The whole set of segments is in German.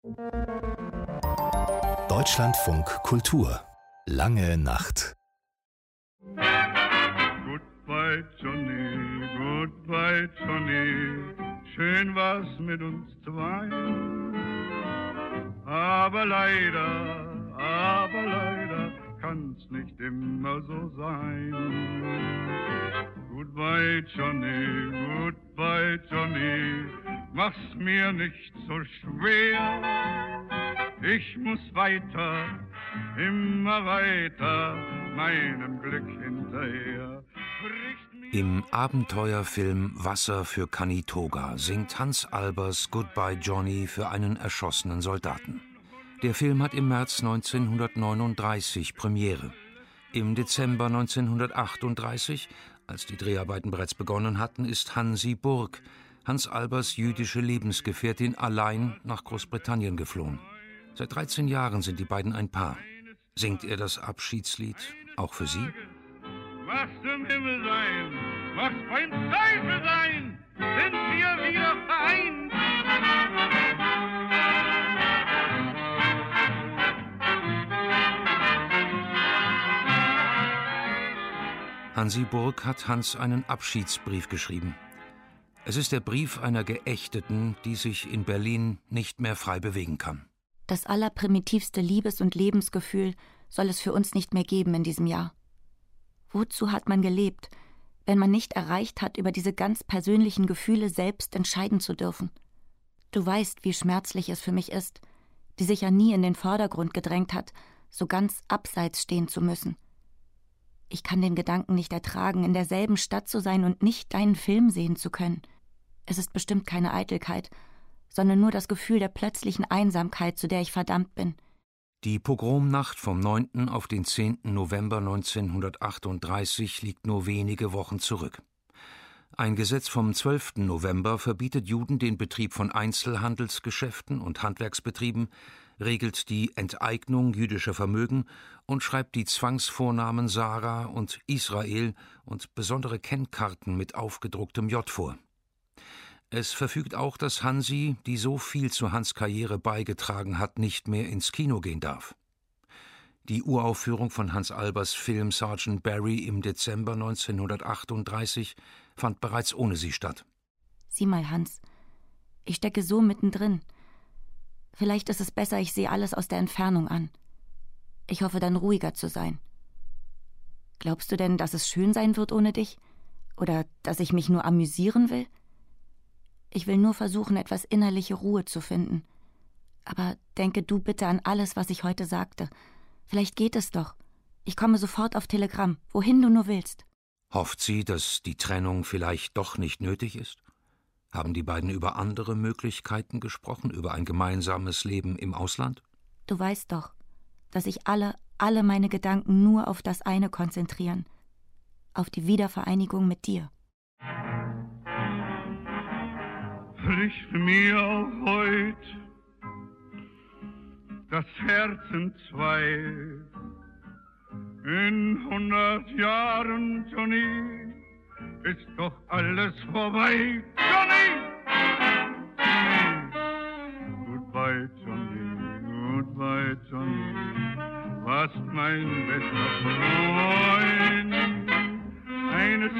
Deutschlandfunk Kultur. Lange Nacht. Goodbye Johnny, schön war's mit uns zwei. Aber leider kann's nicht immer so sein. Goodbye Johnny, mach's mir nicht so schwer. Ich muss weiter, immer weiter, meinem Glück hinterher. Im Abenteuerfilm Wasser für Canitoga singt Hans Albers Goodbye Johnny für einen erschossenen Soldaten. Der Film hat im März 1939 Premiere. Im Dezember 1938, als die Dreharbeiten bereits begonnen hatten, ist Hansi Burg, Hans Albers jüdische Lebensgefährtin, allein nach Großbritannien geflohen. Seit 13 Jahren sind die beiden ein Paar. Singt er das Abschiedslied auch für sie? Was im Himmel sein, was beim Teufel sein, sind wir wieder vereint. Hansi Burg hat Hans einen Abschiedsbrief geschrieben. Es ist der Brief einer Geächteten, die sich in Berlin nicht mehr frei bewegen kann. Das allerprimitivste Liebes- und Lebensgefühl soll es für uns nicht mehr geben in diesem Jahr. Wozu hat man gelebt, wenn man nicht erreicht hat, über diese ganz persönlichen Gefühle selbst entscheiden zu dürfen? Du weißt, wie schmerzlich es für mich ist, die sich ja nie in den Vordergrund gedrängt hat, so ganz abseits stehen zu müssen. Ich kann den Gedanken nicht ertragen, in derselben Stadt zu sein und nicht deinen Film sehen zu können. Es ist bestimmt keine Eitelkeit, sondern nur das Gefühl der plötzlichen Einsamkeit, zu der ich verdammt bin. Die Pogromnacht vom 9. auf den 10. November 1938 liegt nur wenige Wochen zurück. Ein Gesetz vom 12. November verbietet Juden den Betrieb von Einzelhandelsgeschäften und Handwerksbetrieben, regelt die Enteignung jüdischer Vermögen und schreibt die Zwangsvornamen Sarah und Israel und besondere Kennkarten mit aufgedrucktem J vor. Es verfügt auch, dass Hansi, die so viel zu Hans' Karriere beigetragen hat, nicht mehr ins Kino gehen darf. Die Uraufführung von Hans Albers Film Sergeant Barry im Dezember 1938 fand bereits ohne sie statt. Sieh mal, Hans, ich stecke so mittendrin. Vielleicht ist es besser, ich sehe alles aus der Entfernung an. Ich hoffe dann ruhiger zu sein. Glaubst du denn, dass es schön sein wird ohne dich? Oder dass ich mich nur amüsieren will? Ich will nur versuchen, etwas innerliche Ruhe zu finden. Aber denke du bitte an alles, was ich heute sagte. Vielleicht geht es doch. Ich komme sofort auf Telegramm, wohin du nur willst. Hofft sie, dass die Trennung vielleicht doch nicht nötig ist? Haben die beiden über andere Möglichkeiten gesprochen, über ein gemeinsames Leben im Ausland? Du weißt doch, dass sich alle meine Gedanken nur auf das eine konzentrieren. Auf die Wiedervereinigung mit dir. Bricht mir auch heut das Herz in zwei. In 100 Jahren, Johnny, ist doch alles vorbei. Johnny! Goodbye, Johnny, warst mein bester Freund. Eines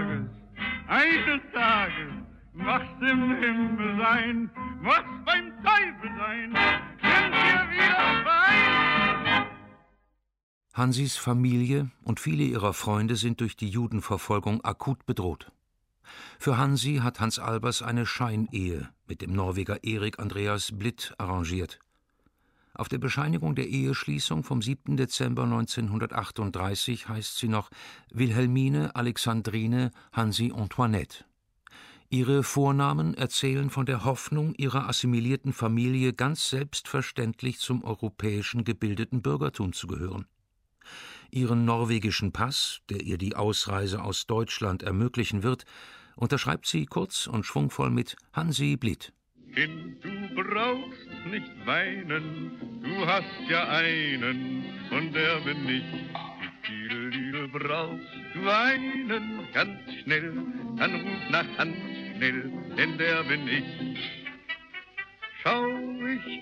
Tages, mach's im Himmel sein, mach's beim Teufel sein, sind wir wieder vereint. Hansis Familie und viele ihrer Freunde sind durch die Judenverfolgung akut bedroht. Für Hansi hat Hans Albers eine Scheinehe mit dem Norweger Erik Andreas Blitt arrangiert. Auf der Bescheinigung der Eheschließung vom 7. Dezember 1938 heißt sie noch Wilhelmine Alexandrine Hansi Antoinette. Ihre Vornamen erzählen von der Hoffnung ihrer assimilierten Familie, ganz selbstverständlich zum europäischen gebildeten Bürgertum zu gehören. Ihren norwegischen Pass, der ihr die Ausreise aus Deutschland ermöglichen wird, unterschreibt sie kurz und schwungvoll mit Hansi Blitt. Kind, du brauchst nicht weinen, du hast ja einen, und der bin ich. Wie brauchst du weinen, ganz schnell, dann ruf nach Hans schnell, denn der bin ich. Schau, ich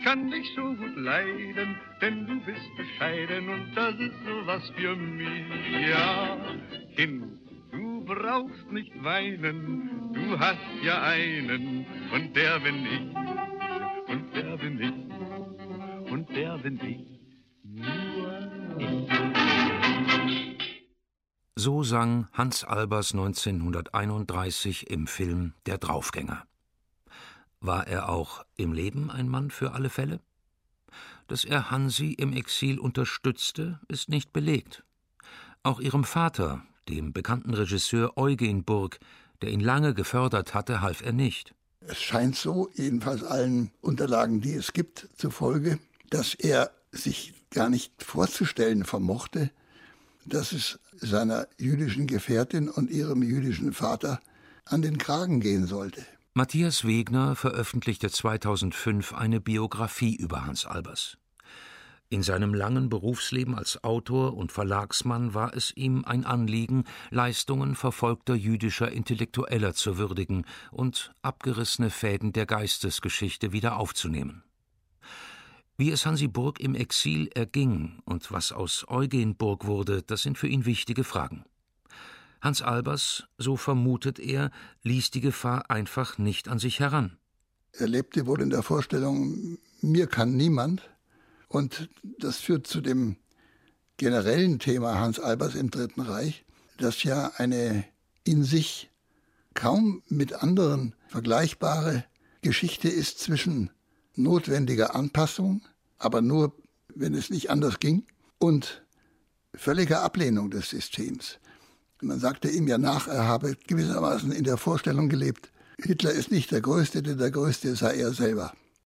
kann dich so gut leiden, denn du bist bescheiden und das ist sowas für mich. Ja, Kind, du brauchst nicht weinen, du hast ja einen und der bin ich, und der bin ich, und der bin ich, nur ich. So sang Hans Albers 1931 im Film Der Draufgänger. War er auch im Leben ein Mann für alle Fälle? Dass er Hansi im Exil unterstützte, ist nicht belegt. Auch ihrem Vater, dem bekannten Regisseur Eugen Burg, der ihn lange gefördert hatte, half er nicht. Es scheint so, jedenfalls allen Unterlagen, die es gibt, zufolge, dass er sich gar nicht vorzustellen vermochte, dass es seiner jüdischen Gefährtin und ihrem jüdischen Vater an den Kragen gehen sollte. Matthias Wegner veröffentlichte 2005 eine Biografie über Hans Albers. In seinem langen Berufsleben als Autor und Verlagsmann war es ihm ein Anliegen, Leistungen verfolgter jüdischer Intellektueller zu würdigen und abgerissene Fäden der Geistesgeschichte wieder aufzunehmen. Wie es Hansi Burg im Exil erging und was aus Eugen Burg wurde, das sind für ihn wichtige Fragen. Hans Albers, so vermutet er, ließ die Gefahr einfach nicht an sich heran. Er lebte wohl in der Vorstellung, mir kann niemand. Und das führt zu dem generellen Thema Hans Albers im Dritten Reich, das ja eine in sich kaum mit anderen vergleichbare Geschichte ist zwischen notwendiger Anpassung, aber nur, wenn es nicht anders ging, und völliger Ablehnung des Systems. Man sagte ihm ja nach, er habe gewissermaßen in der Vorstellung gelebt, Hitler ist nicht der Größte, denn der Größte sei er selber.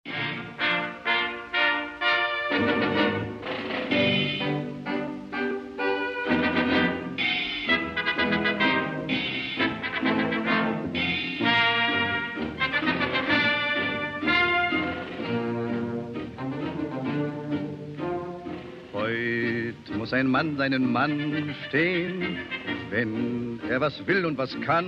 Heut muss ein Mann seinen Mann stehen, wenn er was will und was kann.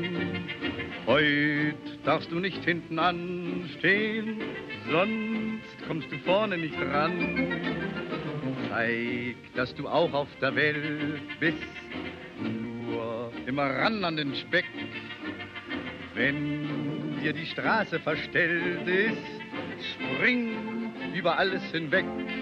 Heut darfst du nicht hinten anstehen, sonst kommst du vorne nicht ran. Zeig, dass du auch auf der Welt bist, nur immer ran an den Speck. Wenn dir die Straße verstellt ist, spring über alles hinweg.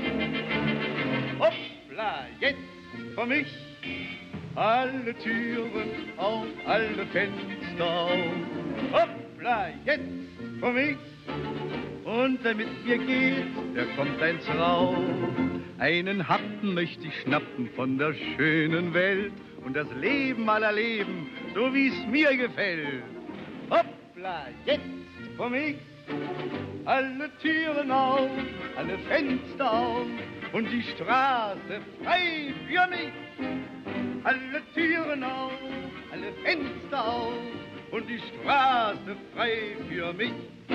Hoppla, jetzt für mich alle Türen auf, alle Fenster auf. Hoppla, jetzt für mich. Und wer mit mir geht, der kommt eins rauf. Einen Happen möchte ich schnappen von der schönen Welt und das Leben aller Leben, so wie es mir gefällt. Hoppla, jetzt für mich. Alle Türen auf, alle Fenster auf und die Straße frei für mich. Alle Türen auf, alle Fenster auf und die Straße frei für mich.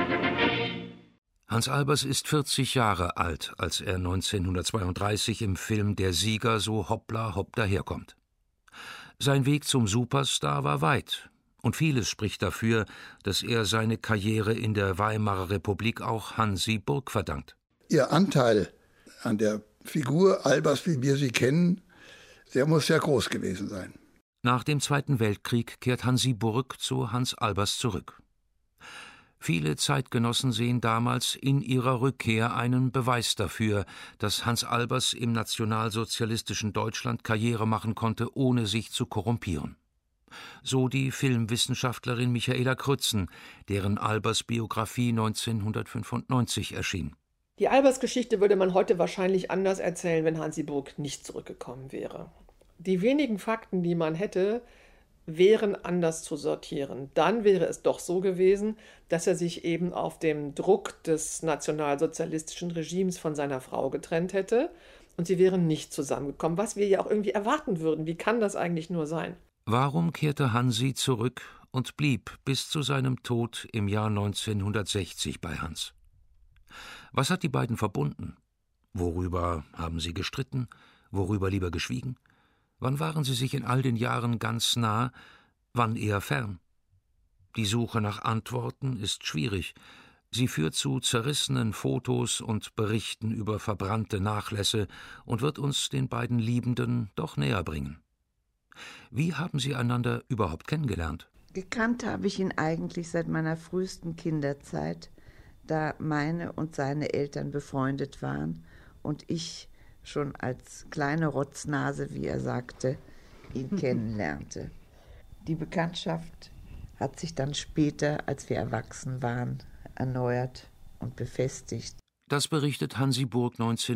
Hans Albers ist 40 Jahre alt, als er 1932 im Film Der Sieger so hoppla hopp daherkommt. Sein Weg zum Superstar war weit, und vieles spricht dafür, dass er seine Karriere in der Weimarer Republik auch Hansi Burg verdankt. Ihr Anteil an der Figur Albers, wie wir sie kennen, der muss sehr groß gewesen sein. Nach dem Zweiten Weltkrieg kehrt Hansi Burg zu Hans Albers zurück. Viele Zeitgenossen sehen damals in ihrer Rückkehr einen Beweis dafür, dass Hans Albers im nationalsozialistischen Deutschland Karriere machen konnte, ohne sich zu korrumpieren. So die Filmwissenschaftlerin Michaela Krützen, deren Albers Biografie 1995 erschien. Die Albers-Geschichte würde man heute wahrscheinlich anders erzählen, wenn Hansi Burg nicht zurückgekommen wäre. Die wenigen Fakten, die man hätte, wären anders zu sortieren. Dann wäre es doch so gewesen, dass er sich eben auf dem Druck des nationalsozialistischen Regimes von seiner Frau getrennt hätte und sie wären nicht zusammengekommen, was wir ja auch irgendwie erwarten würden. Wie kann das eigentlich nur sein? Warum kehrte Hansi zurück und blieb bis zu seinem Tod im Jahr 1960 bei Hans? Was hat die beiden verbunden? Worüber haben sie gestritten? Worüber lieber geschwiegen? Wann waren sie sich in all den Jahren ganz nah, wann eher fern? Die Suche nach Antworten ist schwierig. Sie führt zu zerrissenen Fotos und Berichten über verbrannte Nachlässe und wird uns den beiden Liebenden doch näher bringen. Wie haben Sie einander überhaupt kennengelernt? Gekannt habe ich ihn eigentlich seit meiner frühesten Kinderzeit, da meine und seine Eltern befreundet waren und ich schon als kleine Rotznase, wie er sagte, ihn kennenlernte. Die Bekanntschaft hat sich dann später, als wir erwachsen waren, erneuert und befestigt. Das berichtet Hansi Burg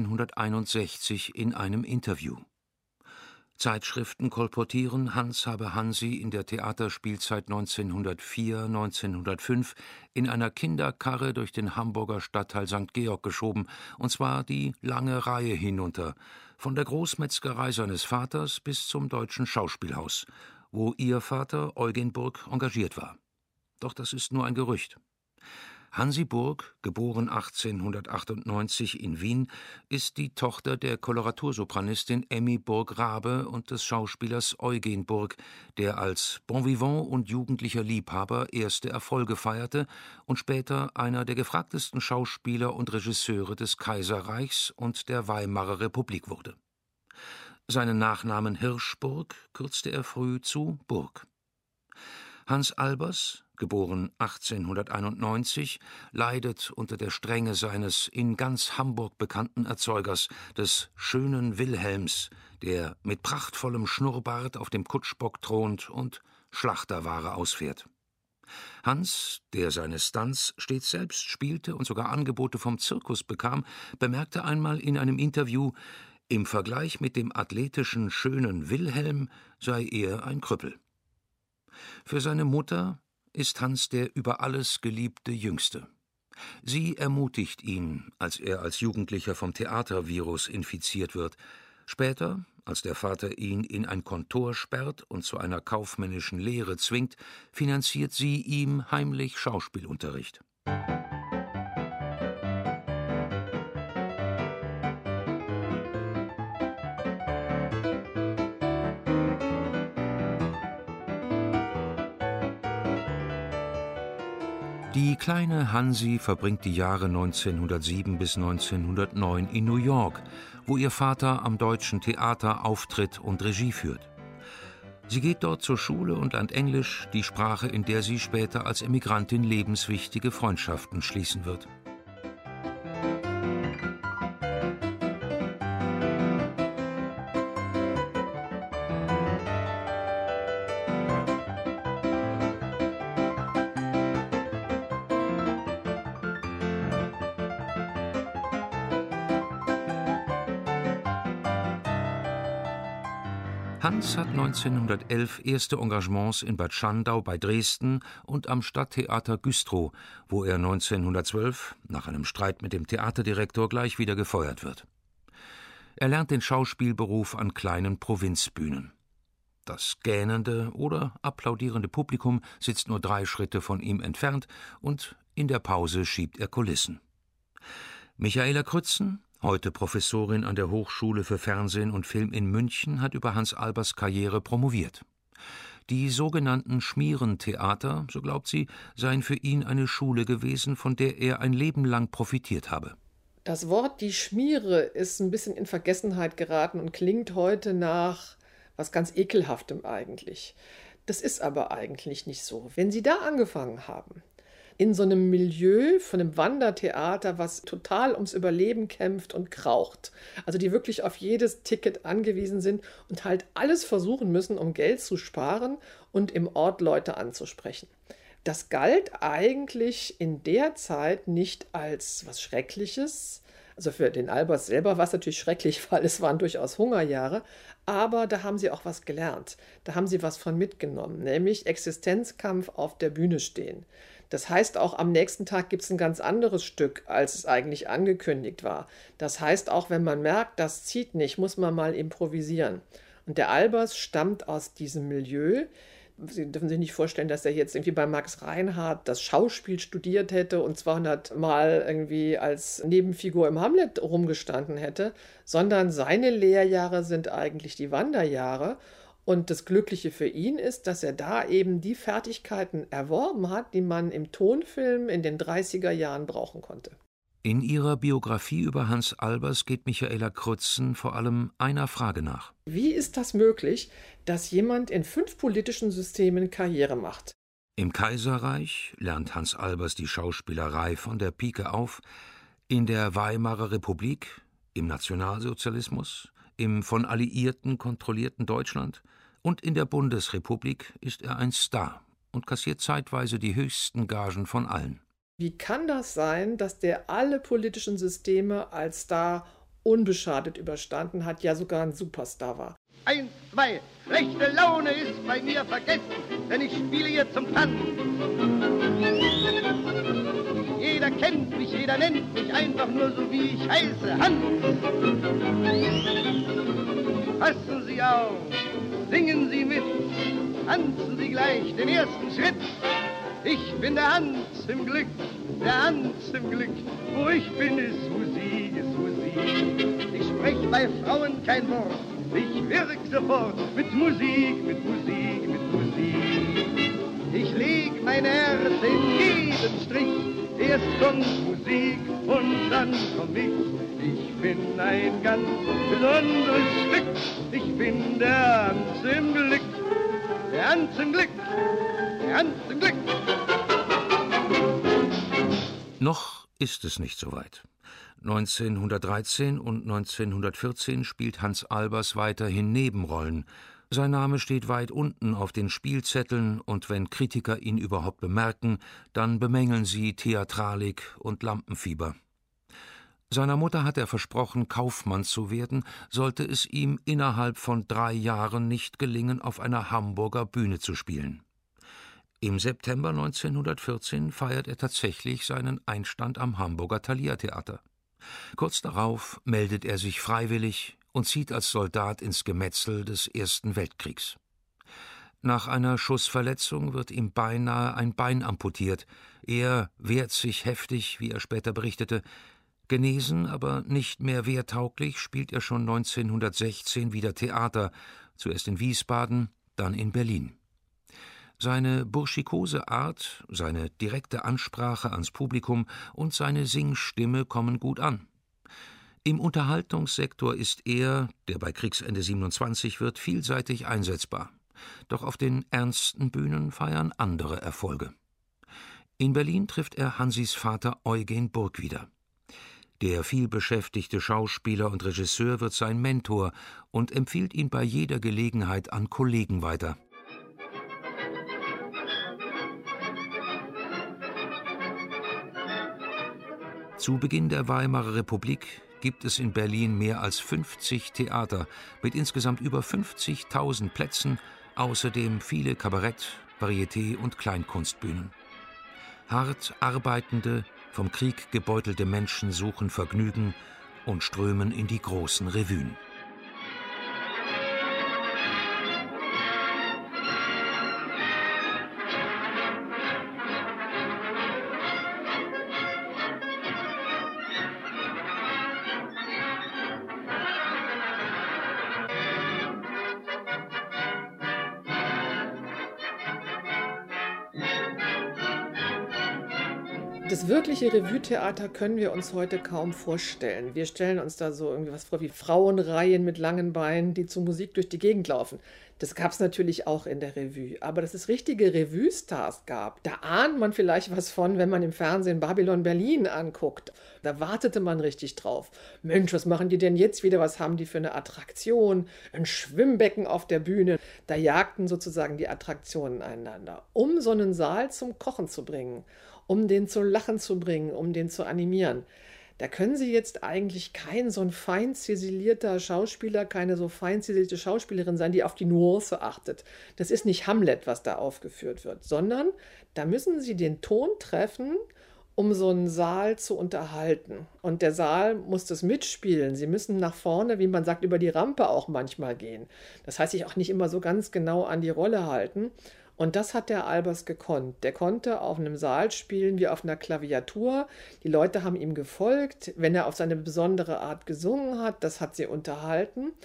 1961 in einem Interview. Zeitschriften kolportieren, Hans habe Hansi in der Theaterspielzeit 1904/1905 in einer Kinderkarre durch den Hamburger Stadtteil St. Georg geschoben, und zwar die lange Reihe hinunter, von der Großmetzgerei seines Vaters bis zum Deutschen Schauspielhaus, wo ihr Vater Eugen Burg engagiert war. Doch das ist nur ein Gerücht. Hansi Burg, geboren 1898 in Wien, ist die Tochter der Koloratursopranistin Emmy Burg-Rabe und des Schauspielers Eugen Burg, der als Bon Vivant und jugendlicher Liebhaber erste Erfolge feierte und später einer der gefragtesten Schauspieler und Regisseure des Kaiserreichs und der Weimarer Republik wurde. Seinen Nachnamen Hirschburg kürzte er früh zu Burg. Hans Albers, geboren 1891, leidet unter der Strenge seines in ganz Hamburg bekannten Erzeugers, des schönen Wilhelms, der mit prachtvollem Schnurrbart auf dem Kutschbock thront und Schlachterware ausfährt. Hans, der seine Stunts stets selbst spielte und sogar Angebote vom Zirkus bekam, bemerkte einmal in einem Interview, im Vergleich mit dem athletischen, schönen Wilhelm sei er ein Krüppel. Für seine Mutter ist Hans der über alles geliebte Jüngste. Sie ermutigt ihn, als er als Jugendlicher vom Theatervirus infiziert wird. Später, als der Vater ihn in ein Kontor sperrt und zu einer kaufmännischen Lehre zwingt, finanziert sie ihm heimlich Schauspielunterricht. Die kleine Hansi verbringt die Jahre 1907 bis 1909 in New York, wo ihr Vater am Deutschen Theater auftritt und Regie führt. Sie geht dort zur Schule und lernt Englisch, die Sprache, in der sie später als Emigrantin lebenswichtige Freundschaften schließen wird. Hans hat 1911 erste Engagements in Bad Schandau bei Dresden und am Stadttheater Güstrow, wo er 1912 nach einem Streit mit dem Theaterdirektor gleich wieder gefeuert wird. Er lernt den Schauspielberuf an kleinen Provinzbühnen. Das gähnende oder applaudierende Publikum sitzt nur 3 Schritte von ihm entfernt und in der Pause schiebt er Kulissen. Michaela Krützen, heute Professorin an der Hochschule für Fernsehen und Film in München, hat über Hans Albers Karriere promoviert. Die sogenannten Schmierentheater, so glaubt sie, seien für ihn eine Schule gewesen, von der er ein Leben lang profitiert habe. Das Wort die Schmiere ist ein bisschen in Vergessenheit geraten und klingt heute nach was ganz Ekelhaftem eigentlich. Das ist aber eigentlich nicht so. Wenn Sie da angefangen haben, in so einem Milieu von einem Wandertheater, was total ums Überleben kämpft und kraucht. Also die wirklich auf jedes Ticket angewiesen sind und halt alles versuchen müssen, um Geld zu sparen und im Ort Leute anzusprechen. Das galt eigentlich in der Zeit nicht als was Schreckliches. Also für den Albers selber war es natürlich schrecklich, weil es waren durchaus Hungerjahre. Aber da haben sie auch was gelernt. Da haben sie was von mitgenommen, nämlich Existenzkampf auf der Bühne stehen. Das heißt, auch am nächsten Tag gibt es ein ganz anderes Stück, als es eigentlich angekündigt war. Das heißt, auch wenn man merkt, das zieht nicht, muss man mal improvisieren. Und der Albers stammt aus diesem Milieu. Sie dürfen sich nicht vorstellen, dass er jetzt irgendwie bei Max Reinhardt das Schauspiel studiert hätte und 200 Mal irgendwie als Nebenfigur im Hamlet rumgestanden hätte, sondern seine Lehrjahre sind eigentlich die Wanderjahre. Und das Glückliche für ihn ist, dass er da eben die Fertigkeiten erworben hat, die man im Tonfilm in den 30er Jahren brauchen konnte. In ihrer Biografie über Hans Albers geht Michaela Krützen vor allem einer Frage nach. Wie ist das möglich, dass jemand in 5 politischen Systemen Karriere macht? Im Kaiserreich lernt Hans Albers die Schauspielerei von der Pike auf, in der Weimarer Republik, im Nationalsozialismus, im von Alliierten kontrollierten Deutschland und in der Bundesrepublik ist er ein Star und kassiert zeitweise die höchsten Gagen von allen. Wie kann das sein, dass der alle politischen Systeme als Star unbeschadet überstanden hat, ja sogar ein Superstar war? 1, 2, schlechte Laune ist bei mir vergessen, denn ich spiele hier zum Tanz. Jeder kennt mich, jeder nennt mich einfach nur so, wie ich heiße, Hans. Passen Sie auf, singen Sie mit, tanzen Sie gleich den ersten Schritt. Ich bin der Hans im Glück, der Hans im Glück. Wo ich bin, ist Musik, ist Musik. Ich sprech bei Frauen kein Wort, ich wirk sofort mit Musik, mit Musik, mit Musik. Ich leg mein Herz in jeden Strich, erst kommt Musik und dann komm ich. Ich bin ein ganz besonderes Stück, ich bin der Hans im Glück, der Hans im Glück, der Hans im Glück. Noch ist es nicht so weit. 1913 und 1914 spielt Hans Albers weiterhin Nebenrollen. Sein Name steht weit unten auf den Spielzetteln, und wenn Kritiker ihn überhaupt bemerken, dann bemängeln sie Theatralik und Lampenfieber. Seiner Mutter hat er versprochen, Kaufmann zu werden, sollte es ihm innerhalb von 3 Jahren nicht gelingen, auf einer Hamburger Bühne zu spielen. Im September 1914 feiert er tatsächlich seinen Einstand am Hamburger Thalia-Theater. Kurz darauf meldet er sich freiwillig und zieht als Soldat ins Gemetzel des Ersten Weltkriegs. Nach einer Schussverletzung wird ihm beinahe ein Bein amputiert. Er wehrt sich heftig, wie er später berichtete. Genesen, aber nicht mehr wehrtauglich, spielt er schon 1916 wieder Theater, zuerst in Wiesbaden, dann in Berlin. Seine burschikose Art, seine direkte Ansprache ans Publikum und seine Singstimme kommen gut an. Im Unterhaltungssektor ist er, der bei Kriegsende 27 wird, vielseitig einsetzbar. Doch auf den ernsten Bühnen feiern andere Erfolge. In Berlin trifft er Hansis Vater Eugen Burg wieder. Der vielbeschäftigte Schauspieler und Regisseur wird sein Mentor und empfiehlt ihn bei jeder Gelegenheit an Kollegen weiter. Zu Beginn der Weimarer Republik gibt es in Berlin mehr als 50 Theater mit insgesamt über 50.000 Plätzen, außerdem viele Kabarett-, Varieté- und Kleinkunstbühnen. Hart arbeitende, vom Krieg gebeutelte Menschen suchen Vergnügen und strömen in die großen Revuen. Das wirkliche Revue-Theater können wir uns heute kaum vorstellen. Wir stellen uns da so irgendwie was vor wie Frauenreihen mit langen Beinen, die zur Musik durch die Gegend laufen. Das gab es natürlich auch in der Revue. Aber dass es richtige Revue-Stars gab, da ahnt man vielleicht was von, wenn man im Fernsehen Babylon Berlin anguckt. Da wartete man richtig drauf. Mensch, was machen die denn jetzt wieder? Was haben die für eine Attraktion? Ein Schwimmbecken auf der Bühne. Da jagten sozusagen die Attraktionen einander, um so einen Saal zum Kochen zu bringen, um den zum Lachen zu bringen, um den zu animieren. Da können Sie jetzt eigentlich kein so ein fein ziselierter Schauspieler, keine so fein ziselierte Schauspielerin sein, die auf die Nuance achtet. Das ist nicht Hamlet, was da aufgeführt wird, sondern da müssen Sie den Ton treffen, um so einen Saal zu unterhalten. Und der Saal muss das mitspielen. Sie müssen nach vorne, wie man sagt, über die Rampe auch manchmal gehen. Das heißt, sich auch nicht immer so ganz genau an die Rolle halten. Und das hat der Albers gekonnt. Der konnte auf einem Saal spielen wie auf einer Klaviatur. Die Leute haben ihm gefolgt. Wenn er auf seine besondere Art gesungen hat, das hat sie unterhalten.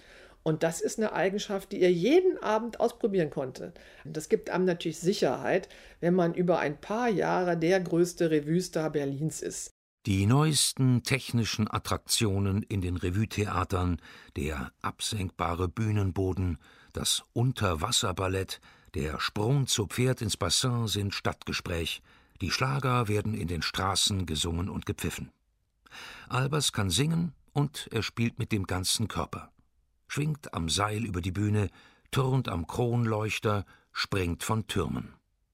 Und das ist eine Eigenschaft, die er jeden Abend ausprobieren konnte. Und das gibt einem natürlich Sicherheit, wenn man über ein paar Jahre der größte Revue-Star Berlins ist. Die neuesten technischen Attraktionen in den Revue-Theatern, der absenkbare Bühnenboden, das Unterwasserballett, der Sprung zu Pferd ins Bassin sind Stadtgespräch. Die Schlager werden in den Straßen gesungen und gepfiffen. Albers kann singen und er spielt mit dem ganzen Körper. Schwingt am Seil über die Bühne, turnt am Kronleuchter, springt von Türmen.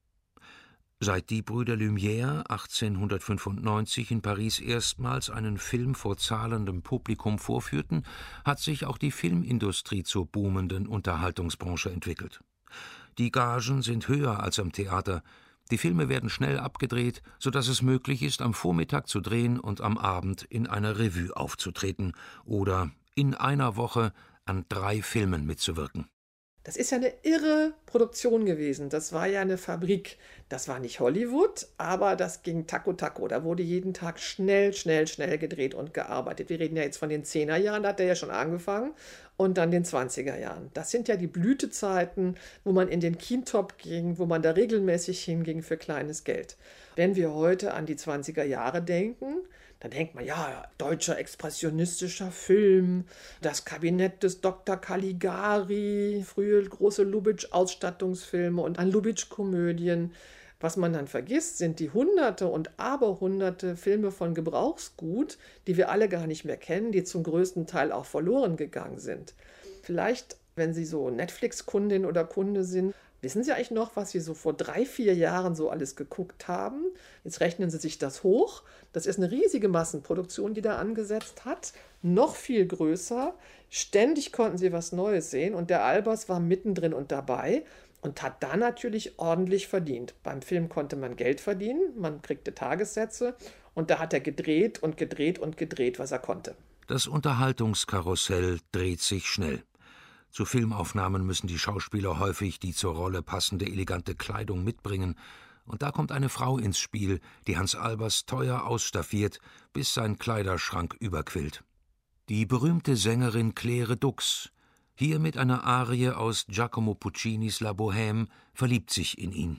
Seit die Brüder Lumière 1895 in Paris erstmals einen Film vor zahlendem Publikum vorführten, hat sich auch die Filmindustrie zur boomenden Unterhaltungsbranche entwickelt. Die Gagen sind höher als am Theater. Die Filme werden schnell abgedreht, sodass es möglich ist, am Vormittag zu drehen und am Abend in einer Revue aufzutreten oder in einer Woche an 3 Filmen mitzuwirken. Das ist ja eine irre Produktion gewesen. Das war ja eine Fabrik. Das war nicht Hollywood, aber das ging Taco. Da wurde jeden Tag schnell gedreht und gearbeitet. Wir reden ja jetzt von den 10er Jahren, da hat er ja schon angefangen, und dann den 20er Jahren. Das sind ja die Blütezeiten, wo man in den Kintop ging, wo man da regelmäßig hinging für kleines Geld. Wenn wir heute an die 20er Jahre denken, dann denkt man, ja, deutscher expressionistischer Film, das Kabinett des Dr. Caligari, frühe große Lubitsch-Ausstattungsfilme und an Lubitsch-Komödien. Was man dann vergisst, sind die Hunderte und Aberhunderte Filme von Gebrauchsgut, die wir alle gar nicht mehr kennen, die zum größten Teil auch verloren gegangen sind. Vielleicht, wenn Sie so Netflix-Kundin oder Kunde sind, wissen Sie eigentlich noch, was Sie so vor 3-4 Jahren so alles geguckt haben? Jetzt rechnen Sie sich das hoch. Das ist eine riesige Massenproduktion, die da angesetzt hat. Noch viel größer. Ständig konnten Sie was Neues sehen. Und der Albers war mittendrin und dabei und hat da natürlich ordentlich verdient. Beim Film konnte man Geld verdienen. Man kriegte Tagessätze. Und da hat er gedreht, was er konnte. Das Unterhaltungskarussell dreht sich schnell. Zu Filmaufnahmen müssen die Schauspieler häufig die zur Rolle passende elegante Kleidung mitbringen. Und da kommt eine Frau ins Spiel, die Hans Albers teuer ausstaffiert, bis sein Kleiderschrank überquillt. Die berühmte Sängerin Claire Dux, hier mit einer Arie aus Giacomo Puccinis La Bohème, verliebt sich in ihn.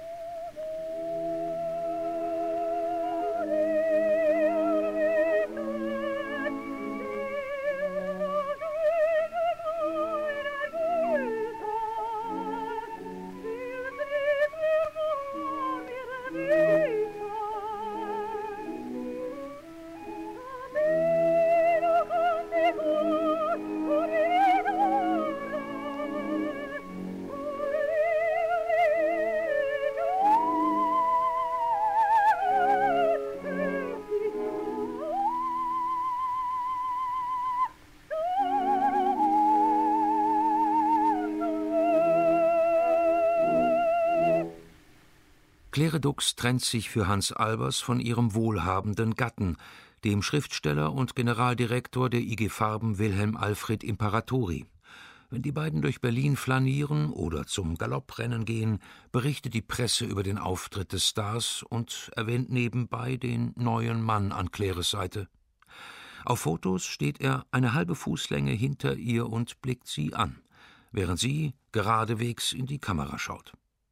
Claire Dux trennt sich für Hans Albers von ihrem wohlhabenden Gatten, dem Schriftsteller und Generaldirektor der IG Farben Wilhelm Alfred Imperatori. Wenn die beiden durch Berlin flanieren oder zum Galopprennen gehen, berichtet die Presse über den Auftritt des Stars und erwähnt nebenbei den neuen Mann an Claires Seite. Auf Fotos steht er eine halbe Fußlänge hinter ihr und blickt sie an, während sie geradewegs in die Kamera schaut.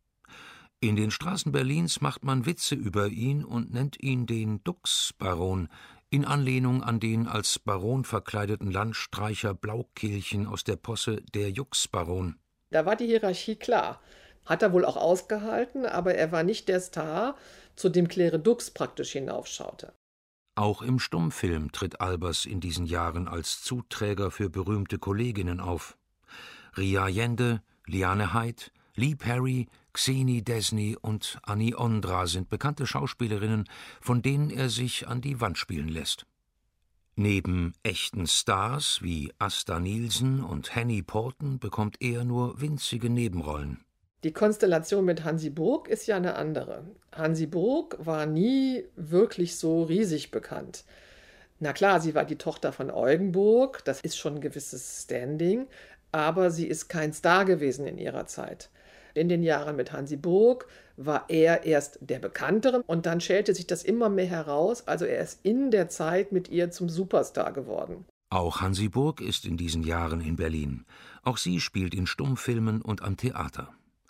In den Straßen Berlins macht man Witze über ihn und nennt ihn den Dux-Baron, in Anlehnung an den als Baron verkleideten Landstreicher Blaukehlchen aus der Posse der Jux-Baron. Da war die Hierarchie klar. Hat er wohl auch ausgehalten, aber er war nicht der Star, zu dem Claire Dux praktisch hinaufschaute. Auch im Stummfilm tritt Albers in diesen Jahren als Zuträger für berühmte Kolleginnen auf. Ria Jende, Liane Haid, Lee Perry, Xeni Desny und Annie Ondra sind bekannte Schauspielerinnen, von denen er sich an die Wand spielen lässt. Neben echten Stars wie Asta Nielsen und Henny Porten bekommt er nur winzige Nebenrollen. Die Konstellation mit Hansi Burg ist ja eine andere. Hansi Burg war nie wirklich so riesig bekannt. Na klar, sie war die Tochter von Eugenburg, das ist schon ein gewisses Standing, aber sie ist kein Star gewesen in ihrer Zeit. In den Jahren mit Hansi Burg war er erst der Bekanntere und dann schälte sich das immer mehr heraus. Also er ist in der Zeit mit ihr zum Superstar geworden. Auch Hansi Burg ist in diesen Jahren in Berlin. Auch sie spielt in Stummfilmen und am Theater.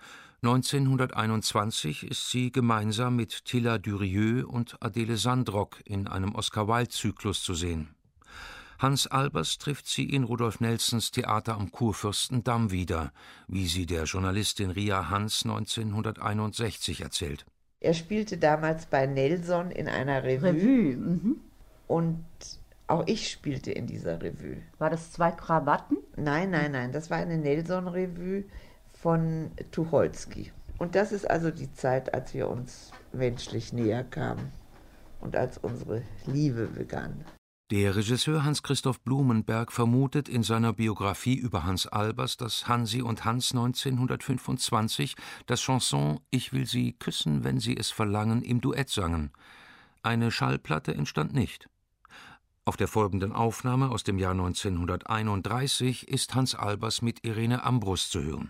1921 ist sie gemeinsam mit Tilla Dürieu und Adele Sandrock in einem Oscar-Wilde-Zyklus zu sehen. Hans Albers trifft sie in Rudolf Nelsons Theater am Kurfürstendamm wieder, wie sie der Journalistin Ria Hans 1961 erzählt. Er spielte damals bei Nelson in einer Revue. Und auch ich spielte in dieser Revue. War das 2 Krawatten? Nein, das war eine Nelson-Revue von Tucholsky. Und das ist also die Zeit, als wir uns menschlich näher kamen und als unsere Liebe begann. Der Regisseur Hans-Christoph Blumenberg vermutet in seiner Biografie über Hans Albers, dass Hansi und Hans 1925 das Chanson »Ich will Sie küssen, wenn Sie es verlangen« im Duett sangen. Eine Schallplatte entstand nicht. Auf der folgenden Aufnahme aus dem Jahr 1931 ist Hans Albers mit Irene Ambrus zu hören.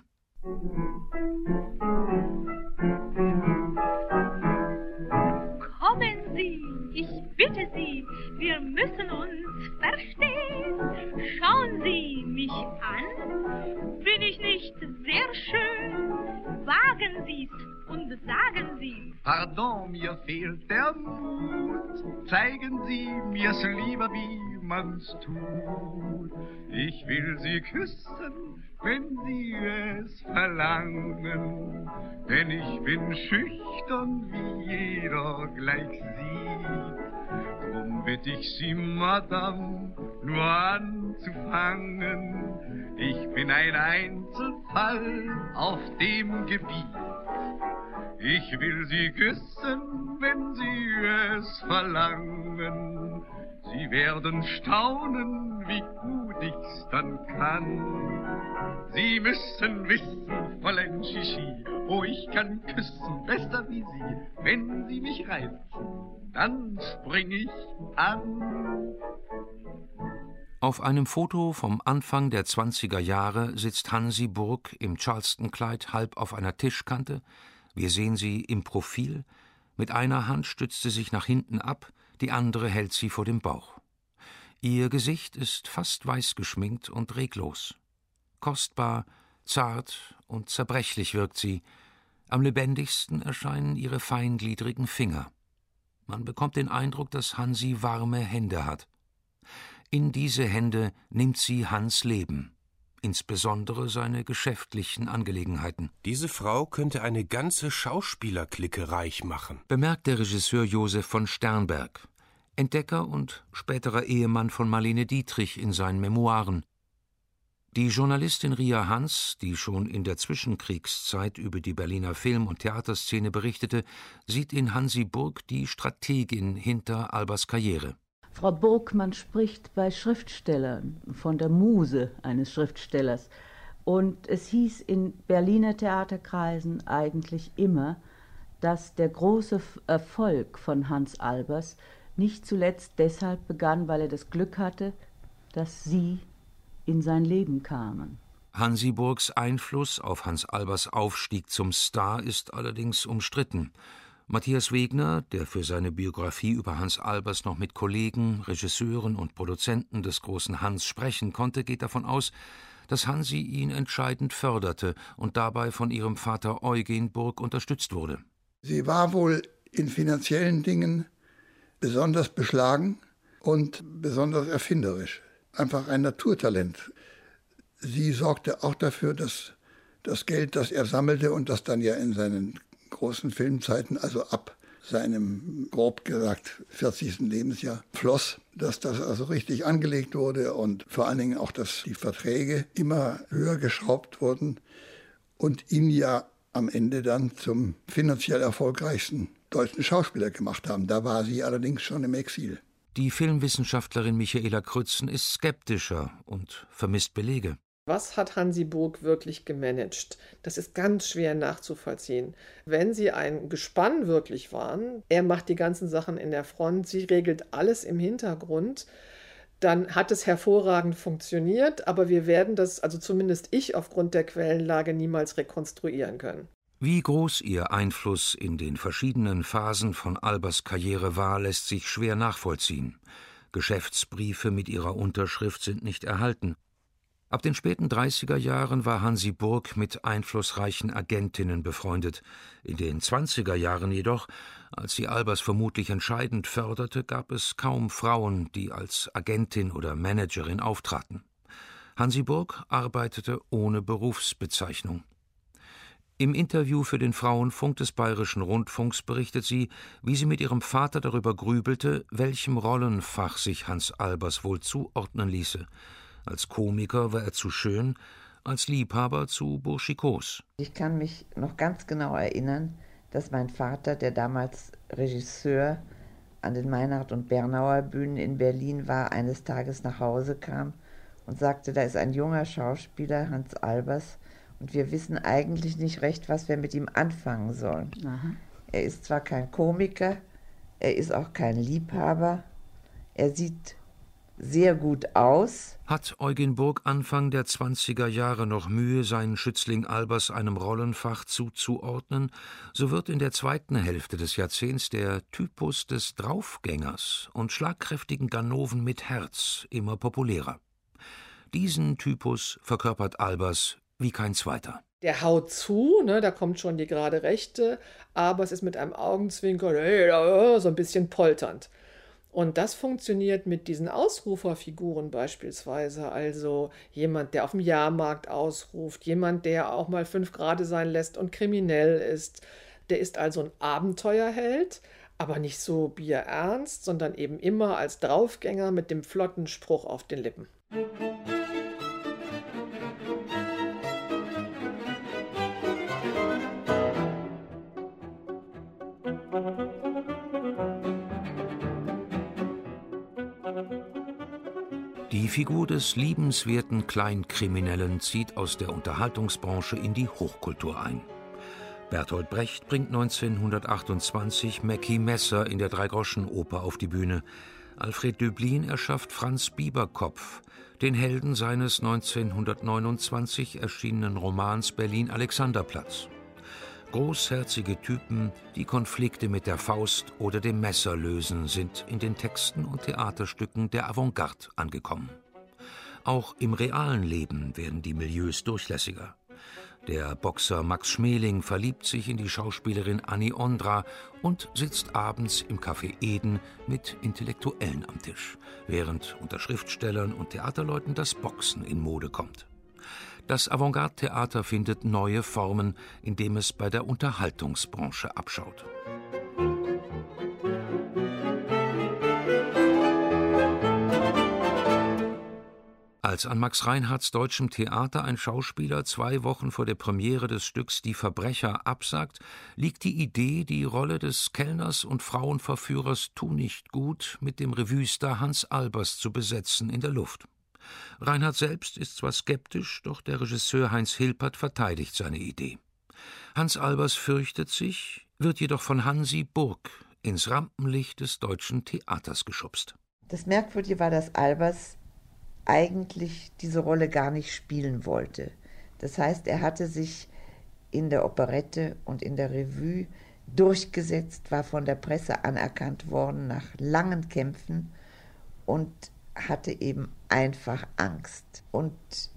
Kommen Sie, ich bitte Sie, wir müssen uns verstehen. Schauen Sie mich an, bin ich nicht sehr schön? Wagen Sie's und sagen Sie. Pardon, mir fehlt der Mut. Zeigen Sie mir's lieber, wie man's tut. Ich will Sie küssen, wenn Sie es verlangen. Denn ich bin schüchtern, wie jeder gleich sieht. Drum bitt ich Sie, Madame, nur anzufangen. Ich bin ein Einzelfall auf dem Gebiet. Ich will Sie küssen, wenn Sie es verlangen. Sie werden staunen, wie gut ich's dann kann. Sie müssen wissen, Fräulein Shishi, oh, ich kann küssen besser wie Sie. Wenn Sie mich reizen, dann spring ich an. Auf einem Foto vom Anfang der 20er Jahre sitzt Hansi Burg im Charleston-Kleid halb auf einer Tischkante. Wir sehen sie im Profil. Mit einer Hand stützt sie sich nach hinten ab, die andere hält sie vor dem Bauch. Ihr Gesicht ist fast weiß geschminkt und reglos. Kostbar, zart und zerbrechlich wirkt sie. Am lebendigsten erscheinen ihre feingliedrigen Finger. Man bekommt den Eindruck, dass Hansi warme Hände hat. In diese Hände nimmt sie Hans Leben, insbesondere seine geschäftlichen Angelegenheiten. Diese Frau könnte eine ganze Schauspielerclique reich machen, bemerkt der Regisseur Josef von Sternberg, Entdecker und späterer Ehemann von Marlene Dietrich in seinen Memoiren. Die Journalistin Ria Hans, die schon in der Zwischenkriegszeit über die Berliner Film- und Theaterszene berichtete, sieht in Hansi Burg die Strategin hinter Albers Karriere. Frau Burgmann spricht bei Schriftstellern von der Muse eines Schriftstellers. Und es hieß in Berliner Theaterkreisen eigentlich immer, dass der große Erfolg von Hans Albers nicht zuletzt deshalb begann, weil er das Glück hatte, dass sie in sein Leben kamen. Hansi Burgs Einfluss auf Hans Albers Aufstieg zum Star ist allerdings umstritten. Matthias Wegner, der für seine Biografie über Hans Albers noch mit Kollegen, Regisseuren und Produzenten des großen Hans sprechen konnte, geht davon aus, dass Hansi ihn entscheidend förderte und dabei von ihrem Vater Eugen Burg unterstützt wurde. Sie war wohl in finanziellen Dingen besonders beschlagen und besonders erfinderisch. Einfach ein Naturtalent. Sie sorgte auch dafür, dass das Geld, das er sammelte und das dann ja in seinen großen Filmzeiten, also ab seinem, grob gesagt, 40. Lebensjahr floss, dass das also richtig angelegt wurde und vor allen Dingen auch, dass die Verträge immer höher geschraubt wurden und ihn ja am Ende dann zum finanziell erfolgreichsten deutschen Schauspieler gemacht haben. Da war sie allerdings schon im Exil. Die Filmwissenschaftlerin Michaela Krützen ist skeptischer und vermisst Belege. Was hat Hansi Burg wirklich gemanagt? Das ist ganz schwer nachzuvollziehen. Wenn sie ein Gespann wirklich waren, er macht die ganzen Sachen in der Front, sie regelt alles im Hintergrund, dann hat es hervorragend funktioniert, aber wir werden das, also zumindest ich aufgrund der Quellenlage, niemals rekonstruieren können. Wie groß ihr Einfluss in den verschiedenen Phasen von Albers Karriere war, lässt sich schwer nachvollziehen. Geschäftsbriefe mit ihrer Unterschrift sind nicht erhalten. Ab den späten 30er Jahren war Hansi Burg mit einflussreichen Agentinnen befreundet. In den 20er Jahren jedoch, als sie Albers vermutlich entscheidend förderte, gab es kaum Frauen, die als Agentin oder Managerin auftraten. Hansi Burg arbeitete ohne Berufsbezeichnung. Im Interview für den Frauenfunk des Bayerischen Rundfunks berichtet sie, wie sie mit ihrem Vater darüber grübelte, welchem Rollenfach sich Hans Albers wohl zuordnen ließe. Als Komiker war er zu schön, als Liebhaber zu burschikos. Ich kann mich noch ganz genau erinnern, dass mein Vater, der damals Regisseur an den Meinhard- und Bernauer Bühnen in Berlin war, eines Tages nach Hause kam und sagte, da ist ein junger Schauspieler, Hans Albers, und wir wissen eigentlich nicht recht, was wir mit ihm anfangen sollen. Aha. Er ist zwar kein Komiker, er ist auch kein Liebhaber, er sieht sehr gut aus. Hat Eugen Burg Anfang der 20er Jahre noch Mühe, seinen Schützling Albers einem Rollenfach zuzuordnen, so wird in der zweiten Hälfte des Jahrzehnts der Typus des Draufgängers und schlagkräftigen Ganoven mit Herz immer populärer. Diesen Typus verkörpert Albers wie kein zweiter. Der haut zu, ne, da kommt schon die gerade Rechte, aber es ist mit einem Augenzwinkern so ein bisschen polternd. Und das funktioniert mit diesen Ausruferfiguren beispielsweise, also jemand, der auf dem Jahrmarkt ausruft, jemand, der auch mal 5 Grade sein lässt und kriminell ist. Der ist also ein Abenteuerheld, aber nicht so bierernst, sondern eben immer als Draufgänger mit dem flotten Spruch auf den Lippen. Die Figur des liebenswerten Kleinkriminellen zieht aus der Unterhaltungsbranche in die Hochkultur ein. Bertolt Brecht bringt 1928 Mackie Messer in der Dreigroschenoper auf die Bühne. Alfred Döblin erschafft Franz Bieberkopf, den Helden seines 1929 erschienenen Romans Berlin-Alexanderplatz. Großherzige Typen, die Konflikte mit der Faust oder dem Messer lösen, sind in den Texten und Theaterstücken der Avantgarde angekommen. Auch im realen Leben werden die Milieus durchlässiger. Der Boxer Max Schmeling verliebt sich in die Schauspielerin Annie Ondra und sitzt abends im Café Eden mit Intellektuellen am Tisch, während unter Schriftstellern und Theaterleuten das Boxen in Mode kommt. Das Avantgarde-Theater findet neue Formen, indem es bei der Unterhaltungsbranche abschaut. Als an Max Reinhardts Deutschem Theater ein Schauspieler 2 Wochen vor der Premiere des Stücks Die Verbrecher absagt, liegt die Idee, die Rolle des Kellners und Frauenverführers Tunichtgut mit dem Revue-Star Hans Albers zu besetzen, in der Luft. Reinhardt selbst ist zwar skeptisch, doch der Regisseur Heinz Hilpert verteidigt seine Idee. Hans Albers fürchtet sich, wird jedoch von Hansi Burg ins Rampenlicht des Deutschen Theaters geschubst. Das Merkwürdige war, dass Albers eigentlich diese Rolle gar nicht spielen wollte. Das heißt, er hatte sich in der Operette und in der Revue durchgesetzt, war von der Presse anerkannt worden nach langen Kämpfen und hatte eben einfach Angst. Und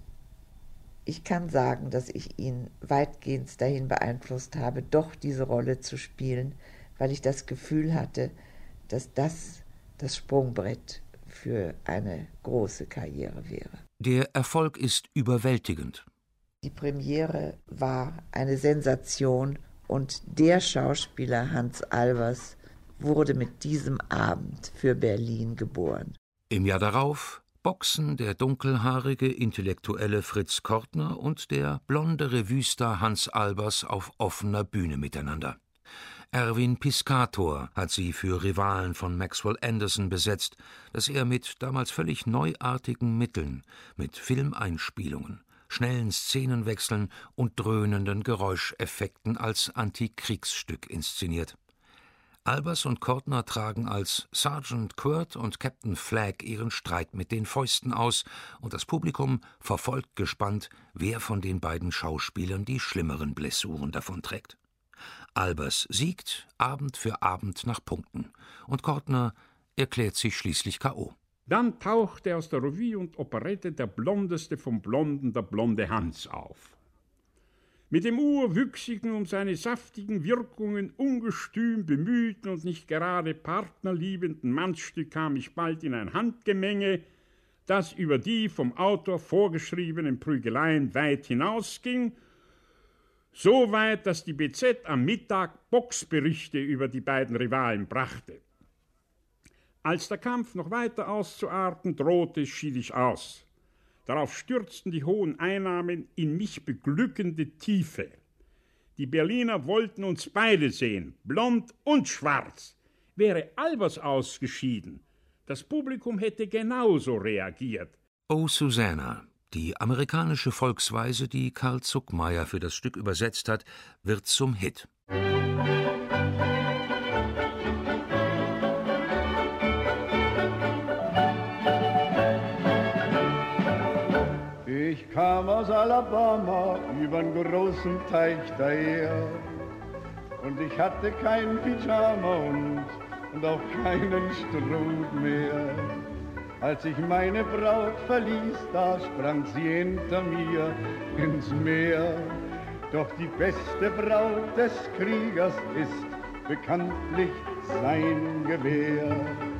ich kann sagen, dass ich ihn weitgehend dahin beeinflusst habe, doch diese Rolle zu spielen, weil ich das Gefühl hatte, dass das Sprungbrett für eine große Karriere wäre. Der Erfolg ist überwältigend. Die Premiere war eine Sensation und der Schauspieler Hans Albers wurde mit diesem Abend für Berlin geboren. Im Jahr darauf boxen der dunkelhaarige intellektuelle Fritz Kortner und der blonde Revue-Star Hans Albers auf offener Bühne miteinander. Erwin Piscator hat sie für Rivalen von Maxwell Anderson besetzt, das er mit damals völlig neuartigen Mitteln, mit Filmeinspielungen, schnellen Szenenwechseln und dröhnenden Geräuscheffekten als Antikriegsstück inszeniert. Albers und Kortner tragen als Sergeant Quirt und Captain Flagg ihren Streit mit den Fäusten aus, und das Publikum verfolgt gespannt, wer von den beiden Schauspielern die schlimmeren Blessuren davonträgt. Albers siegt Abend für Abend nach Punkten, und Kortner erklärt sich schließlich K.O. Dann tauchte aus der Revue und Operette der Blondeste vom Blonden, der blonde Hans, auf. Mit dem urwüchsigen, um seine saftigen Wirkungen ungestüm bemühten und nicht gerade partnerliebenden Mannsstück kam ich bald in ein Handgemenge, das über die vom Autor vorgeschriebenen Prügeleien weit hinausging, so weit, dass die BZ am Mittag Boxberichte über die beiden Rivalen brachte. Als der Kampf noch weiter auszuarten drohte, schied ich aus. Darauf stürzten die hohen Einnahmen in mich beglückende Tiefe. Die Berliner wollten uns beide sehen, blond und schwarz. Wäre Albers ausgeschieden, das Publikum hätte genauso reagiert. Oh, Susanna, die amerikanische Volksweise, die Karl Zuckmayer für das Stück übersetzt hat, wird zum Hit. Ich kam aus Alabama übern großen Teich daher und ich hatte kein Pyjama und auch keinen Strumpf mehr. Als ich meine Braut verließ, da sprang sie hinter mir ins Meer. Doch die beste Braut des Kriegers ist bekanntlich sein Gewehr.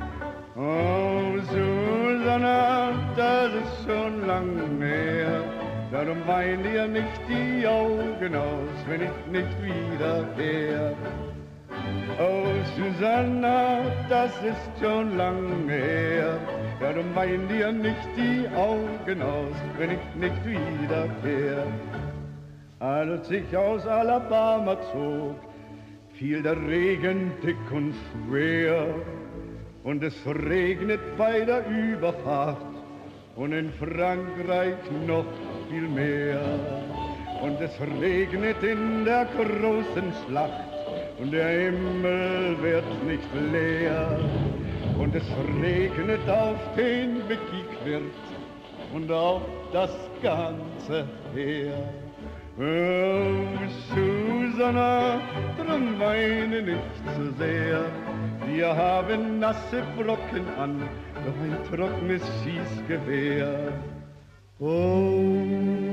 Oh, Susanna, das ist schon lang her, darum weint ihr nicht die Augen aus, wenn ich nicht wiederkehr. Oh, Susanna, das ist schon lang her, darum weint ihr nicht die Augen aus, wenn ich nicht wiederkehr. Als ich aus Alabama zog, fiel der Regen dick und schwer. Und es regnet bei der Überfahrt und in Frankreich noch viel mehr. Und es regnet in der großen Schlacht und der Himmel wird nicht leer. Und es regnet auf den Begegwirt und auf das ganze Heer. Oh, Susanna, drum weine nicht zu sehr. Wir haben nasse Brocken an, doch ein trockenes Schießgewehr. Oh,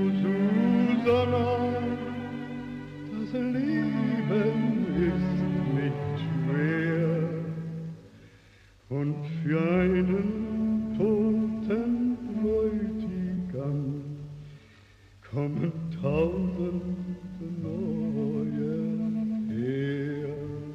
Susanna, das Leben ist nicht schwer. Und für einen toten Bräutigam kommen tausend neue her.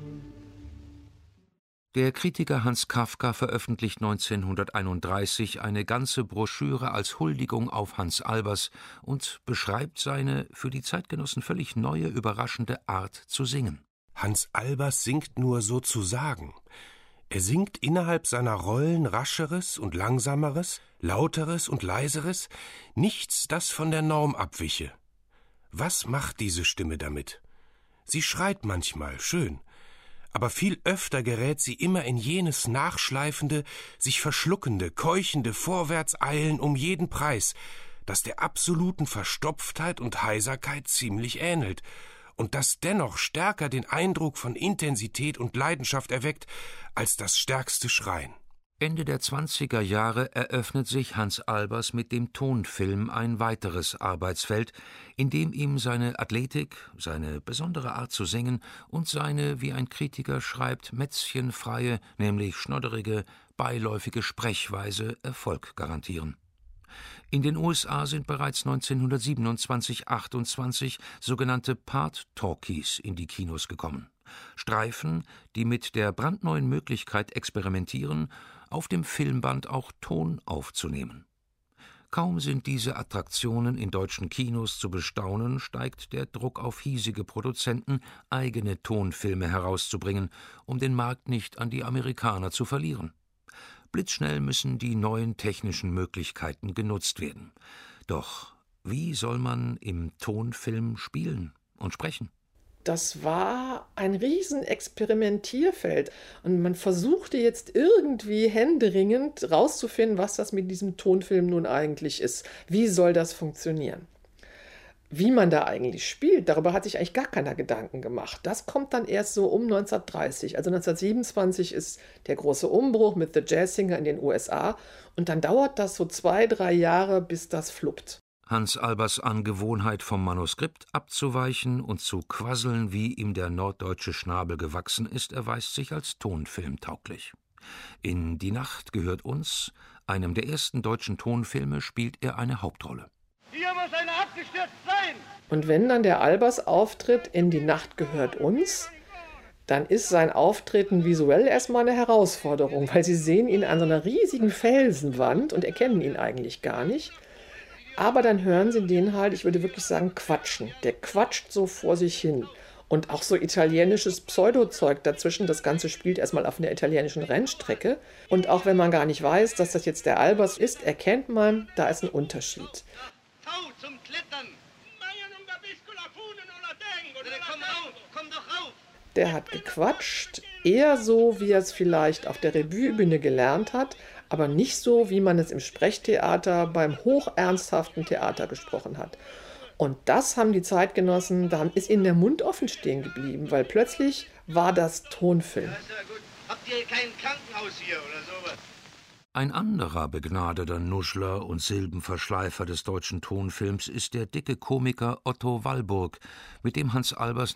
Der Kritiker Hans Kafka veröffentlicht 1931 eine ganze Broschüre als Huldigung auf Hans Albers und beschreibt seine für die Zeitgenossen völlig neue, überraschende Art zu singen. Hans Albers singt nur sozusagen. Er singt innerhalb seiner Rollen Rascheres und Langsameres, Lauteres und Leiseres, nichts, das von der Norm abwiche. Was macht diese Stimme damit? Sie schreit manchmal, schön, aber viel öfter gerät sie immer in jenes nachschleifende, sich verschluckende, keuchende Vorwärtseilen um jeden Preis, das der absoluten Verstopftheit und Heiserkeit ziemlich ähnelt und das dennoch stärker den Eindruck von Intensität und Leidenschaft erweckt als das stärkste Schreien. Ende der 20er Jahre eröffnet sich Hans Albers mit dem Tonfilm ein weiteres Arbeitsfeld, in dem ihm seine Athletik, seine besondere Art zu singen und seine, wie ein Kritiker schreibt, mätzchenfreie, nämlich schnodderige, beiläufige Sprechweise Erfolg garantieren. In den USA sind bereits 1927/28 sogenannte Part-Talkies in die Kinos gekommen. Streifen, die mit der brandneuen Möglichkeit experimentieren, auf dem Filmband auch Ton aufzunehmen. Kaum sind diese Attraktionen in deutschen Kinos zu bestaunen, steigt der Druck auf hiesige Produzenten, eigene Tonfilme herauszubringen, um den Markt nicht an die Amerikaner zu verlieren. Blitzschnell müssen die neuen technischen Möglichkeiten genutzt werden. Doch wie soll man im Tonfilm spielen und sprechen? Das war ein Riesenexperimentierfeld und man versuchte jetzt irgendwie händeringend rauszufinden, was das mit diesem Tonfilm nun eigentlich ist. Wie soll das funktionieren? wie man da eigentlich spielt, darüber hat sich eigentlich gar keiner Gedanken gemacht. Das kommt dann erst so um 1930. Also 1927 ist der große Umbruch mit The Jazz Singer in den USA und dann dauert das so 2-3 Jahre, bis das fluppt. Hans Albers Angewohnheit, vom Manuskript abzuweichen und zu quasseln, wie ihm der norddeutsche Schnabel gewachsen ist, erweist sich als tonfilmtauglich. In Die Nacht gehört uns, einem der ersten deutschen Tonfilme, spielt er eine Hauptrolle. Hier muss einer abgestürzt sein! Und wenn dann der Albers auftritt in Die Nacht gehört uns, dann ist sein Auftreten visuell erstmal eine Herausforderung, weil Sie sehen ihn an so einer riesigen Felsenwand und erkennen ihn eigentlich gar nicht. Aber dann hören Sie den halt, ich würde wirklich sagen, quatschen. Der quatscht so vor sich hin. Und auch so italienisches Pseudozeug dazwischen. Das Ganze spielt erstmal auf einer italienischen Rennstrecke. Und auch wenn man gar nicht weiß, dass das jetzt der Albers ist, erkennt man, da ist ein Unterschied. Zum Klettern! Komm doch rauf! Der hat gequatscht, eher so, wie er es vielleicht auf der Revuebühne gelernt hat, aber nicht so, wie man es im Sprechtheater beim hochernsthaften Theater gesprochen hat. Und das haben die Zeitgenossen, da ist ihnen der Mund offen stehen geblieben, weil plötzlich war das Tonfilm. Das ist ja gut. Habt ihr kein Krankenhaus hier oder sowas? Ein anderer begnadeter Nuschler und Silbenverschleifer des deutschen Tonfilms ist der dicke Komiker Otto Wallburg, mit dem Hans Albers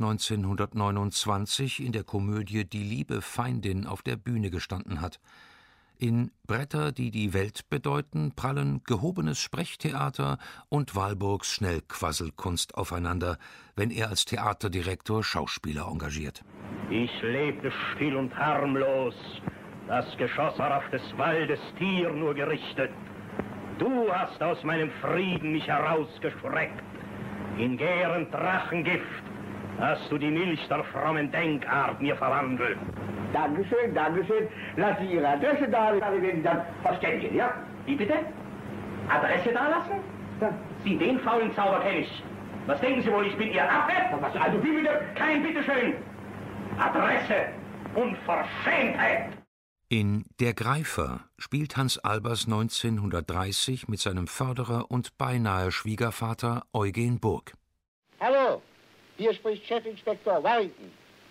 1929 in der Komödie Die liebe Feindin auf der Bühne gestanden hat. In Bretter, die die Welt bedeuten, prallen gehobenes Sprechtheater und Wallburgs Schnellquasselkunst aufeinander, wenn er als Theaterdirektor Schauspieler engagiert. Ich lebte still und harmlos, das Geschoss war auf des Waldes Tier nur gerichtet. Du hast aus meinem Frieden mich herausgeschreckt. In gärend Drachengift hast du die Milch der frommen Denkart mir verwandelt. Dankeschön, Dankeschön. Lassen Sie Ihre Adresse da, wir werden dann verständigen, ja? Wie bitte? Adresse dalassen? Ja. Sie, den faulen Zauber kenne ich. Was denken Sie wohl, ich bin Ihr Affe? Was, also wie bitte? Kein Bitteschön. Adresse und Verschämtheit. In Der Greifer spielt Hans Albers 1930 mit seinem Förderer und beinahe Schwiegervater Eugen Burg. Hallo, hier spricht Chefinspektor Warrington.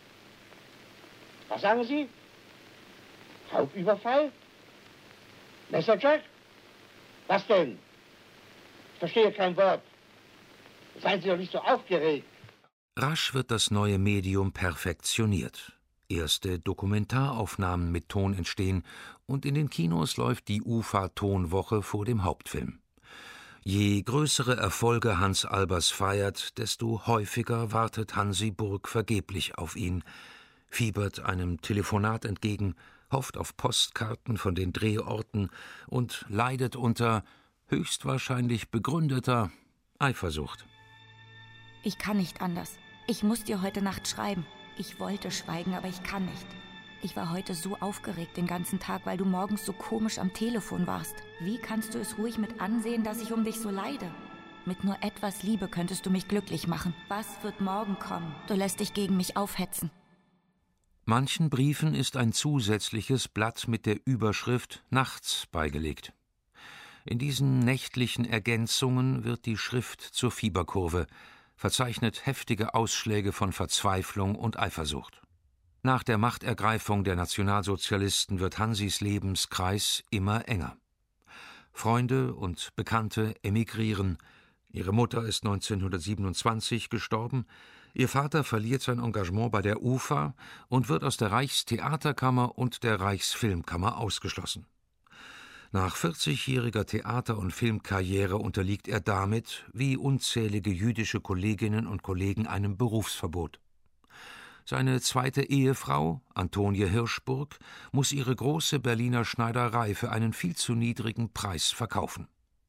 Was sagen Sie? Raubüberfall? Messerjack? Was denn? Ich verstehe kein Wort. Seien Sie doch nicht so aufgeregt. Rasch wird das neue Medium perfektioniert. Erste Dokumentaraufnahmen mit Ton entstehen und in den Kinos läuft die UFA-Tonwoche vor dem Hauptfilm. Je größere Erfolge Hans Albers feiert, desto häufiger wartet Hansi Burg vergeblich auf ihn, fiebert einem Telefonat entgegen, hofft auf Postkarten von den Drehorten und leidet unter höchstwahrscheinlich begründeter Eifersucht. Ich kann nicht anders. Ich muss dir heute Nacht schreiben. Ich wollte schweigen, aber ich kann nicht. Ich war heute so aufgeregt den ganzen Tag, weil du morgens so komisch am Telefon warst. Wie kannst du es ruhig mit ansehen, dass ich um dich so leide? Mit nur etwas Liebe könntest du mich glücklich machen. Was wird morgen kommen? Du lässt dich gegen mich aufhetzen. Manchen Briefen ist ein zusätzliches Blatt mit der Überschrift »Nachts« beigelegt. In diesen nächtlichen Ergänzungen wird die Schrift zur Fieberkurve, verzeichnet heftige Ausschläge von Verzweiflung und Eifersucht. Nach der Machtergreifung der Nationalsozialisten wird Hansis Lebenskreis immer enger. Freunde und Bekannte emigrieren. Ihre Mutter ist 1927 gestorben, ihr Vater verliert sein Engagement bei der UFA und wird aus der Reichstheaterkammer und der Reichsfilmkammer ausgeschlossen. Nach 40-jähriger Theater- und Filmkarriere unterliegt er damit, wie unzählige jüdische Kolleginnen und Kollegen, einem Berufsverbot. Seine zweite Ehefrau, Antonie Hirschburg, muss ihre große Berliner Schneiderei für einen viel zu niedrigen Preis verkaufen.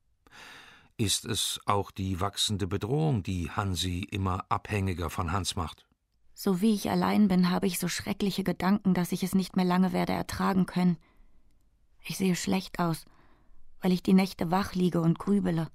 Ist es auch die wachsende Bedrohung, die Hansi immer abhängiger von Hans macht? So wie ich allein bin, habe ich so schreckliche Gedanken, dass ich es nicht mehr lange werde ertragen können. Ich sehe schlecht aus, weil ich die Nächte wach liege und grübele.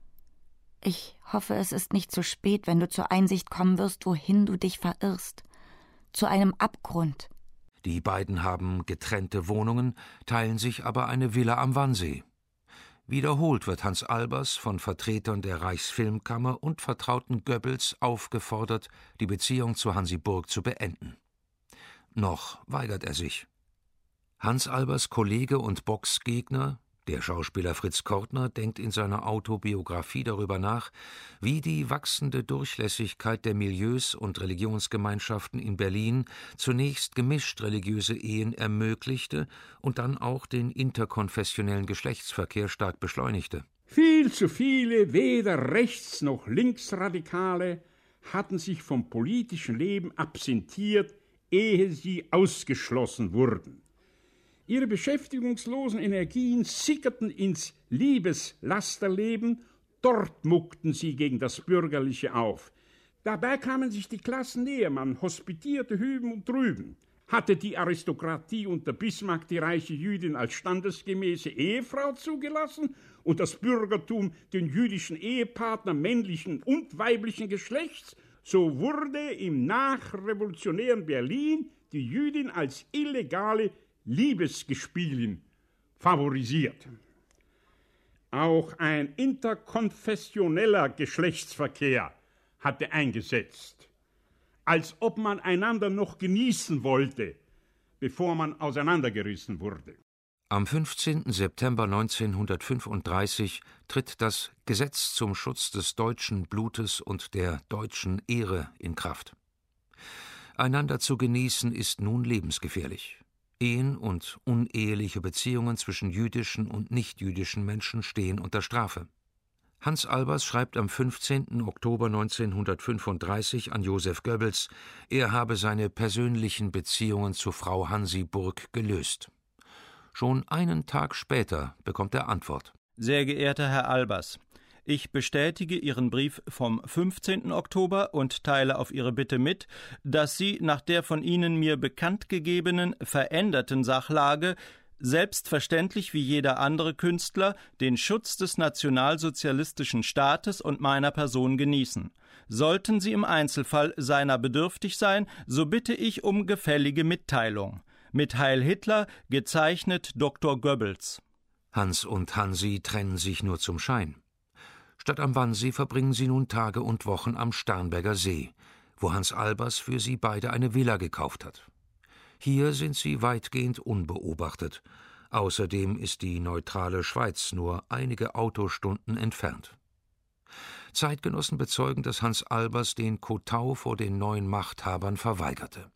Ich hoffe, es ist nicht zu spät, wenn du zur Einsicht kommen wirst, wohin du dich verirrst. Zu einem Abgrund. Die beiden haben getrennte Wohnungen, teilen sich aber eine Villa am Wannsee. Wiederholt wird Hans Albers von Vertretern der Reichsfilmkammer und Vertrauten Goebbels aufgefordert, die Beziehung zu Hansi Burg zu beenden. Noch weigert er sich. Hans Albers Kollege und Boxgegner, der Schauspieler Fritz Kortner, denkt in seiner Autobiografie darüber nach, wie die wachsende Durchlässigkeit der Milieus und Religionsgemeinschaften in Berlin zunächst gemischt religiöse Ehen ermöglichte und dann auch den interkonfessionellen Geschlechtsverkehr stark beschleunigte. Viel zu viele weder Rechts- noch Linksradikale hatten sich vom politischen Leben absentiert, ehe sie ausgeschlossen wurden. Ihre beschäftigungslosen Energien sickerten ins Liebeslasterleben, dort muckten sie gegen das Bürgerliche auf. Dabei kamen sich die Klassen näher, man hospitierte hüben und drüben. Hatte die Aristokratie unter Bismarck die reiche Jüdin als standesgemäße Ehefrau zugelassen und das Bürgertum den jüdischen Ehepartner männlichen und weiblichen Geschlechts, so wurde im nachrevolutionären Berlin die Jüdin als illegale Liebesgespielin favorisiert. Auch ein interkonfessioneller Geschlechtsverkehr hatte eingesetzt, als ob man einander noch genießen wollte, bevor man auseinandergerissen wurde. Am 15. September 1935 tritt das Gesetz zum Schutz des deutschen Blutes und der deutschen Ehre in Kraft. Einander zu genießen ist nun lebensgefährlich. Ehen und uneheliche Beziehungen zwischen jüdischen und nichtjüdischen Menschen stehen unter Strafe. Hans Albers schreibt am 15. Oktober 1935 an Joseph Goebbels, er habe seine persönlichen Beziehungen zu Frau Hansi Burg gelöst. Schon einen Tag später bekommt er Antwort. Sehr geehrter Herr Albers, ich bestätige Ihren Brief vom 15. Oktober und teile auf Ihre Bitte mit, dass Sie nach der von Ihnen mir bekannt gegebenen veränderten Sachlage selbstverständlich wie jeder andere Künstler den Schutz des nationalsozialistischen Staates und meiner Person genießen. Sollten Sie im Einzelfall seiner bedürftig sein, so bitte ich um gefällige Mitteilung. Mit Heil Hitler, gezeichnet Dr. Goebbels. Hans und Hansi trennen sich nur zum Schein. Statt am Wannsee verbringen sie nun Tage und Wochen am Starnberger See, wo Hans Albers für sie beide eine Villa gekauft hat. Hier sind sie weitgehend unbeobachtet. Außerdem ist die neutrale Schweiz nur einige Autostunden entfernt. Zeitgenossen bezeugen, dass Hans Albers den Kotau vor den neuen Machthabern verweigerte.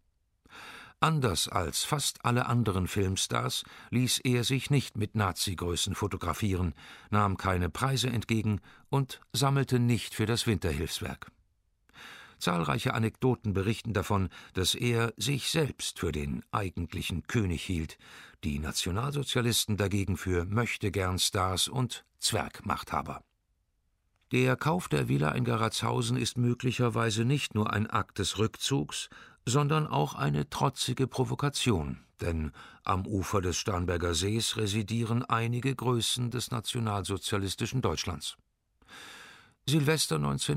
Anders als fast alle anderen Filmstars ließ er sich nicht mit Nazi-Größen fotografieren, nahm keine Preise entgegen und sammelte nicht für das Winterhilfswerk. Zahlreiche Anekdoten berichten davon, dass er sich selbst für den eigentlichen König hielt, die Nationalsozialisten dagegen für Möchtegern-Stars und Zwergmachthaber. Der Kauf der Villa in Garatshausen ist möglicherweise nicht nur ein Akt des Rückzugs, sondern auch eine trotzige Provokation, denn am Ufer des Starnberger Sees residieren einige Größen des nationalsozialistischen Deutschlands. Silvester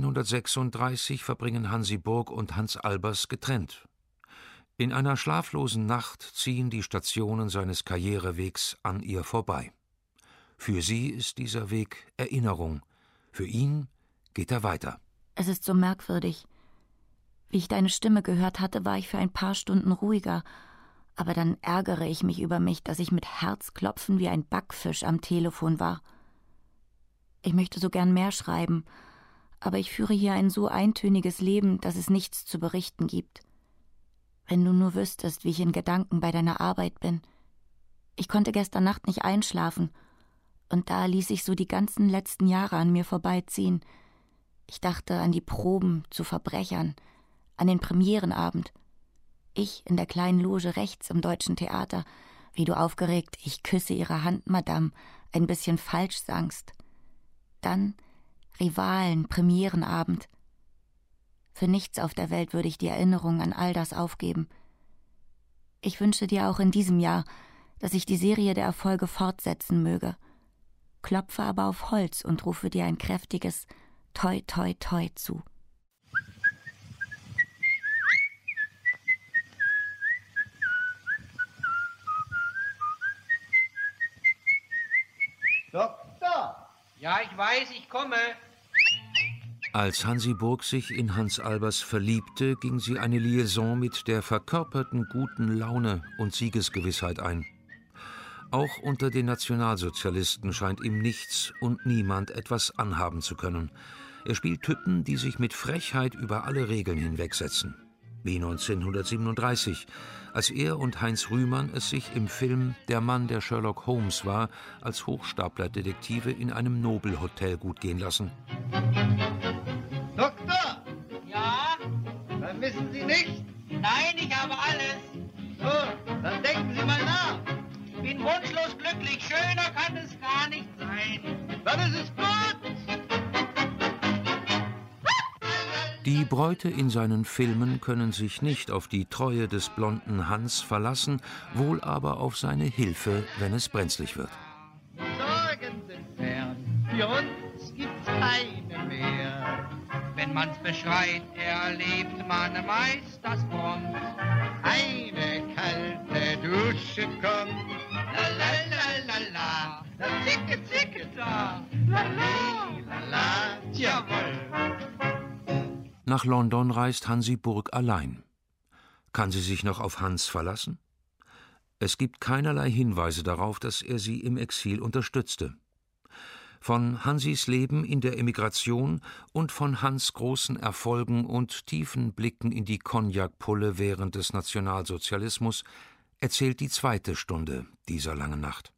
1936 verbringen Hansi Burg und Hans Albers getrennt. In einer schlaflosen Nacht ziehen die Stationen seines Karrierewegs an ihr vorbei. Für sie ist dieser Weg Erinnerung, für ihn geht er weiter. Es ist so merkwürdig. Wie ich deine Stimme gehört hatte, war ich für ein paar Stunden ruhiger, aber dann ärgere ich mich über mich, dass ich mit Herzklopfen wie ein Backfisch am Telefon war. Ich möchte so gern mehr schreiben, aber ich führe hier ein so eintöniges Leben, dass es nichts zu berichten gibt. Wenn du nur wüsstest, wie ich in Gedanken bei deiner Arbeit bin. Ich konnte gestern Nacht nicht einschlafen, und da ließ ich so die ganzen letzten Jahre an mir vorbeiziehen. Ich dachte an die Proben zu Verbrechern, an den Premierenabend. Ich in der kleinen Loge rechts im Deutschen Theater, wie du aufgeregt »Ich küsse Ihre Hand, Madame« ein bisschen falsch sangst. Dann Rivalen, Premierenabend. Für nichts auf der Welt würde ich die Erinnerung an all das aufgeben. Ich wünsche dir auch in diesem Jahr, dass ich die Serie der Erfolge fortsetzen möge. Klopfe aber auf Holz und rufe dir ein kräftiges Toi, toi, toi zu. Doktor! Ja, ich weiß, ich komme. Als Hansi Burg sich in Hans Albers verliebte, ging sie eine Liaison mit der verkörperten guten Laune und Siegesgewissheit ein. Auch unter den Nationalsozialisten scheint ihm nichts und niemand etwas anhaben zu können. Er spielt Typen, die sich mit Frechheit über alle Regeln hinwegsetzen. Wie 1937, als er und Heinz Rühmann es sich im Film Der Mann, der Sherlock Holmes war, als Hochstaplerdetektive in einem Nobelhotel gut gehen lassen. Doktor! Ja? Vermissen Sie nicht? Nein, ich habe alles. So, dann denken Sie mal nach. Bin wunschlos glücklich. Schöner kann es gar nicht sein. Dann ist es gut. Die Bräute in seinen Filmen können sich nicht auf die Treue des blonden Hans verlassen, wohl aber auf seine Hilfe, wenn es brenzlig wird. Sorgen sind fern, für uns gibt's keine mehr. Wenn man's beschreit, erlebt man meist das Prompt. Eine kalte Dusche kommt. La la la la la, zicke zicke da. La la la la, jawohl. Nach London reist Hansi Burg allein. Kann sie sich noch auf Hans verlassen? Es gibt keinerlei Hinweise darauf, dass er sie im Exil unterstützte. Von Hansis Leben in der Emigration und von Hans' großen Erfolgen und tiefen Blicken in die Cognac-Pulle während des Nationalsozialismus erzählt die zweite Stunde dieser langen Nacht.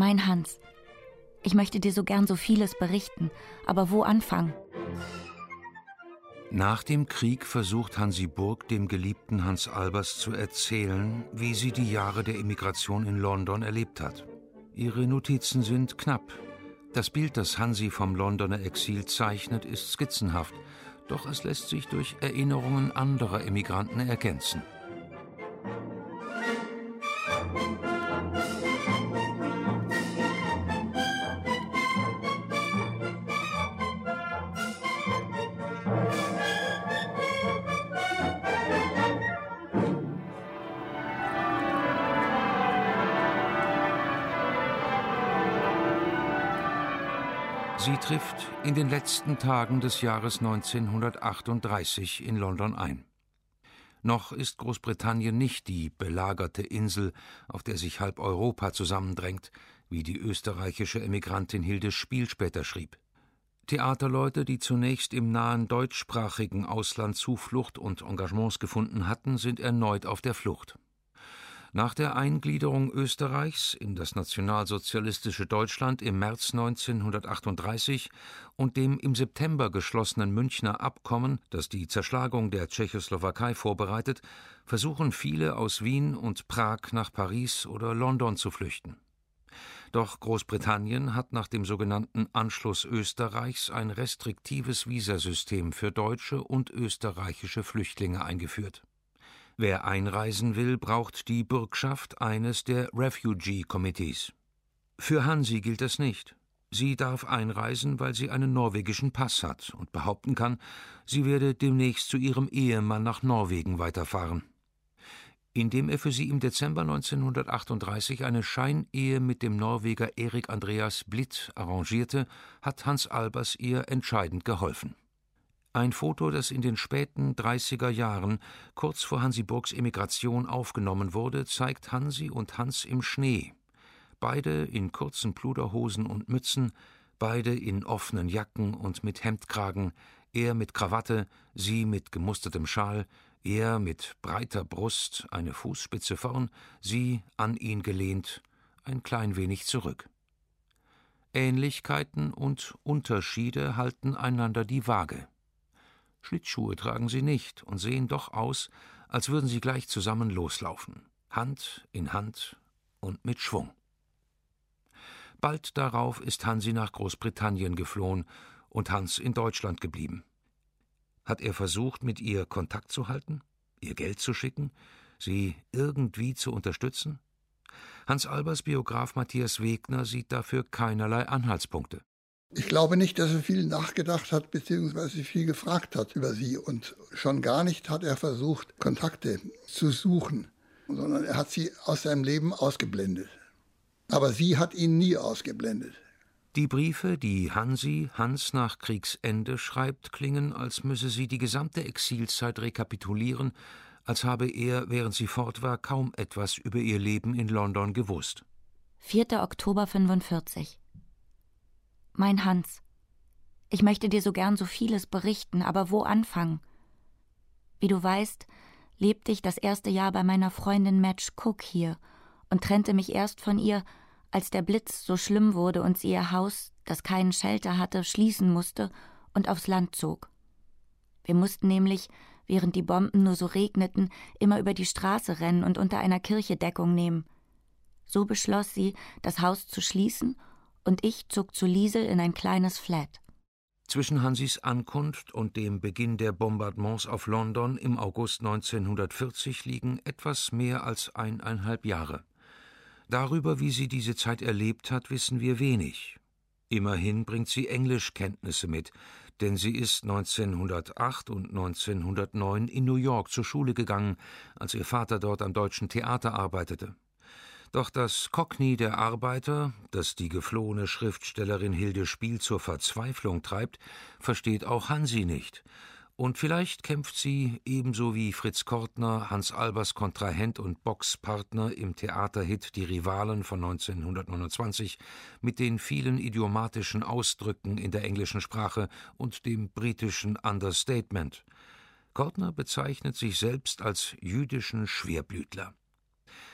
Mein Hans, ich möchte dir so gern so vieles berichten, aber wo anfangen? Nach dem Krieg versucht Hansi Burg dem geliebten Hans Albers zu erzählen, wie sie die Jahre der Emigration in London erlebt hat. Ihre Notizen sind knapp. Das Bild, das Hansi vom Londoner Exil zeichnet, ist skizzenhaft, doch es lässt sich durch Erinnerungen anderer Emigranten ergänzen. Sie trifft in den letzten Tagen des Jahres 1938 in London ein. Noch ist Großbritannien nicht die belagerte Insel, auf der sich halb Europa zusammendrängt, wie die österreichische Emigrantin Hilde Spiel später schrieb. Theaterleute, die zunächst im nahen deutschsprachigen Ausland Zuflucht und Engagements gefunden hatten, sind erneut auf der Flucht. Nach der Eingliederung Österreichs in das nationalsozialistische Deutschland im März 1938 und dem im September geschlossenen Münchner Abkommen, das die Zerschlagung der Tschechoslowakei vorbereitet, versuchen viele aus Wien und Prag nach Paris oder London zu flüchten. Doch Großbritannien hat nach dem sogenannten Anschluss Österreichs ein restriktives Visasystem für deutsche und österreichische Flüchtlinge eingeführt. Wer einreisen will, braucht die Bürgschaft eines der Refugee-Committees. Für Hansi gilt das nicht. Sie darf einreisen, weil sie einen norwegischen Pass hat und behaupten kann, sie werde demnächst zu ihrem Ehemann nach Norwegen weiterfahren. Indem er für sie im Dezember 1938 eine Scheinehe mit dem Norweger Erik Andreas Blidt arrangierte, hat Hans Albers ihr entscheidend geholfen. Ein Foto, das in den späten 30er Jahren, kurz vor Hansi Burgs Emigration aufgenommen wurde, zeigt Hansi und Hans im Schnee. Beide in kurzen Pluderhosen und Mützen, beide in offenen Jacken und mit Hemdkragen, er mit Krawatte, sie mit gemustertem Schal, er mit breiter Brust, eine Fußspitze vorn, sie an ihn gelehnt, ein klein wenig zurück. Ähnlichkeiten und Unterschiede halten einander die Waage. Schlittschuhe tragen sie nicht und sehen doch aus, als würden sie gleich zusammen loslaufen, Hand in Hand und mit Schwung. Bald darauf ist Hansi nach Großbritannien geflohen und Hans in Deutschland geblieben. Hat er versucht, mit ihr Kontakt zu halten, ihr Geld zu schicken, sie irgendwie zu unterstützen? Hans Albers Biograf Matthias Wegner sieht dafür keinerlei Anhaltspunkte. Ich glaube nicht, dass er viel nachgedacht hat bzw. viel gefragt hat über sie. Und schon gar nicht hat er versucht, Kontakte zu suchen, sondern er hat sie aus seinem Leben ausgeblendet. Aber sie hat ihn nie ausgeblendet. Die Briefe, die Hansi Hans nach Kriegsende schreibt, klingen, als müsse sie die gesamte Exilzeit rekapitulieren, als habe er, während sie fort war, kaum etwas über ihr Leben in London gewusst. 4. Oktober 45. Mein Hans, ich möchte dir so gern so vieles berichten, aber wo anfangen? Wie du weißt, lebte ich das erste Jahr bei meiner Freundin Madge Cook hier und trennte mich erst von ihr, als der Blitz so schlimm wurde und sie ihr Haus, das keinen Shelter hatte, schließen musste und aufs Land zog. Wir mussten nämlich, während die Bomben nur so regneten, immer über die Straße rennen und unter einer Kirche Deckung nehmen. So beschloss sie, das Haus zu schließen, und ich zog zu Liesel in ein kleines Flat. Zwischen Hansis Ankunft und dem Beginn der Bombardements auf London im August 1940 liegen etwas mehr als 1,5 Jahre. Darüber, wie sie diese Zeit erlebt hat, wissen wir wenig. Immerhin bringt sie Englischkenntnisse mit, denn sie ist 1908 und 1909 in New York zur Schule gegangen, als ihr Vater dort am Deutschen Theater arbeitete. Doch das Cockney der Arbeiter, das die geflohene Schriftstellerin Hilde Spiel zur Verzweiflung treibt, versteht auch Hansi nicht. Und vielleicht kämpft sie, ebenso wie Fritz Kortner, Hans Albers Kontrahent und Boxpartner im Theaterhit Die Rivalen von 1929, mit den vielen idiomatischen Ausdrücken in der englischen Sprache und dem britischen Understatement. Kortner bezeichnet sich selbst als jüdischen Schwerblütler.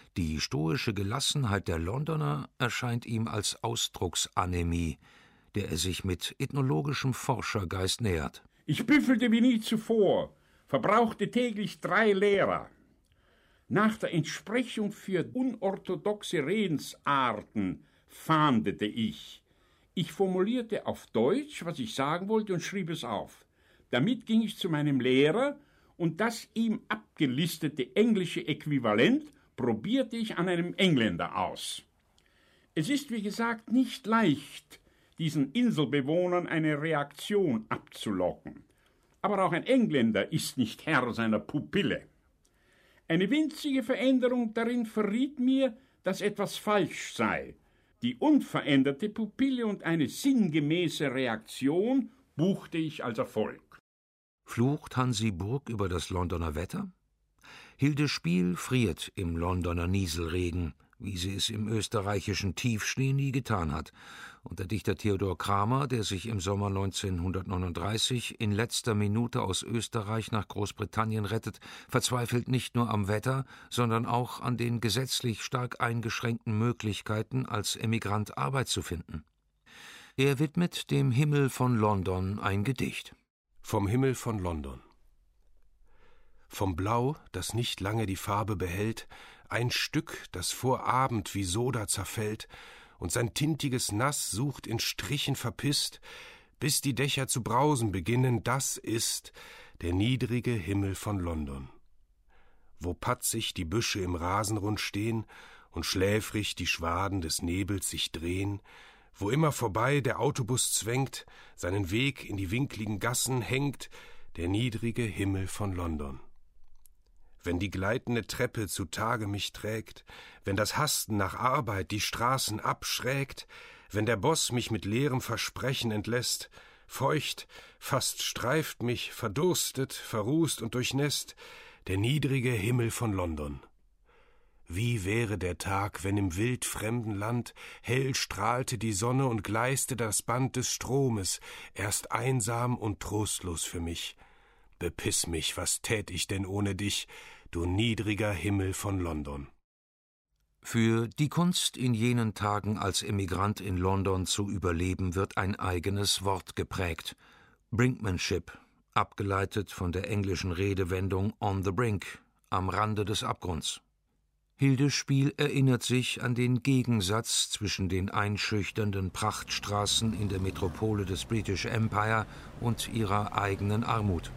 Die stoische Gelassenheit der Londoner erscheint ihm als Ausdrucksanämie, der er sich mit ethnologischem Forschergeist nähert. Ich büffelte wie nie zuvor, verbrauchte täglich 3 Lehrer. Nach der Entsprechung für unorthodoxe Redensarten fahndete ich. Ich formulierte auf Deutsch, was ich sagen wollte, und schrieb es auf. Damit ging ich zu meinem Lehrer, und das ihm abgelistete englische Äquivalent probierte ich an einem Engländer aus. Es ist, wie gesagt, nicht leicht, diesen Inselbewohnern eine Reaktion abzulocken. Aber auch ein Engländer ist nicht Herr seiner Pupille. Eine winzige Veränderung darin verriet mir, dass etwas falsch sei. Die unveränderte Pupille und eine sinngemäße Reaktion buchte ich als Erfolg. Flucht Hansi Burg über das Londoner Wetter? Hilde Spiel friert im Londoner Nieselregen, wie sie es im österreichischen Tiefschnee nie getan hat. Und der Dichter Theodor Kramer, der sich im Sommer 1939 in letzter Minute aus Österreich nach Großbritannien rettet, verzweifelt nicht nur am Wetter, sondern auch an den gesetzlich stark eingeschränkten Möglichkeiten, als Emigrant Arbeit zu finden. Er widmet dem Himmel von London ein Gedicht. Vom Himmel von London. Vom Blau, das nicht lange die Farbe behält, ein Stück, das vor Abend wie Soda zerfällt und sein tintiges Nass sucht in Strichen verpisst, bis die Dächer zu brausen beginnen, das ist der niedrige Himmel von London. Wo patzig die Büsche im Rasenrund stehen und schläfrig die Schwaden des Nebels sich drehen, wo immer vorbei der Autobus zwängt, seinen Weg in die winkligen Gassen hängt, der niedrige Himmel von London. Wenn die gleitende Treppe zu Tage mich trägt, wenn das Hasten nach Arbeit die Straßen abschrägt, wenn der Boss mich mit leerem Versprechen entlässt, feucht, fast streift mich, verdurstet, verrußt und durchnässt, der niedrige Himmel von London. Wie wäre der Tag, wenn im wildfremden Land hell strahlte die Sonne und gleiste das Band des Stromes, erst einsam und trostlos für mich. Bepiss mich, was tät ich denn ohne dich, du niedriger Himmel von London. Für die Kunst, in jenen Tagen als Emigrant in London zu überleben, wird ein eigenes Wort geprägt. Brinkmanship, abgeleitet von der englischen Redewendung on the brink, am Rande des Abgrunds. Hilde Spiel erinnert sich an den Gegensatz zwischen den einschüchternden Prachtstraßen in der Metropole des British Empire und ihrer eigenen Armut.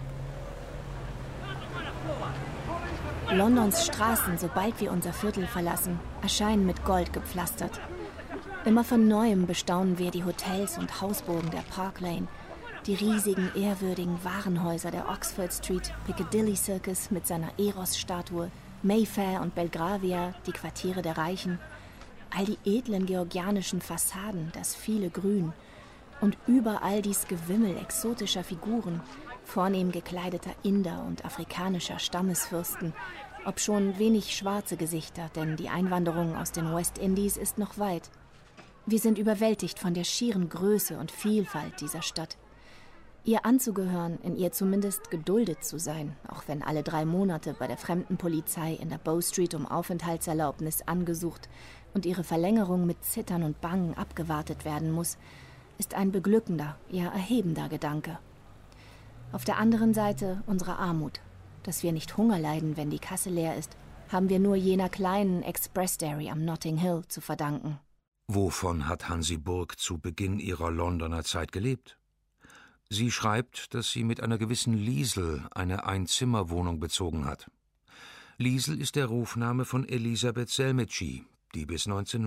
Londons Straßen, sobald wir unser Viertel verlassen, erscheinen mit Gold gepflastert. Immer von Neuem bestaunen wir die Hotels und Hausburgen der Park Lane, die riesigen, ehrwürdigen Warenhäuser der Oxford Street, Piccadilly Circus mit seiner Eros-Statue, Mayfair und Belgravia, die Quartiere der Reichen, all die edlen georgianischen Fassaden, das viele Grün und überall dies Gewimmel exotischer Figuren, vornehm gekleideter Inder und afrikanischer Stammesfürsten, obschon wenig schwarze Gesichter, denn die Einwanderung aus den Westindies ist noch weit. Wir sind überwältigt von der schieren Größe und Vielfalt dieser Stadt. Ihr anzugehören, in ihr zumindest geduldet zu sein, auch wenn alle 3 Monate bei der Fremdenpolizei in der Bow Street um Aufenthaltserlaubnis angesucht und ihre Verlängerung mit Zittern und Bangen abgewartet werden muss, ist ein beglückender, ja erhebender Gedanke. Auf der anderen Seite unsere Armut. Dass wir nicht Hunger leiden, wenn die Kasse leer ist, haben wir nur jener kleinen Express-Dairy am Notting Hill zu verdanken. Wovon hat Hansi Burg zu Beginn ihrer Londoner Zeit gelebt? Sie schreibt, dass sie mit einer gewissen Liesel eine Einzimmerwohnung bezogen hat. Liesel ist der Rufname von Elisabeth Selmeci, die bis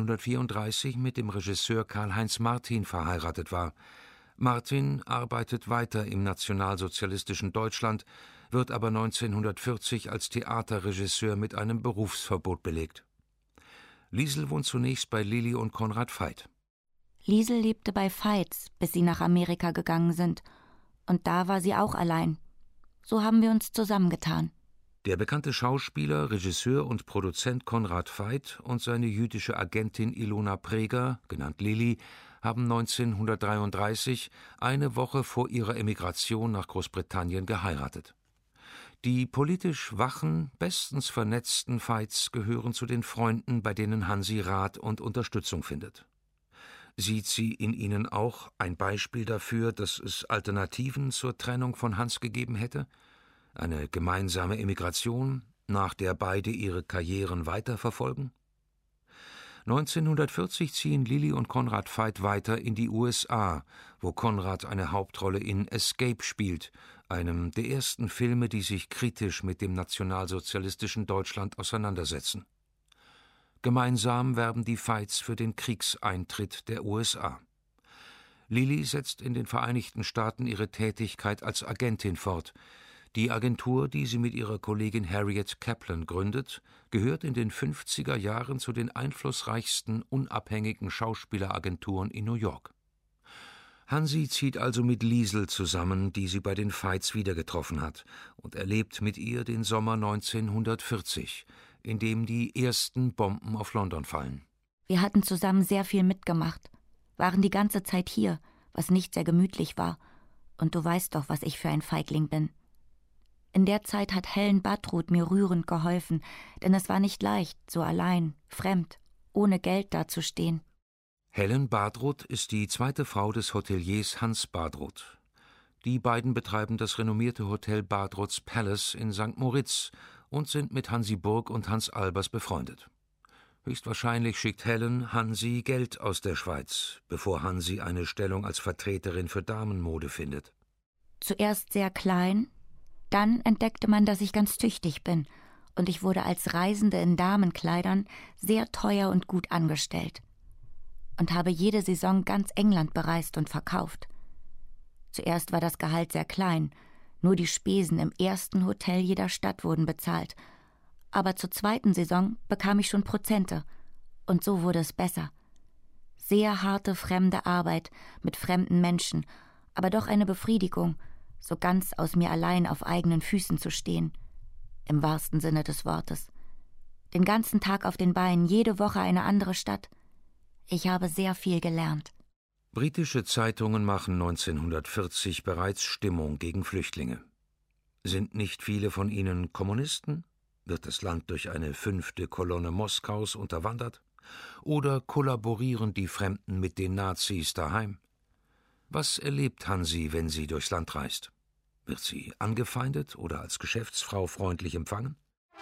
1934 mit dem Regisseur Karl-Heinz Martin verheiratet war. Martin arbeitet weiter im nationalsozialistischen Deutschland, wird aber 1940 als Theaterregisseur mit einem Berufsverbot belegt. Liesel wohnt zunächst bei Lilli und Konrad Veidt. Liesel lebte bei Veidts, bis sie nach Amerika gegangen sind. Und da war sie auch allein. So haben wir uns zusammengetan. Der bekannte Schauspieler, Regisseur und Produzent Konrad Veidt und seine jüdische Agentin Ilona Preger, genannt Lilli, haben 1933, eine Woche vor ihrer Emigration nach Großbritannien, geheiratet. Die politisch wachen, bestens vernetzten Veits gehören zu den Freunden, bei denen Hansi Rat und Unterstützung findet. Sieht sie in ihnen auch ein Beispiel dafür, dass es Alternativen zur Trennung von Hans gegeben hätte? Eine gemeinsame Emigration, nach der beide ihre Karrieren weiterverfolgen? 1940 ziehen Lili und Konrad Veit weiter in die USA, wo Konrad eine Hauptrolle in Escape spielt, einem der ersten Filme, die sich kritisch mit dem nationalsozialistischen Deutschland auseinandersetzen. Gemeinsam werben die Veits für den Kriegseintritt der USA. Lili setzt in den Vereinigten Staaten ihre Tätigkeit als Agentin fort. Die Agentur, die sie mit ihrer Kollegin Harriet Kaplan gründet, gehört in den 50er Jahren zu den einflussreichsten unabhängigen Schauspieleragenturen in New York. Hansi zieht also mit Liesel zusammen, die sie bei den Veits wieder getroffen hat, und erlebt mit ihr den Sommer 1940, in dem die ersten Bomben auf London fallen. Wir hatten zusammen sehr viel mitgemacht, waren die ganze Zeit hier, was nicht sehr gemütlich war. Und du weißt doch, was ich für ein Feigling bin. In der Zeit hat Helen Badruth mir rührend geholfen, denn es war nicht leicht, so allein, fremd, ohne Geld dazustehen. Helen Badruth ist die zweite Frau des Hoteliers Hans Badruth. Die beiden betreiben das renommierte Hotel Badruth's Palace in St. Moritz und sind mit Hansi Burg und Hans Albers befreundet. Höchstwahrscheinlich schickt Helen Hansi Geld aus der Schweiz, bevor Hansi eine Stellung als Vertreterin für Damenmode findet. Zuerst sehr klein, dann entdeckte man, dass ich ganz tüchtig bin, und ich wurde als Reisende in Damenkleidern sehr teuer und gut angestellt und habe jede Saison ganz England bereist und verkauft. Zuerst war das Gehalt sehr klein, nur die Spesen im ersten Hotel jeder Stadt wurden bezahlt, aber zur zweiten Saison bekam ich schon Prozente, und so wurde es besser. Sehr harte fremde Arbeit mit fremden Menschen, aber doch eine Befriedigung, so ganz aus mir allein auf eigenen Füßen zu stehen, im wahrsten Sinne des Wortes. Den ganzen Tag auf den Beinen, jede Woche eine andere Stadt. Ich habe sehr viel gelernt. Britische Zeitungen machen 1940 bereits Stimmung gegen Flüchtlinge. Sind nicht viele von ihnen Kommunisten? Wird das Land durch eine 5. Kolonne Moskaus unterwandert? Oder kollaborieren die Fremden mit den Nazis daheim? Was erlebt Hansi, wenn sie durchs Land reist? Wird sie angefeindet oder als Geschäftsfrau freundlich empfangen?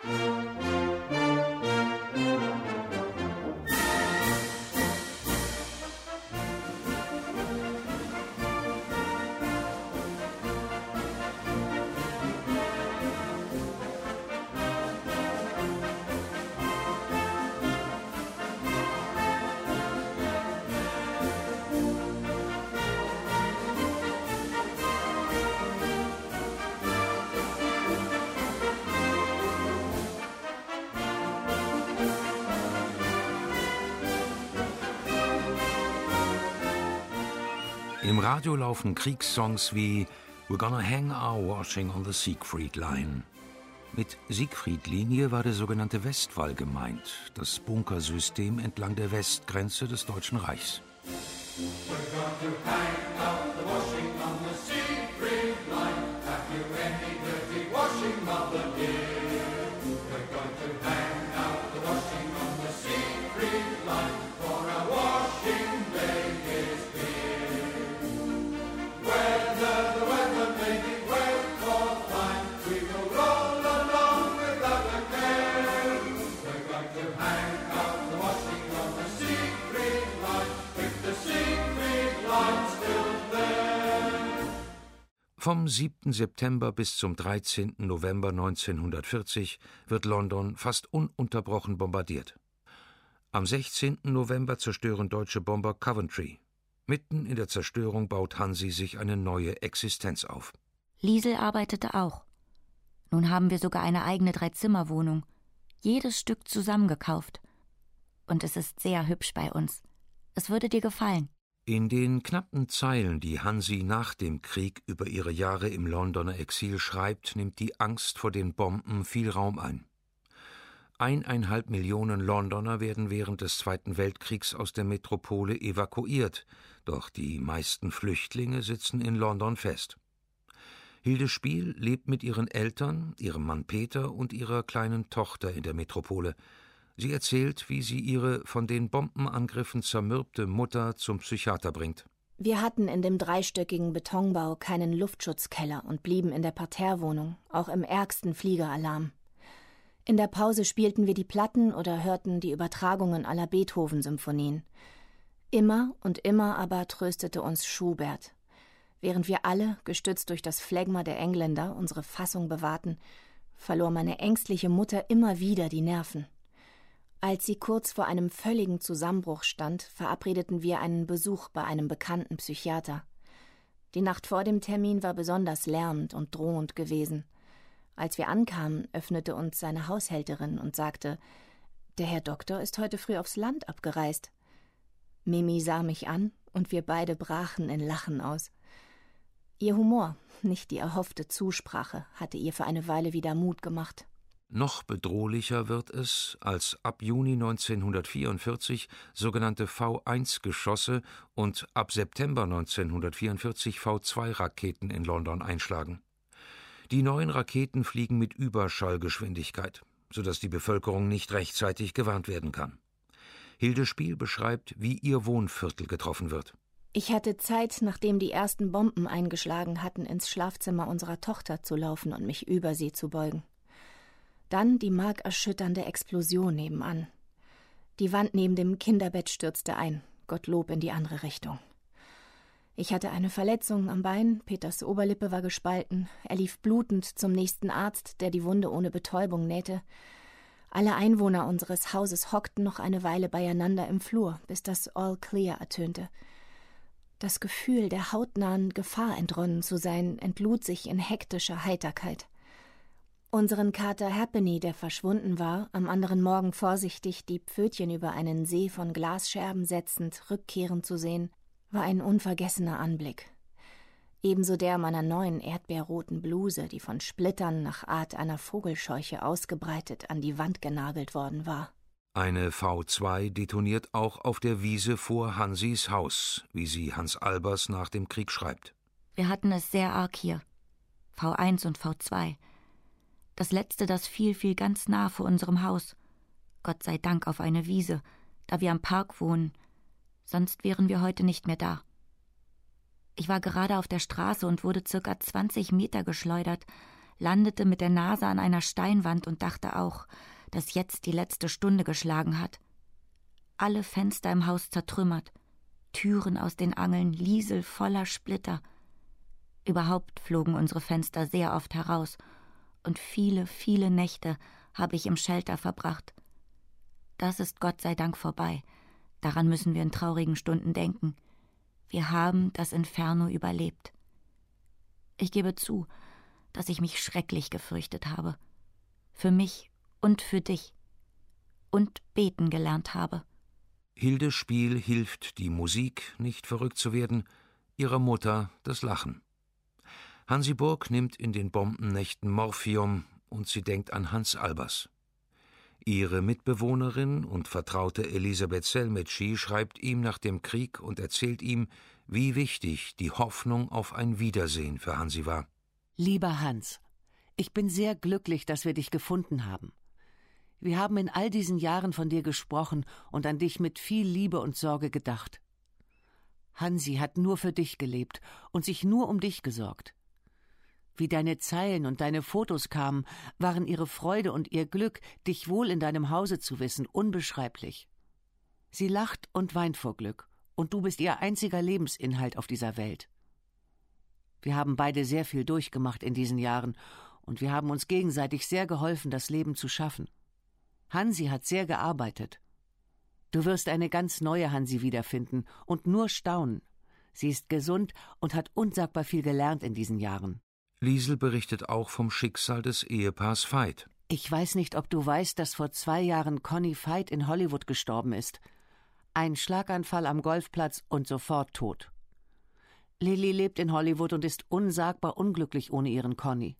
Im Radio laufen Kriegssongs wie We're gonna hang our washing on the Siegfried Line. Mit Siegfried-Linie war der sogenannte Westwall gemeint, das Bunkersystem entlang der Westgrenze des Deutschen Reichs. Vom 7. September bis zum 13. November 1940 wird London fast ununterbrochen bombardiert. Am 16. November zerstören deutsche Bomber Coventry. Mitten in der Zerstörung baut Hansi sich eine neue Existenz auf. Liesel arbeitete auch. Nun haben wir sogar eine eigene 3-Zimmer-Wohnung. Jedes Stück zusammengekauft. Und es ist sehr hübsch bei uns. Es würde dir gefallen. In den knappen Zeilen, die Hansi nach dem Krieg über ihre Jahre im Londoner Exil schreibt, nimmt die Angst vor den Bomben viel Raum ein. 1,5 Millionen Londoner werden während des Zweiten Weltkriegs aus der Metropole evakuiert, doch die meisten Flüchtlinge sitzen in London fest. Hilde Spiel lebt mit ihren Eltern, ihrem Mann Peter und ihrer kleinen Tochter in der Metropole. Sie erzählt, wie sie ihre von den Bombenangriffen zermürbte Mutter zum Psychiater bringt. Wir hatten in dem dreistöckigen Betonbau keinen Luftschutzkeller und blieben in der Parterrewohnung, auch im ärgsten Fliegeralarm. In der Pause spielten wir die Platten oder hörten die Übertragungen aller Beethoven-Symphonien. Immer und immer aber tröstete uns Schubert. Während wir alle, gestützt durch das Phlegma der Engländer, unsere Fassung bewahrten, verlor meine ängstliche Mutter immer wieder die Nerven. Als sie kurz vor einem völligen Zusammenbruch stand, verabredeten wir einen Besuch bei einem bekannten Psychiater. Die Nacht vor dem Termin war besonders lärmend und drohend gewesen. Als wir ankamen, öffnete uns seine Haushälterin und sagte, »Der Herr Doktor ist heute früh aufs Land abgereist.« Mimi sah mich an, und wir beide brachen in Lachen aus. Ihr Humor, nicht die erhoffte Zusprache, hatte ihr für eine Weile wieder Mut gemacht. Noch bedrohlicher wird es, als ab Juni 1944 sogenannte V1-Geschosse und ab September 1944 V2-Raketen in London einschlagen. Die neuen Raketen fliegen mit Überschallgeschwindigkeit, sodass die Bevölkerung nicht rechtzeitig gewarnt werden kann. Hilde Spiel beschreibt, wie ihr Wohnviertel getroffen wird. Ich hatte Zeit, nachdem die ersten Bomben eingeschlagen hatten, ins Schlafzimmer unserer Tochter zu laufen und mich über sie zu beugen. Dann die markerschütternde Explosion nebenan. Die Wand neben dem Kinderbett stürzte ein, Gottlob in die andere Richtung. Ich hatte eine Verletzung am Bein, Peters Oberlippe war gespalten, er lief blutend zum nächsten Arzt, der die Wunde ohne Betäubung nähte. Alle Einwohner unseres Hauses hockten noch eine Weile beieinander im Flur, bis das All Clear ertönte. Das Gefühl, der hautnahen Gefahr entronnen zu sein, entlud sich in hektischer Heiterkeit. Unseren Kater Happiny, der verschwunden war, am anderen Morgen vorsichtig die Pfötchen über einen See von Glasscherben setzend, rückkehren zu sehen, war ein unvergessener Anblick. Ebenso der meiner neuen erdbeerroten Bluse, die von Splittern nach Art einer Vogelscheuche ausgebreitet an die Wand genagelt worden war. Eine V2 detoniert auch auf der Wiese vor Hansis Haus, wie sie Hans Albers nach dem Krieg schreibt. Wir hatten es sehr arg hier. V1 und V2. Das letzte, das fiel ganz nah vor unserem Haus. Gott sei Dank auf eine Wiese, da wir am Park wohnen. Sonst wären wir heute nicht mehr da. Ich war gerade auf der Straße und wurde ca. 20 Meter geschleudert, landete mit der Nase an einer Steinwand und dachte auch, dass jetzt die letzte Stunde geschlagen hat. Alle Fenster im Haus zertrümmert, Türen aus den Angeln, Liesel voller Splitter. Überhaupt flogen unsere Fenster sehr oft heraus, und viele, viele Nächte habe ich im Shelter verbracht. Das ist Gott sei Dank vorbei. Daran müssen wir in traurigen Stunden denken. Wir haben das Inferno überlebt. Ich gebe zu, dass ich mich schrecklich gefürchtet habe. Für mich und für dich. Und beten gelernt habe. Hilde Spiel hilft die Musik, nicht verrückt zu werden, ihrer Mutter das Lachen. Hansi Burg nimmt in den Bombennächten Morphium und sie denkt an Hans Albers. Ihre Mitbewohnerin und Vertraute Elisabeth Selmetschi schreibt ihm nach dem Krieg und erzählt ihm, wie wichtig die Hoffnung auf ein Wiedersehen für Hansi war. Lieber Hans, ich bin sehr glücklich, dass wir dich gefunden haben. Wir haben in all diesen Jahren von dir gesprochen und an dich mit viel Liebe und Sorge gedacht. Hansi hat nur für dich gelebt und sich nur um dich gesorgt. Wie deine Zeilen und deine Fotos kamen, waren ihre Freude und ihr Glück, dich wohl in deinem Hause zu wissen, unbeschreiblich. Sie lacht und weint vor Glück, und du bist ihr einziger Lebensinhalt auf dieser Welt. Wir haben beide sehr viel durchgemacht in diesen Jahren, und wir haben uns gegenseitig sehr geholfen, das Leben zu schaffen. Hansi hat sehr gearbeitet. Du wirst eine ganz neue Hansi wiederfinden und nur staunen. Sie ist gesund und hat unsagbar viel gelernt in diesen Jahren. Liesel berichtet auch vom Schicksal des Ehepaars Veit. Ich weiß nicht, ob du weißt, dass vor 2 Jahren Connie Veit in Hollywood gestorben ist. Ein Schlaganfall am Golfplatz und sofort tot. Lilly lebt in Hollywood und ist unsagbar unglücklich ohne ihren Conny.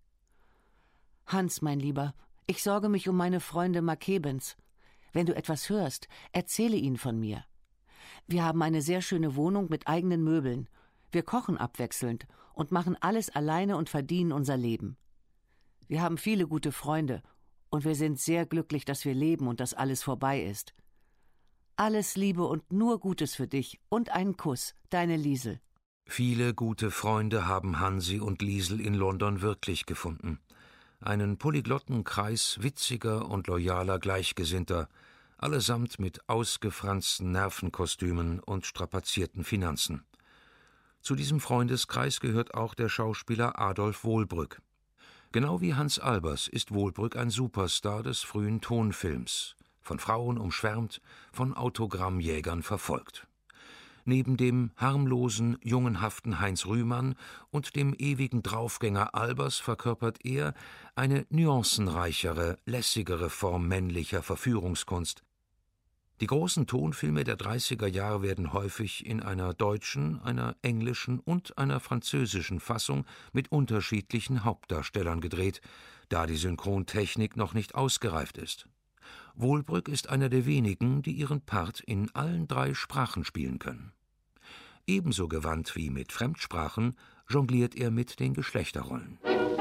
Hans, mein Lieber, ich sorge mich um meine Freunde Makebens. Wenn du etwas hörst, erzähle ihnen von mir. Wir haben eine sehr schöne Wohnung mit eigenen Möbeln. Wir kochen abwechselnd und machen alles alleine und verdienen unser Leben. Wir haben viele gute Freunde und wir sind sehr glücklich, dass wir leben und dass alles vorbei ist. Alles Liebe und nur Gutes für dich und einen Kuss, deine Liesel. Viele gute Freunde haben Hansi und Liesel in London wirklich gefunden. Einen polyglotten Kreis witziger und loyaler Gleichgesinnter, allesamt mit ausgefransten Nervenkostümen und strapazierten Finanzen. Zu diesem Freundeskreis gehört auch der Schauspieler Adolf Wohlbrück. Genau wie Hans Albers ist Wohlbrück ein Superstar des frühen Tonfilms, von Frauen umschwärmt, von Autogrammjägern verfolgt. Neben dem harmlosen, jungenhaften Heinz Rühmann und dem ewigen Draufgänger Albers verkörpert er eine nuancenreichere, lässigere Form männlicher Verführungskunst. Die großen Tonfilme der 30er Jahre werden häufig in einer deutschen, einer englischen und einer französischen Fassung mit unterschiedlichen Hauptdarstellern gedreht, da die Synchrontechnik noch nicht ausgereift ist. Wohlbrück ist einer der wenigen, die ihren Part in allen 3 Sprachen spielen können. Ebenso gewandt wie mit Fremdsprachen jongliert er mit den Geschlechterrollen.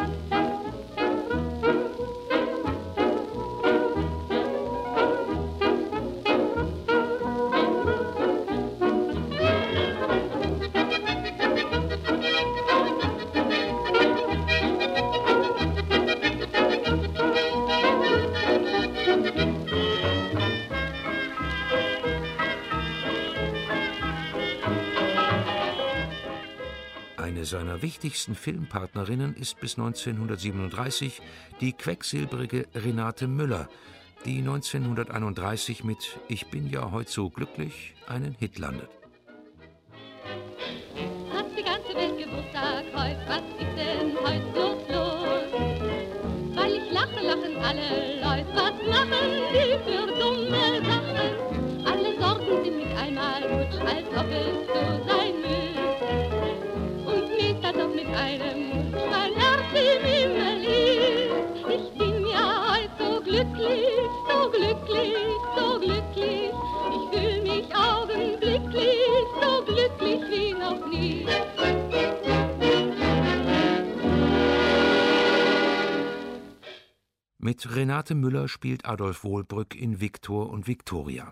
Eine seiner wichtigsten Filmpartnerinnen ist bis 1937 die quecksilbrige Renate Müller, die 1931 mit »Ich bin ja heut so glücklich« einen Hit landet. Hat die ganze Welt Geburtstag heut, was ist denn heut bloß los? Weil ich lache, lachen alle Leute, was lachen die für dumme Sachen? Alle Sorgen sind mit einmal futsch, als ob es so sein müsste. Doch mit einem mein Herz im Himmel ist. Ich bin ja heut so glücklich, so glücklich, so glücklich. Ich fühl mich augenblicklich so glücklich wie noch nie. Mit Renate Müller spielt Adolf Wohlbrück in Viktor und Viktoria.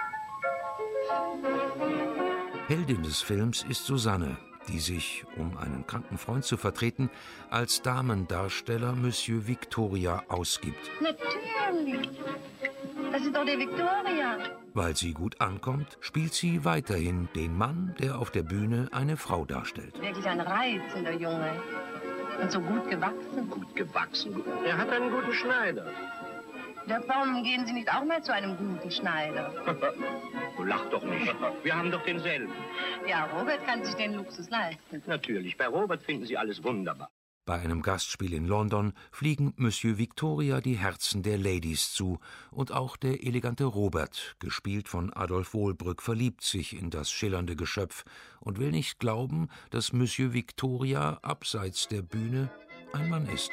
Heldin des Films ist Susanne, die sich, um einen kranken Freund zu vertreten, als Damendarsteller Monsieur Victoria ausgibt. Natürlich. Das ist doch der Victoria. Weil sie gut ankommt, spielt sie weiterhin den Mann, der auf der Bühne eine Frau darstellt. Wirklich ein reizender Junge. Und so gut gewachsen. Gut gewachsen? Er hat einen guten Schneider. Ja, warum gehen Sie nicht auch mal zu einem guten Schneider? Du lach doch nicht. Wir haben doch denselben. Ja, Robert kann sich den Luxus leisten. Natürlich, bei Robert finden Sie alles wunderbar. Bei einem Gastspiel in London fliegen Monsieur Victoria die Herzen der Ladies zu und auch der elegante Robert, gespielt von Adolf Wohlbrück, verliebt sich in das schillernde Geschöpf und will nicht glauben, dass Monsieur Victoria abseits der Bühne ein Mann ist.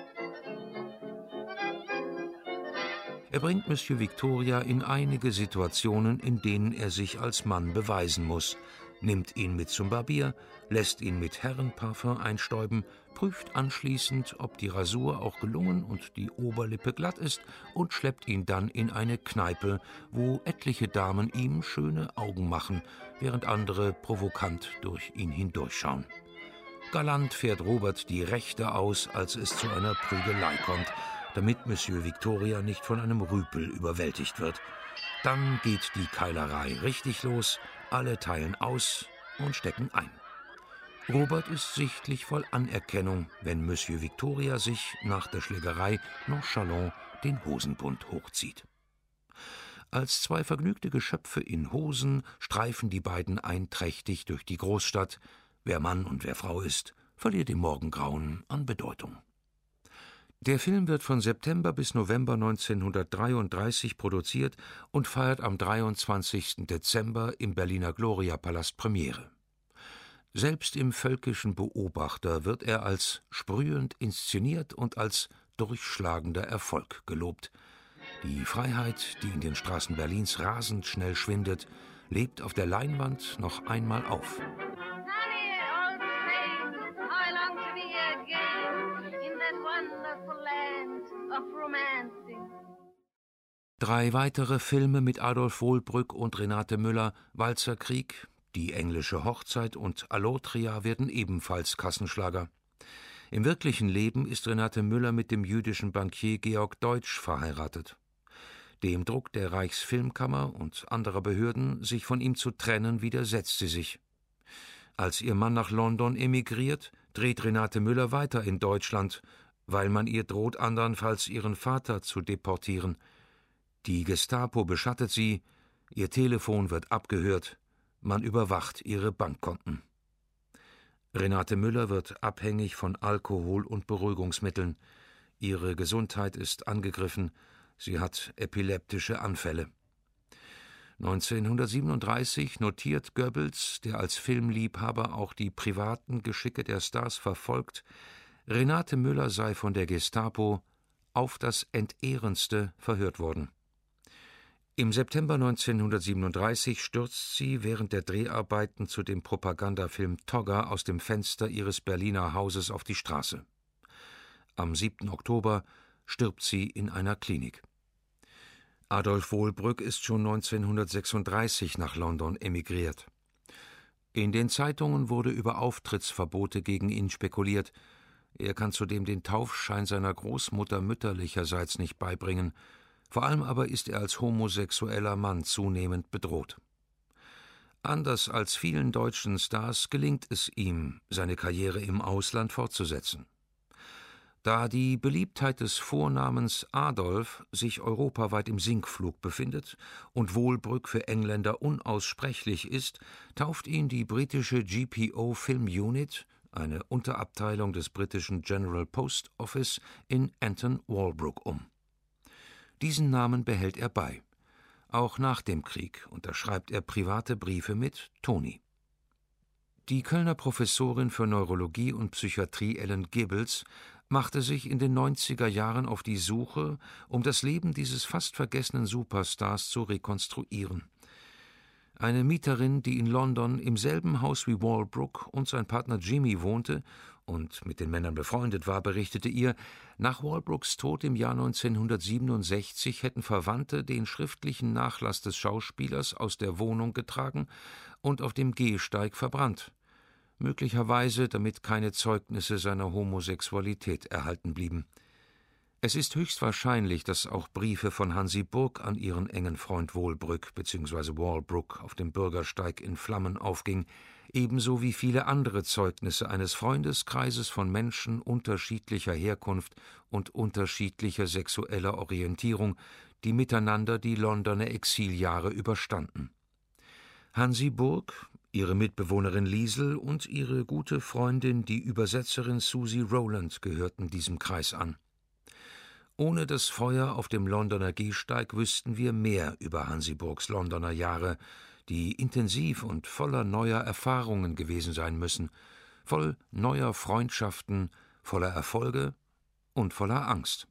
Er bringt Monsieur Victoria in einige Situationen, in denen er sich als Mann beweisen muss, nimmt ihn mit zum Barbier, lässt ihn mit Herrenparfum einstäuben, prüft anschließend, ob die Rasur auch gelungen und die Oberlippe glatt ist und schleppt ihn dann in eine Kneipe, wo etliche Damen ihm schöne Augen machen, während andere provokant durch ihn hindurchschauen. Galant fährt Robert die Rechte aus, als es zu einer Prügelei kommt, damit Monsieur Victoria nicht von einem Rüpel überwältigt wird. Dann geht die Keilerei richtig los, alle teilen aus und stecken ein. Robert ist sichtlich voll Anerkennung, wenn Monsieur Victoria sich nach der Schlägerei nonchalant den Hosenbund hochzieht. Als 2 vergnügte Geschöpfe in Hosen streifen die beiden einträchtig durch die Großstadt. Wer Mann und wer Frau ist, verliert im Morgengrauen an Bedeutung. Der Film wird von September bis November 1933 produziert und feiert am 23. Dezember im Berliner Gloria-Palast Premiere. Selbst im völkischen Beobachter wird er als sprühend inszeniert und als durchschlagender Erfolg gelobt. Die Freiheit, die in den Straßen Berlins rasend schnell schwindet, lebt auf der Leinwand noch einmal auf. 3 weitere Filme mit Adolf Wohlbrück und Renate Müller, Walzerkrieg, Die englische Hochzeit und Allotria, werden ebenfalls Kassenschlager. Im wirklichen Leben ist Renate Müller mit dem jüdischen Bankier Georg Deutsch verheiratet. Dem Druck der Reichsfilmkammer und anderer Behörden, sich von ihm zu trennen, widersetzt sie sich. Als ihr Mann nach London emigriert, dreht Renate Müller weiter in Deutschland, weil man ihr droht, andernfalls ihren Vater zu deportieren. Die Gestapo beschattet sie, ihr Telefon wird abgehört, man überwacht ihre Bankkonten. Renate Müller wird abhängig von Alkohol und Beruhigungsmitteln. Ihre Gesundheit ist angegriffen, sie hat epileptische Anfälle. 1937 notiert Goebbels, der als Filmliebhaber auch die privaten Geschicke der Stars verfolgt, Renate Müller sei von der Gestapo auf das Entehrendste verhört worden. Im September 1937 stürzt sie während der Dreharbeiten zu dem Propagandafilm Togger aus dem Fenster ihres Berliner Hauses auf die Straße. Am 7. Oktober stirbt sie in einer Klinik. Adolf Wohlbrück ist schon 1936 nach London emigriert. In den Zeitungen wurde über Auftrittsverbote gegen ihn spekuliert. Er kann zudem den Taufschein seiner Großmutter mütterlicherseits nicht beibringen. Vor allem aber ist er als homosexueller Mann zunehmend bedroht. Anders als vielen deutschen Stars gelingt es ihm, seine Karriere im Ausland fortzusetzen. Da die Beliebtheit des Vornamens Adolf sich europaweit im Sinkflug befindet und Wohlbrück für Engländer unaussprechlich ist, tauft ihn die britische GPO Film Unit, eine Unterabteilung des britischen General Post Office, in Anton Walbrook um. Diesen Namen behält er bei. Auch nach dem Krieg unterschreibt er private Briefe mit Toni. Die Kölner Professorin für Neurologie und Psychiatrie Ellen Gibbles machte sich in den 90er Jahren auf die Suche, um das Leben dieses fast vergessenen Superstars zu rekonstruieren. Eine Mieterin, die in London im selben Haus wie Walbrook und sein Partner Jimmy wohnte und mit den Männern befreundet war, berichtete ihr, nach Walbrooks Tod im Jahr 1967 hätten Verwandte den schriftlichen Nachlass des Schauspielers aus der Wohnung getragen und auf dem Gehsteig verbrannt. Möglicherweise, damit keine Zeugnisse seiner Homosexualität erhalten blieben. Es ist höchstwahrscheinlich, dass auch Briefe von Hansi Burg an ihren engen Freund Wohlbrück bzw. Walbrook auf dem Bürgersteig in Flammen aufging, ebenso wie viele andere Zeugnisse eines Freundeskreises von Menschen unterschiedlicher Herkunft und unterschiedlicher sexueller Orientierung, die miteinander die Londoner Exiljahre überstanden. Hansi Burg, ihre Mitbewohnerin Liesel und ihre gute Freundin, die Übersetzerin Susie Rowland, gehörten diesem Kreis an. Ohne das Feuer auf dem Londoner Gehsteig wüssten wir mehr über Hansi Burgs Londoner Jahre, die intensiv und voller neuer Erfahrungen gewesen sein müssen, voll neuer Freundschaften, voller Erfolge und voller Angst.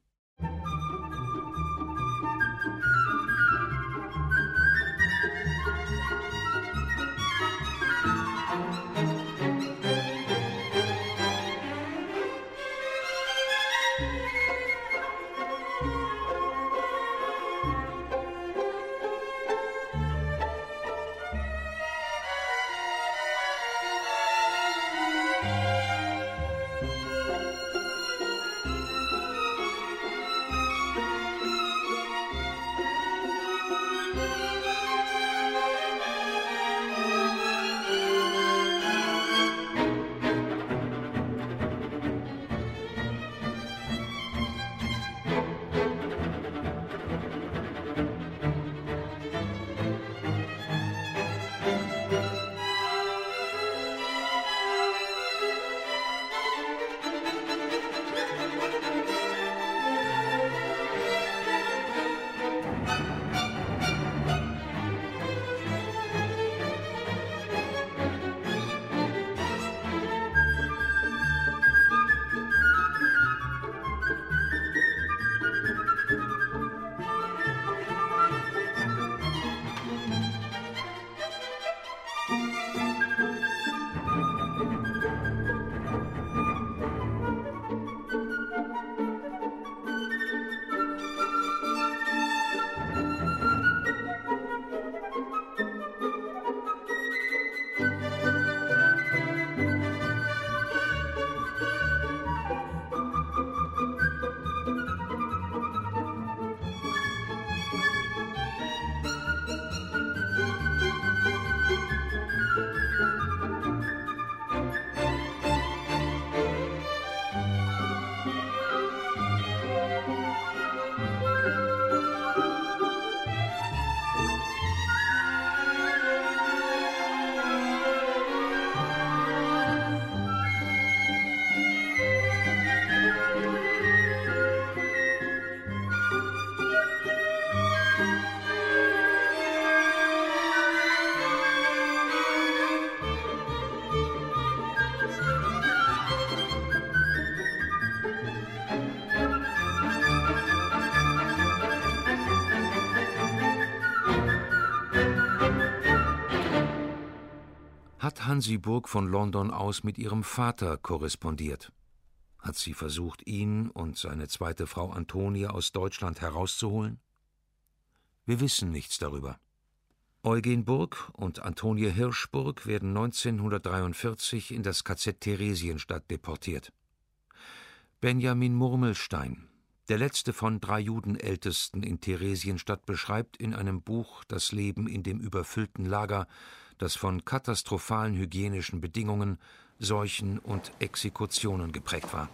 Hat Hansi Burg von London aus mit ihrem Vater korrespondiert? Hat sie versucht, ihn und seine zweite Frau Antonie aus Deutschland herauszuholen? Wir wissen nichts darüber. Eugen Burg und Antonie Hirschburg werden 1943 in das KZ Theresienstadt deportiert. Benjamin Murmelstein, der letzte von 3 Judenältesten in Theresienstadt, beschreibt in einem Buch das Leben in dem überfüllten Lager, das von katastrophalen hygienischen Bedingungen, Seuchen und Exekutionen geprägt war.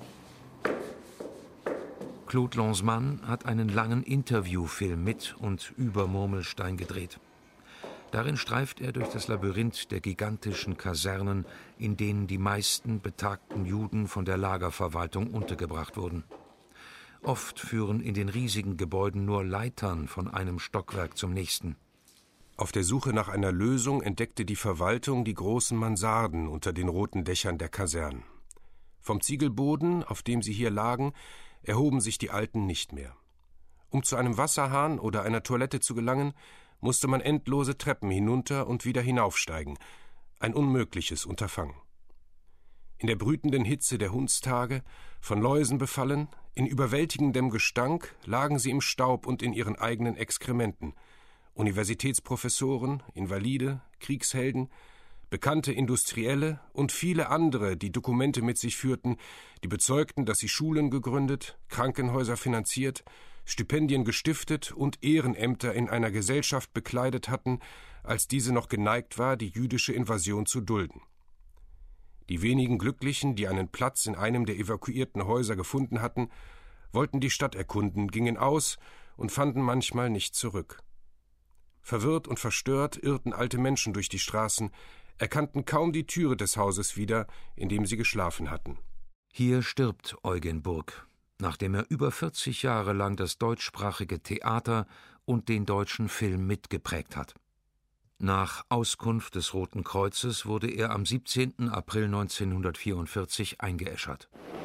Claude Lanzmann hat einen langen Interviewfilm mit und über Murmelstein gedreht. Darin streift er durch das Labyrinth der gigantischen Kasernen, in denen die meisten betagten Juden von der Lagerverwaltung untergebracht wurden. Oft führen in den riesigen Gebäuden nur Leitern von einem Stockwerk zum nächsten. Auf der Suche nach einer Lösung entdeckte die Verwaltung die großen Mansarden unter den roten Dächern der Kasernen. Vom Ziegelboden, auf dem sie hier lagen, erhoben sich die Alten nicht mehr. Um zu einem Wasserhahn oder einer Toilette zu gelangen, musste man endlose Treppen hinunter und wieder hinaufsteigen, ein unmögliches Unterfangen. In der brütenden Hitze der Hundstage, von Läusen befallen, in überwältigendem Gestank, lagen sie im Staub und in ihren eigenen Exkrementen. Universitätsprofessoren, Invalide, Kriegshelden, bekannte Industrielle und viele andere, die Dokumente mit sich führten, die bezeugten, dass sie Schulen gegründet, Krankenhäuser finanziert, Stipendien gestiftet und Ehrenämter in einer Gesellschaft bekleidet hatten, als diese noch geneigt war, die jüdische Invasion zu dulden. Die wenigen Glücklichen, die einen Platz in einem der evakuierten Häuser gefunden hatten, wollten die Stadt erkunden, gingen aus und fanden manchmal nicht zurück. Verwirrt und verstört irrten alte Menschen durch die Straßen, erkannten kaum die Türe des Hauses wieder, in dem sie geschlafen hatten. Hier stirbt Eugen Burg, nachdem er über 40 Jahre lang das deutschsprachige Theater und den deutschen Film mitgeprägt hat. Nach Auskunft des Roten Kreuzes wurde er am 17. April 1944 eingeäschert.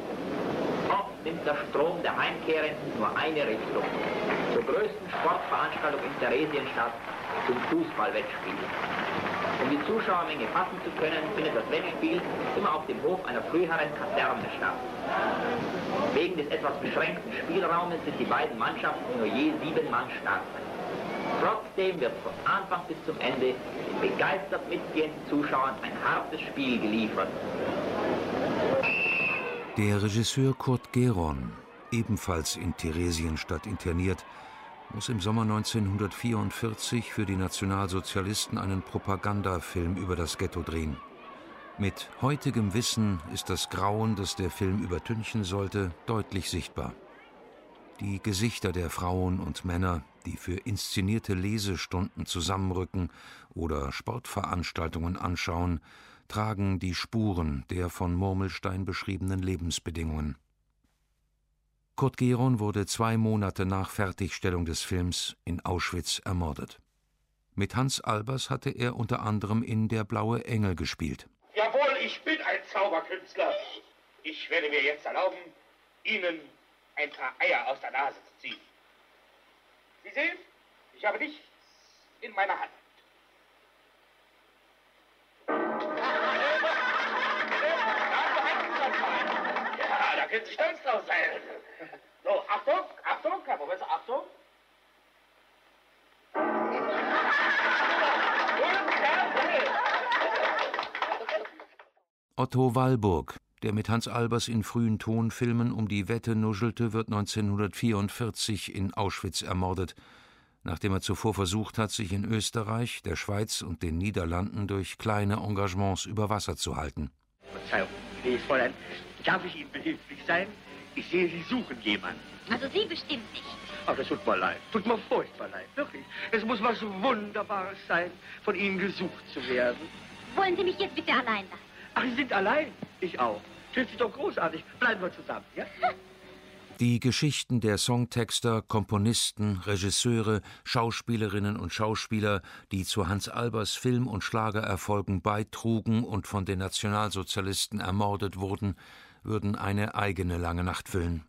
Oft nimmt der Strom der Heimkehrenden nur eine Richtung. Zur größten Sportveranstaltung in Theresienstadt, zum Fußballwettspiel. Um die Zuschauermenge fassen zu können, findet das Wettspiel immer auf dem Hof einer früheren Kaserne statt. Wegen des etwas beschränkten Spielraumes sind die beiden Mannschaften nur je 7 Mann stark. Trotzdem wird von Anfang bis zum Ende den begeistert mitgehenden Zuschauern ein hartes Spiel geliefert. Der Regisseur Kurt Geron, ebenfalls in Theresienstadt interniert, muss im Sommer 1944 für die Nationalsozialisten einen Propagandafilm über das Ghetto drehen. Mit heutigem Wissen ist das Grauen, das der Film übertünchen sollte, deutlich sichtbar. Die Gesichter der Frauen und Männer, die für inszenierte Lesestunden zusammenrücken oder Sportveranstaltungen anschauen, tragen die Spuren der von Murmelstein beschriebenen Lebensbedingungen. Kurt Geron wurde 2 Monate nach Fertigstellung des Films in Auschwitz ermordet. Mit Hans Albers hatte er unter anderem in Der blaue Engel gespielt. Jawohl, ich bin ein Zauberkünstler. Ich werde mir jetzt erlauben, Ihnen ein paar Eier aus der Nase zu ziehen. Sie sehen, ich habe nichts in meiner Hand. Ja, da können Sie stolz drauf sein. So, Achtung, Achtung, Herr Professor, Achtung. Otto Wallburg, der mit Hans Albers in frühen Tonfilmen um die Wette nuschelte, wird 1944 in Auschwitz ermordet, nachdem er zuvor versucht hat, sich in Österreich, der Schweiz und den Niederlanden durch kleine Engagements über Wasser zu halten. Verzeihung, gnädiges Fräulein, darf ich Ihnen behilflich sein? Ich sehe, Sie suchen jemanden. Also Sie bestimmt nicht. Ach, das tut mir leid. Tut mir furchtbar leid, wirklich. Es muss was Wunderbares sein, von Ihnen gesucht zu werden. Wollen Sie mich jetzt bitte allein lassen? Ach, Sie sind allein? Ich auch. Finden Sie doch großartig. Bleiben wir zusammen, ja? Die Geschichten der Songtexter, Komponisten, Regisseure, Schauspielerinnen und Schauspieler, die zu Hans Albers Film- und Schlagererfolgen beitrugen und von den Nationalsozialisten ermordet wurden, würden eine eigene lange Nacht füllen.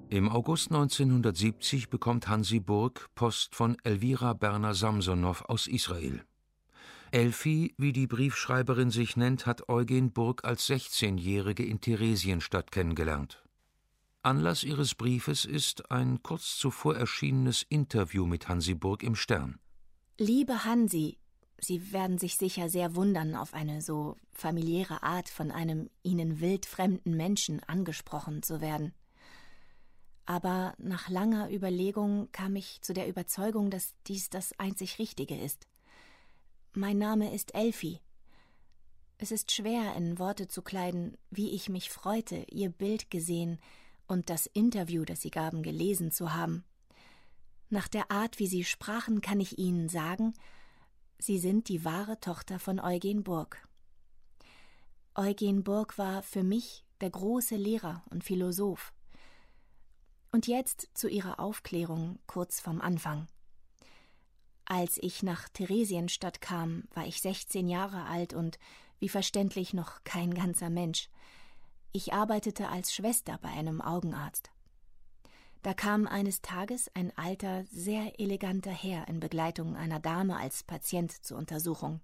Im August 1970 bekommt Hansi Burg Post von Elvira Berner Samsonow aus Israel. Elfi, wie die Briefschreiberin sich nennt, hat Eugen Burg als 16-Jährige in Theresienstadt kennengelernt. Anlass ihres Briefes ist ein kurz zuvor erschienenes Interview mit Hansi Burg im Stern. Liebe Hansi, Sie werden sich sicher sehr wundern, auf eine so familiäre Art von einem Ihnen wildfremden Menschen angesprochen zu werden. Aber nach langer Überlegung kam ich zu der Überzeugung, dass dies das einzig Richtige ist. Mein Name ist Elfi. Es ist schwer, in Worte zu kleiden, wie ich mich freute, Ihr Bild gesehen und das Interview, das Sie gaben, gelesen zu haben. Nach der Art, wie Sie sprachen, kann ich Ihnen sagen, Sie sind die wahre Tochter von Eugen Burg. Eugen Burg war für mich der große Lehrer und Philosoph. Und jetzt zu Ihrer Aufklärung kurz vom Anfang. Als ich nach Theresienstadt kam, war ich 16 Jahre alt und, wie verständlich, noch kein ganzer Mensch. Ich arbeitete als Schwester bei einem Augenarzt. Da kam eines Tages ein alter, sehr eleganter Herr in Begleitung einer Dame als Patient zur Untersuchung.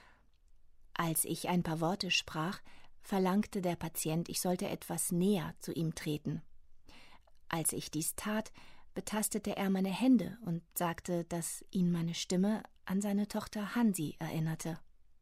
Als ich ein paar Worte sprach, verlangte der Patient, ich sollte etwas näher zu ihm treten. Als ich dies tat, betastete er meine Hände und sagte, dass ihn meine Stimme an seine Tochter Hansi erinnerte.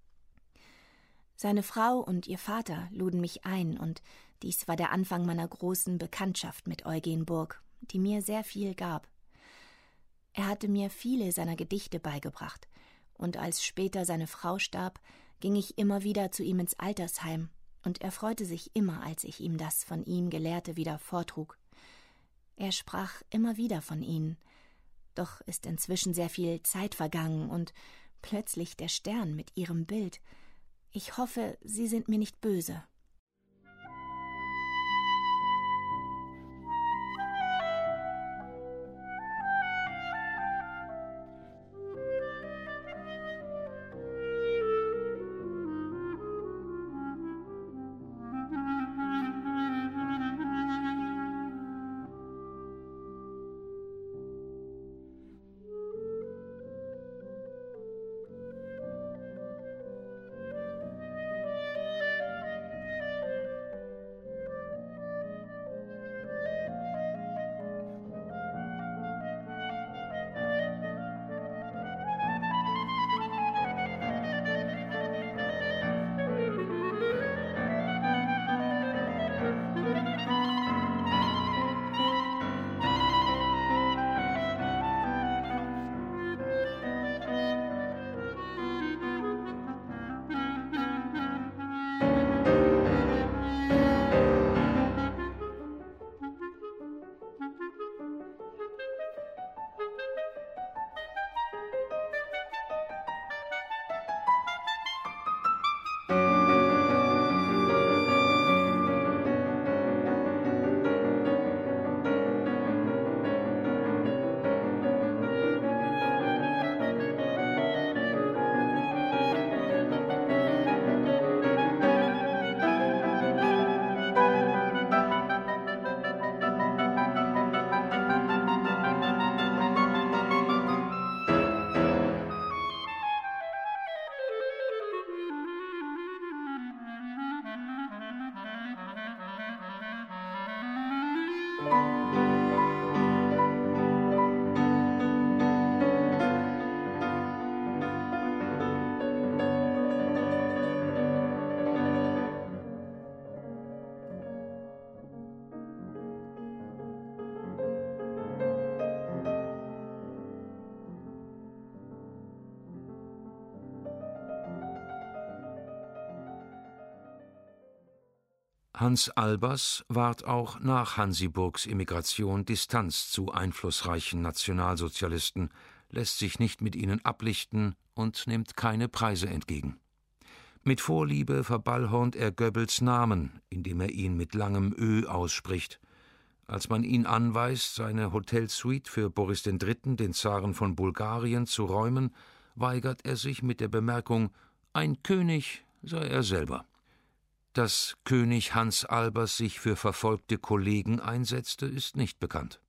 Seine Frau und ihr Vater luden mich ein, und dies war der Anfang meiner großen Bekanntschaft mit Eugen Burg, die mir sehr viel gab. Er hatte mir viele seiner Gedichte beigebracht, und als später seine Frau starb, ging ich immer wieder zu ihm ins Altersheim, und er freute sich immer, als ich ihm das von ihm Gelehrte wieder vortrug. Er sprach immer wieder von ihnen, doch ist inzwischen sehr viel Zeit vergangen und plötzlich der Stern mit ihrem Bild. Ich hoffe, Sie sind mir nicht böse. Hans Albers wahrt auch nach Hansi Burgs Emigration Distanz zu einflussreichen Nationalsozialisten, lässt sich nicht mit ihnen ablichten und nimmt keine Preise entgegen. Mit Vorliebe verballhornt er Goebbels Namen, indem er ihn mit langem Ö ausspricht. Als man ihn anweist, seine Hotelsuite für Boris III., den Zaren von Bulgarien, zu räumen, weigert er sich mit der Bemerkung, ein König sei er selber. Dass König Hans Albers sich für verfolgte Kollegen einsetzte, ist nicht bekannt.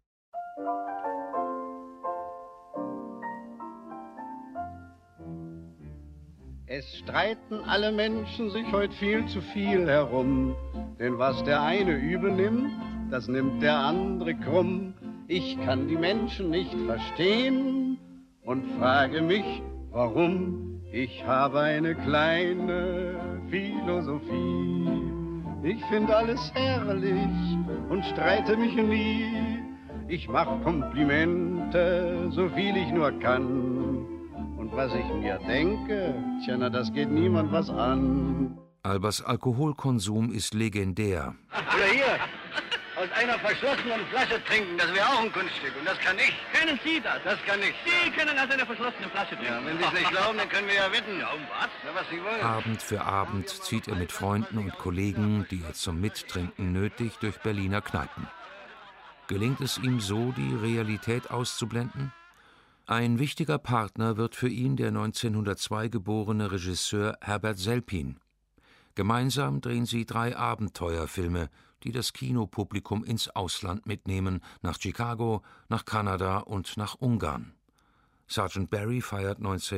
Es streiten alle Menschen sich heut viel zu viel herum, denn was der eine übel nimmt, das nimmt der andere krumm. Ich kann die Menschen nicht verstehen und frage mich, warum. Ich habe eine kleine Philosophie. Ich finde alles herrlich und streite mich nie. Ich mach Komplimente, so viel ich nur kann. Und was ich mir denke, tja, na, das geht niemand was an. Albers Alkoholkonsum ist legendär. Oder hier, aus einer verschlossenen Flasche trinken, das wäre auch ein Kunststück. Und das kann ich. Können Sie das? Das kann ich. Sie können aus einer verschlossenen Flasche trinken. Ja, wenn Sie es nicht glauben, dann können wir ja wetten. Ja, um was? Na, was Sie wollen. Abend für Abend zieht er mit Freunden und Kollegen, die er zum Mittrinken nötigt, durch Berliner Kneipen. Gelingt es ihm so, die Realität auszublenden? Ein wichtiger Partner wird für ihn der 1902 geborene Regisseur Herbert Selpin. Gemeinsam drehen sie 3 Abenteuerfilme, die das Kinopublikum ins Ausland mitnehmen, nach Chicago, nach Kanada und nach Ungarn. Sergeant Barry feiert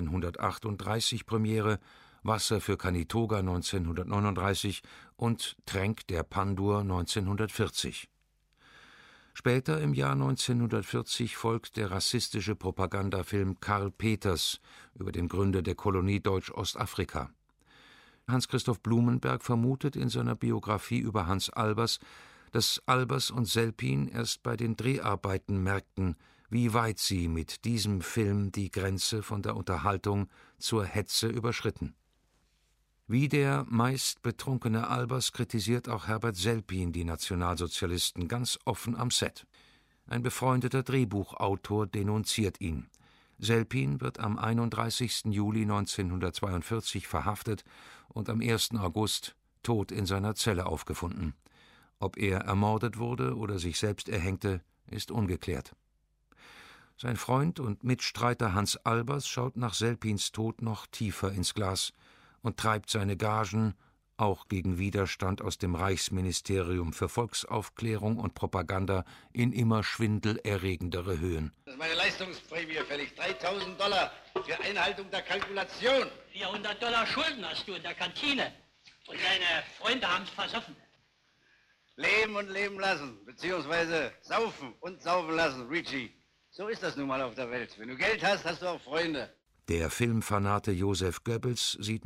1938 Premiere, Wasser für Canitoga 1939 und Tränk der Pandur 1940. Später im Jahr 1940 folgt der rassistische Propagandafilm Karl Peters über den Gründer der Kolonie Deutsch-Ostafrika. Hans-Christoph Blumenberg vermutet in seiner Biografie über Hans Albers, dass Albers und Selpin erst bei den Dreharbeiten merkten, wie weit sie mit diesem Film die Grenze von der Unterhaltung zur Hetze überschritten. Wie der meist betrunkene Albers kritisiert auch Herbert Selpin die Nationalsozialisten ganz offen am Set. Ein befreundeter Drehbuchautor denunziert ihn. Selpin wird am 31. Juli 1942 verhaftet und am 1. August tot in seiner Zelle aufgefunden. Ob er ermordet wurde oder sich selbst erhängte, ist ungeklärt. Sein Freund und Mitstreiter Hans Albers schaut nach Selpins Tod noch tiefer ins Glas und treibt seine Gagen, auch gegen Widerstand aus dem Reichsministerium für Volksaufklärung und Propaganda, in immer schwindelerregendere Höhen. Das ist meine Leistungsprämie fällig. $3.000 für Einhaltung der Kalkulation. $400 Schulden hast du in der Kantine. Und deine Freunde haben's versoffen. Leben und leben lassen, beziehungsweise saufen und saufen lassen, Richie. So ist das nun mal auf der Welt. Wenn du Geld hast, hast du auch Freunde. Der Filmfanate Joseph Goebbels sieht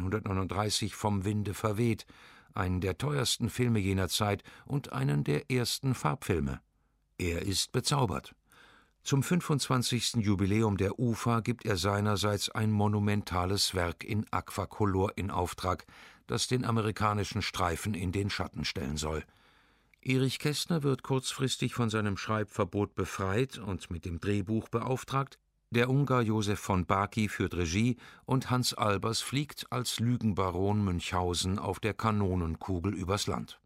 1939 Vom Winde verweht, einen der teuersten Filme jener Zeit und einen der ersten Farbfilme. Er ist bezaubert. Zum 25. Jubiläum der UFA gibt er seinerseits ein monumentales Werk in Aquacolor in Auftrag, das den amerikanischen Streifen in den Schatten stellen soll. Erich Kästner wird kurzfristig von seinem Schreibverbot befreit und mit dem Drehbuch beauftragt. Der Ungar Josef von Baki führt Regie und Hans Albers fliegt als Lügenbaron Münchhausen auf der Kanonenkugel übers Land.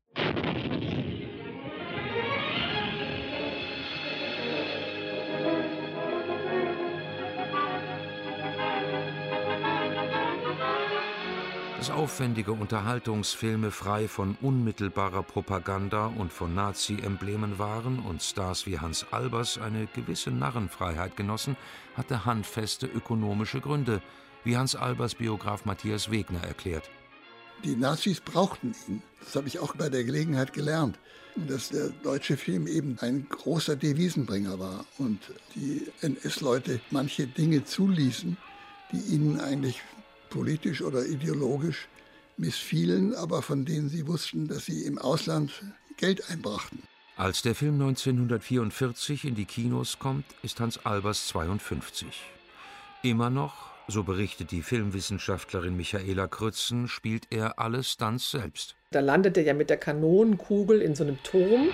Dass aufwendige Unterhaltungsfilme frei von unmittelbarer Propaganda und von Nazi-Emblemen waren und Stars wie Hans Albers eine gewisse Narrenfreiheit genossen, hatte handfeste ökonomische Gründe, wie Hans Albers Biograf Matthias Wegner erklärt. Die Nazis brauchten ihn. Das habe ich auch bei der Gelegenheit gelernt, dass der deutsche Film eben ein großer Devisenbringer war und die NS-Leute manche Dinge zuließen, die ihnen eigentlich politisch oder ideologisch missfielen, aber von denen sie wussten, dass sie im Ausland Geld einbrachten. Als der Film 1944 in die Kinos kommt, ist Hans Albers 52. Immer noch, so berichtet die Filmwissenschaftlerin Michaela Krützen, spielt er alle Stunts selbst. Da landet er ja mit der Kanonenkugel in so einem Turm.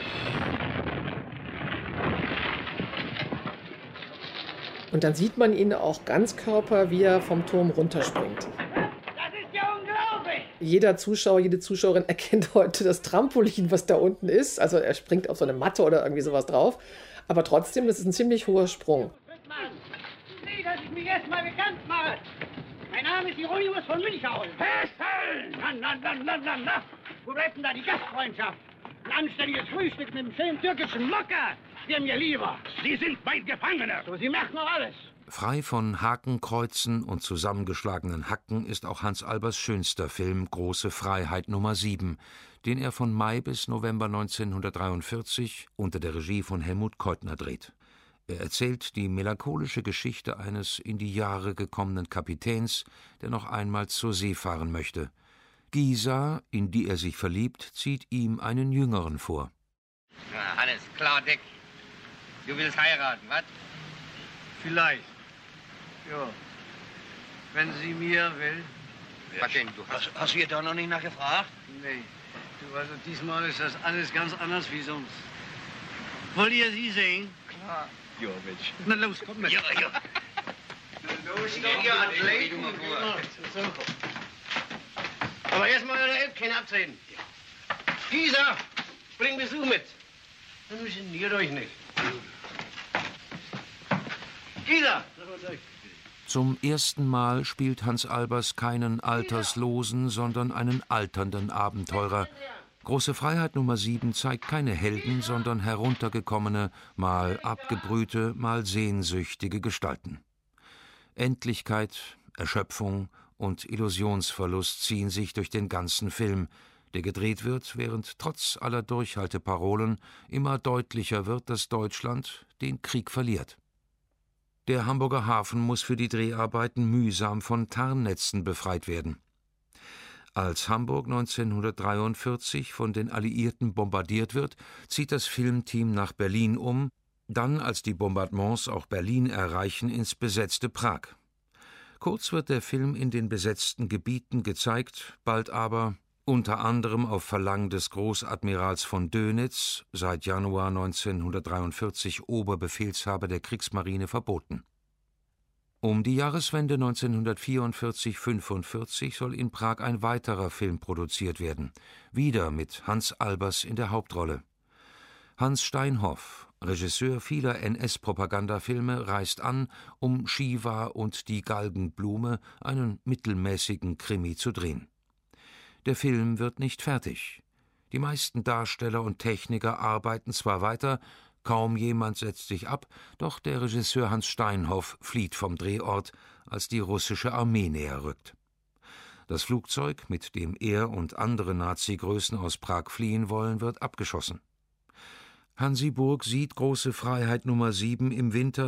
Und dann sieht man ihn auch ganzkörper, wie er vom Turm runterspringt. Das ist ja unglaublich! Jeder Zuschauer, jede Zuschauerin erkennt heute das Trampolin, was da unten ist. Also er springt auf so eine Matte oder irgendwie sowas drauf. Aber trotzdem, das ist ein ziemlich hoher Sprung. Sieh, dass ich mich erstmal bekannt mache. Mein Name ist Hieronymus von Münchhausen. Festhalten! Na. Wo bleibt denn da die Gastfreundschaft? Ein anständiges Frühstück mit einem schönen türkischen Mokka wäre mir lieber. Sie sind mein Gefangener. So, Sie merken noch alles. Frei von Hakenkreuzen und zusammengeschlagenen Hacken ist auch Hans Albers schönster Film Große Freiheit Nummer 7, den er von Mai bis November 1943 unter der Regie von Helmut Keutner dreht. Er erzählt die melancholische Geschichte eines in die Jahre gekommenen Kapitäns, der noch einmal zur See fahren möchte. Gisa, in die er sich verliebt, zieht ihm einen Jüngeren vor. Na, Hannes, klar Deck. Du willst heiraten, was? Vielleicht. Ja. Wenn sie mir will. Was denn? Hast du ihr da noch nicht nachgefragt? Nee. Du, also diesmal ist das alles ganz anders wie sonst. Wollt ihr sie sehen? Klar. Ja, Mensch. Na los, komm mit. Ja. Na los, Dreh du mal vor. Aber erstmal an der Elbkenne abtreten. Gisa, bring Besuch mit. Dann geniert euch nicht. Gisa! Zum ersten Mal spielt Hans Albers keinen alterslosen, sondern einen alternden Abenteurer. Große Freiheit Nummer 7 zeigt keine Helden, sondern heruntergekommene, mal abgebrühte, mal sehnsüchtige Gestalten. Endlichkeit, Erschöpfung und Illusionsverlust ziehen sich durch den ganzen Film, der gedreht wird, während trotz aller Durchhalteparolen immer deutlicher wird, dass Deutschland den Krieg verliert. Der Hamburger Hafen muss für die Dreharbeiten mühsam von Tarnnetzen befreit werden. Als Hamburg 1943 von den Alliierten bombardiert wird, zieht das Filmteam nach Berlin um, dann, als die Bombardements auch Berlin erreichen, ins besetzte Prag. Kurz wird der Film in den besetzten Gebieten gezeigt, bald aber, unter anderem auf Verlangen des Großadmirals von Dönitz, seit Januar 1943 Oberbefehlshaber der Kriegsmarine, verboten. Um die Jahreswende 1944/45 soll in Prag ein weiterer Film produziert werden, wieder mit Hans Albers in der Hauptrolle. Hans Steinhoff, Regisseur vieler NS-Propagandafilme, reist an, um Shiva und die Galgenblume, einen mittelmäßigen Krimi, zu drehen. Der Film wird nicht fertig. Die meisten Darsteller und Techniker arbeiten zwar weiter, kaum jemand setzt sich ab, doch der Regisseur Hans Steinhoff flieht vom Drehort, als die russische Armee näher rückt. Das Flugzeug, mit dem er und andere Nazi-Größen aus Prag fliehen wollen, wird abgeschossen. Hansi Burg sieht Große Freiheit Nummer 7 im Winter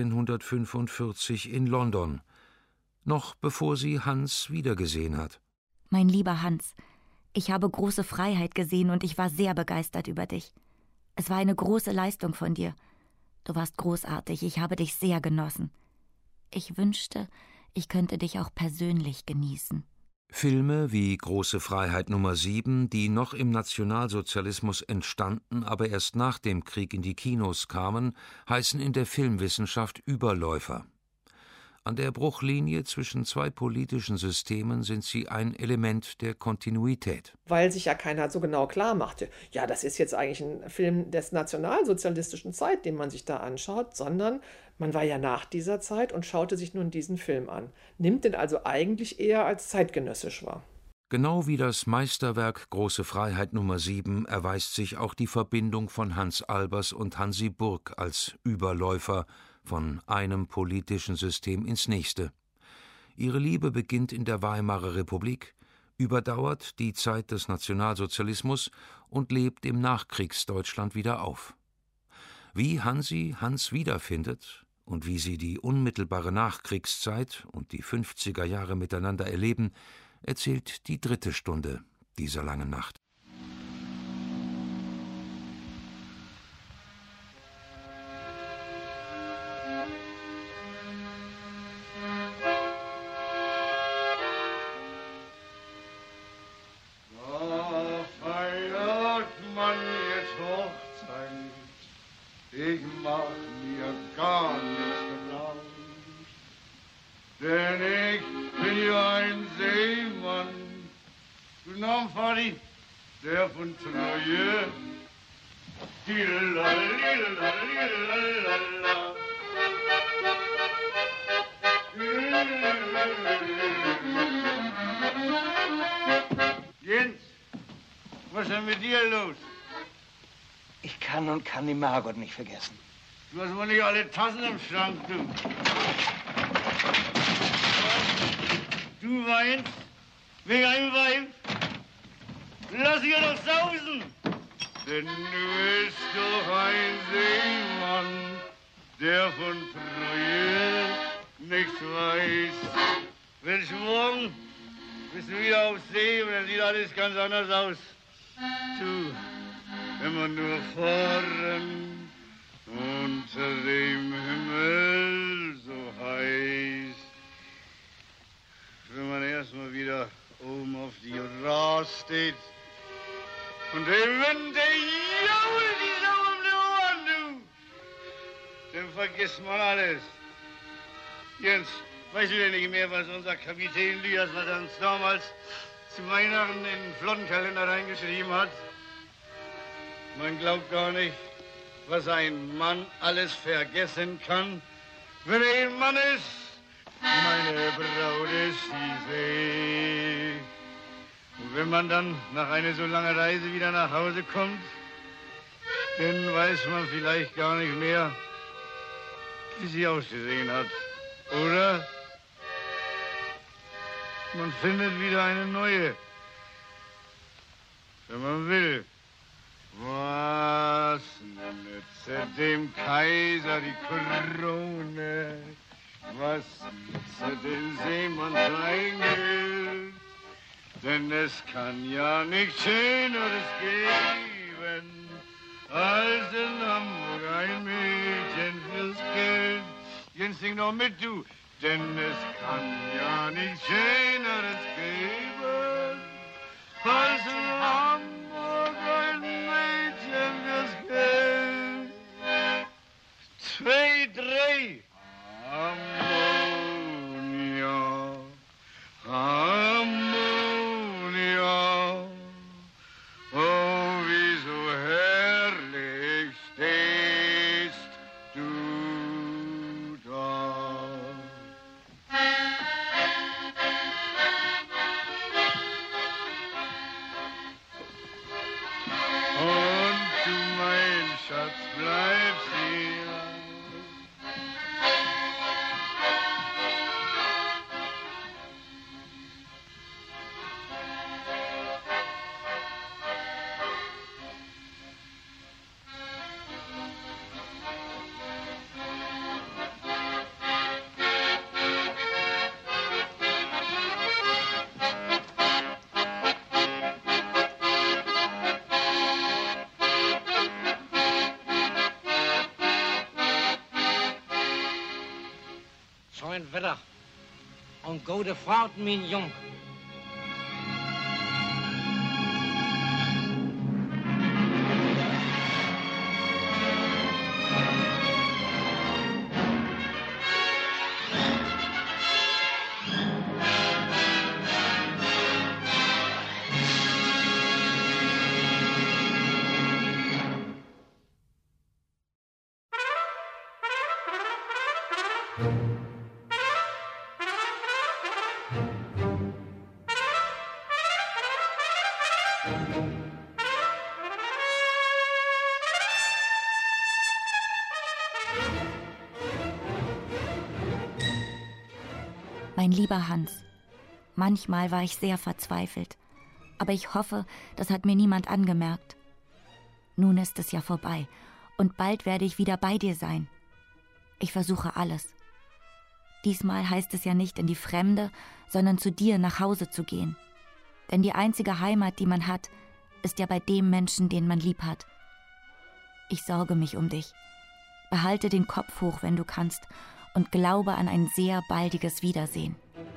1945 in London, noch bevor sie Hans wiedergesehen hat. Mein lieber Hans, ich habe Große Freiheit gesehen und ich war sehr begeistert über dich. Es war eine große Leistung von dir. Du warst großartig, ich habe dich sehr genossen. Ich wünschte, ich könnte dich auch persönlich genießen. Filme wie Große Freiheit Nummer 7, die noch im Nationalsozialismus entstanden, aber erst nach dem Krieg in die Kinos kamen, heißen in der Filmwissenschaft Überläufer. An der Bruchlinie zwischen zwei politischen Systemen sind sie ein Element der Kontinuität. Weil sich ja keiner so genau klar machte, ja, das ist jetzt eigentlich ein Film des nationalsozialistischen Zeit, den man sich da anschaut, sondern man war ja nach dieser Zeit und schaute sich nun diesen Film an, nimmt den also eigentlich eher als zeitgenössisch wahr. Genau wie das Meisterwerk Große Freiheit Nummer 7 erweist sich auch die Verbindung von Hans Albers und Hansi Burg als Überläufer von einem politischen System ins nächste. Ihre Liebe beginnt in der Weimarer Republik, überdauert die Zeit des Nationalsozialismus und lebt im Nachkriegsdeutschland wieder auf. Wie Hansi Hans wiederfindet und wie sie die unmittelbare Nachkriegszeit und die 50er Jahre miteinander erleben, erzählt die 3. Stunde dieser langen Nacht. Ich mach mir gar nichts blau, denn ich bin ja ein Seemann. Guten Abend, Vati, der von Troje. Jens, was ist denn mit dir los? Ich kann die Margot nicht vergessen. Du hast wohl nicht alle Tassen im Schrank, du. Du weinst wegen einem Weib? Lass ihr doch sausen! Denn du bist doch ein Seemann, der von Treue nichts weiß. Welch morgen bist du wieder auf See und dann sieht alles ganz anders aus. Du, immer nur fahren unter dem Himmel so heiß. Wenn man erstmal wieder oben auf die Ras steht und der Wind, der jault die Sau um die Ohren, du, dann vergisst man alles. Jens, weißt du denn nicht mehr, was unser Kapitän Lyas, was er uns damals zu Weihnachten in den Flottenkalender reingeschrieben hat? Man glaubt gar nicht, was ein Mann alles vergessen kann, wenn er ein Mann ist. Meine Braut ist die See. Und wenn man dann nach einer so langen Reise wieder nach Hause kommt, dann weiß man vielleicht gar nicht mehr, wie sie ausgesehen hat. Oder man findet wieder eine neue, wenn man will. Was nützt dem Kaiser die Krone? Was nützt dem Seemann sein Geld? Denn es kann ja nichts Schöneres geben, als in Hamburg ein Mädchen fürs Geld. Jens, sing doch mit, du. Denn es kann ja nichts Schöneres geben, als in Hamburg ein Mädchen fürs Geld. 2, 3. Ammonia, Ammonia, oh, wie so herrlich stehst du da. Und du, mein Schatz, bleibst hier. Schön Wetter und gute Fahrt, mein Jung. Mein lieber Hans, manchmal war ich sehr verzweifelt, aber ich hoffe, das hat mir niemand angemerkt. Nun ist es ja vorbei und bald werde ich wieder bei dir sein. Ich versuche alles. Diesmal heißt es ja nicht in die Fremde, sondern zu dir nach Hause zu gehen. Denn die einzige Heimat, die man hat, ist ja bei dem Menschen, den man lieb hat. Ich sorge mich um dich. Behalte den Kopf hoch, wenn du kannst, und glaube an ein sehr baldiges Wiedersehen.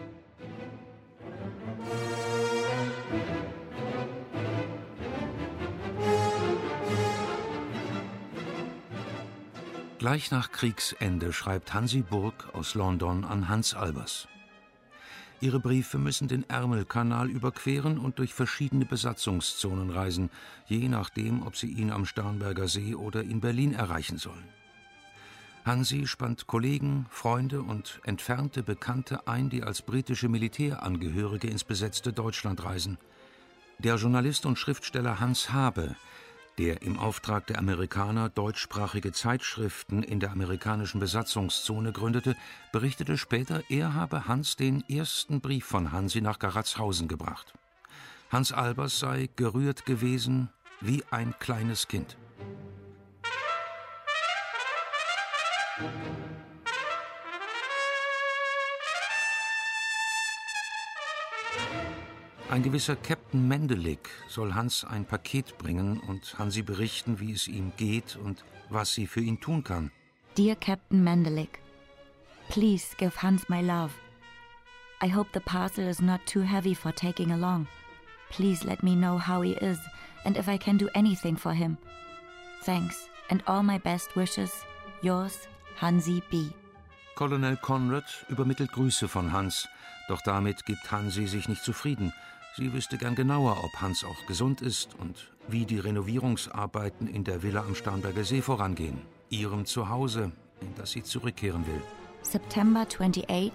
Gleich nach Kriegsende schreibt Hansi Burg aus London an Hans Albers. Ihre Briefe müssen den Ärmelkanal überqueren und durch verschiedene Besatzungszonen reisen, je nachdem, ob sie ihn am Starnberger See oder in Berlin erreichen sollen. Hansi spannt Kollegen, Freunde und entfernte Bekannte ein, die als britische Militärangehörige ins besetzte Deutschland reisen. Der Journalist und Schriftsteller Hans Habe, der im Auftrag der Amerikaner deutschsprachige Zeitschriften in der amerikanischen Besatzungszone gründete, berichtete später, er habe Hans den ersten Brief von Hansi nach Garatshausen gebracht. Hans Albers sei gerührt gewesen wie ein kleines Kind. Ein gewisser Captain Mendelik soll Hans ein Paket bringen und Hansi berichten, wie es ihm geht und was sie für ihn tun kann. Dear Captain Mendelik, please give Hans my love. I hope the parcel is not too heavy for taking along. Please let me know how he is and if I can do anything for him. Thanks and all my best wishes. Yours, Hansi B. Colonel Conrad übermittelt Grüße von Hans, doch damit gibt Hansi sich nicht zufrieden. Sie wüsste gern genauer, ob Hans auch gesund ist und wie die Renovierungsarbeiten in der Villa am Starnberger See vorangehen, ihrem Zuhause, in das sie zurückkehren will. September 28th,